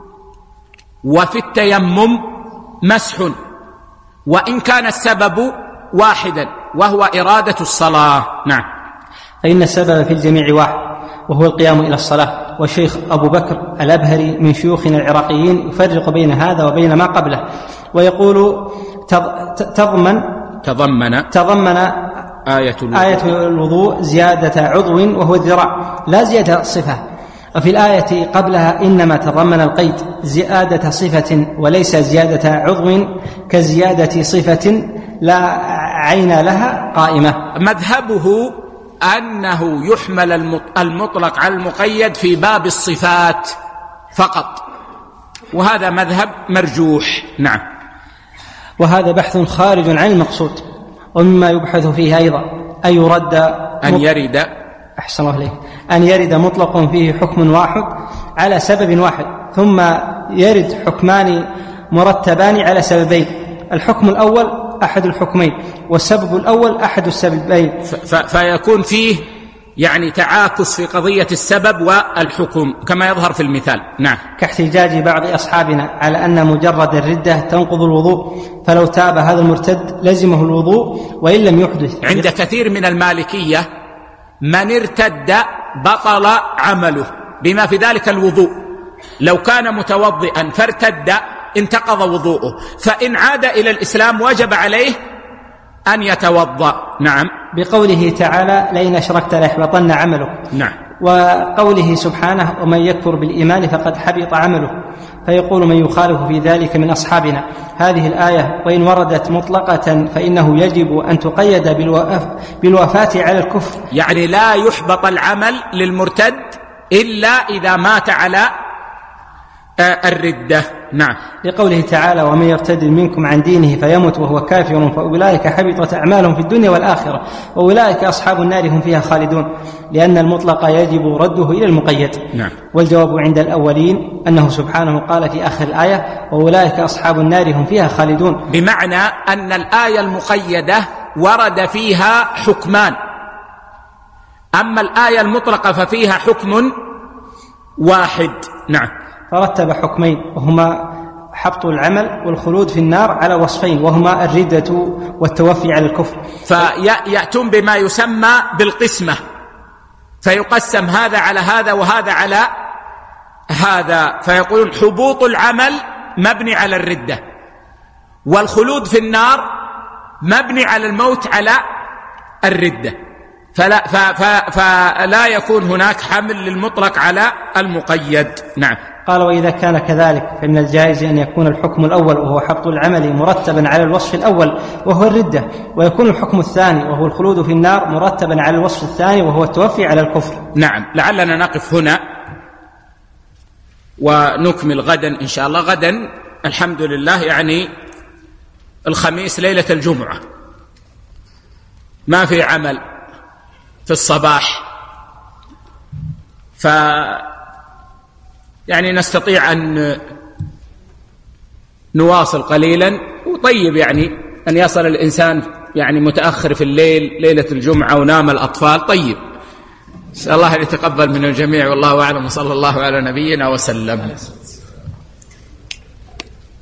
وفي التيمم مسح، وإن كان السبب واحدا وهو إرادة الصلاة. نعم. فإن السبب في الجميع واحد، وهو القيام إلى الصلاة. والشيخ أبو بكر الأبهري من شيوخنا العراقيين يفرق بين هذا وبين ما قبله، ويقول: تضمن تضمن تضمن آية الوضوء, آية الوضوء زيادة عضو وهو الذراع، لا زيادة صفة. وفي الآية قبلها إنما تضمن القيد زيادة صفة وليس زيادة عضو كزيادة صفة لا عين لها قائمة. مذهبه أنه يحمل المطلق على المقيد في باب الصفات فقط، وهذا مذهب مرجوح. نعم. وهذا بحث خارج عن المقصود. ومما يبحث فيه أيضا أن يرد أن يرد أحسن الله عليك أن يرد مطلق فيه حكم واحد على سبب واحد، ثم يرد حكمان مرتبان على سببين، الحكم الأول أحد الحكمين، والسبب الأول أحد السببين، فيكون فيه يعني تعاكس في قضية السبب والحكم كما يظهر في المثال. نعم. كاحتجاج بعض أصحابنا على أن مجرد الردة تنقض الوضوء، فلو تاب هذا المرتد لزمه الوضوء وإن لم يحدث. عند كثير من المالكية من ارتد بطل عمله بما في ذلك الوضوء، لو كان متوضئا فارتد انتقض وضوءه، فإن عاد إلى الإسلام وجب عليه أن يتوضأ. نعم. بقوله تعالى: لئن أشركت ليحبطن عملك. نعم. وقوله سبحانه: ومن يكفر بالإيمان فقد حبط عمله. فيقول من يخالف في ذلك من أصحابنا هذه الآية وإن وردت مطلقة فإنه يجب أن تقيد بالوفاة على الكفر، يعني لا يحبط العمل للمرتد إلا إذا مات على الردة. نعم. لقوله تعالى: ومن يرتد منكم عن دينه فيمت وهو كافر فأولئك حبطت أعمالهم في الدنيا والآخرة وأولئك أصحاب النار هم فيها خالدون، لأن المطلق يجب رده إلى المقيد. نعم. والجواب عند الأولين أنه سبحانه قال في آخر الآية: وأولئك أصحاب النار هم فيها خالدون، بمعنى أن الآية المقيدة ورد فيها حكمان، أما الآية المطلقة ففيها حكم واحد. نعم. فرتب حكمين، وهما حبط العمل والخلود في النار على وصفين، وهما الردة والتوفي على الكفر. فيأتون بما يسمى بالقسمة، فيقسم هذا على هذا وهذا على هذا، فيقولون حبوط العمل مبني على الردة، والخلود في النار مبني على الموت على الردة، فلا, فلا يكون هناك حمل للمطلق على المقيد. نعم. قال: وإذا كان كذلك فمن الجائز أن يكون الحكم الأول وهو حبط العمل مرتبا على الوصف الأول وهو الردة، ويكون الحكم الثاني وهو الخلود في النار مرتبا على الوصف الثاني وهو التوفي على الكفر. نعم. لعلنا نقف هنا ونكمل غدا إن شاء الله. غدا الحمد لله يعني الخميس ليلة الجمعة، ما في عمل في الصباح، ف يعني نستطيع أن نواصل قليلا. وطيب يعني أن يصل الإنسان يعني متأخر في الليل ليلة الجمعة ونام الأطفال، طيب. نسأل الله أن يتقبل من الجميع، والله أعلم، وصلى الله على نبينا وسلم.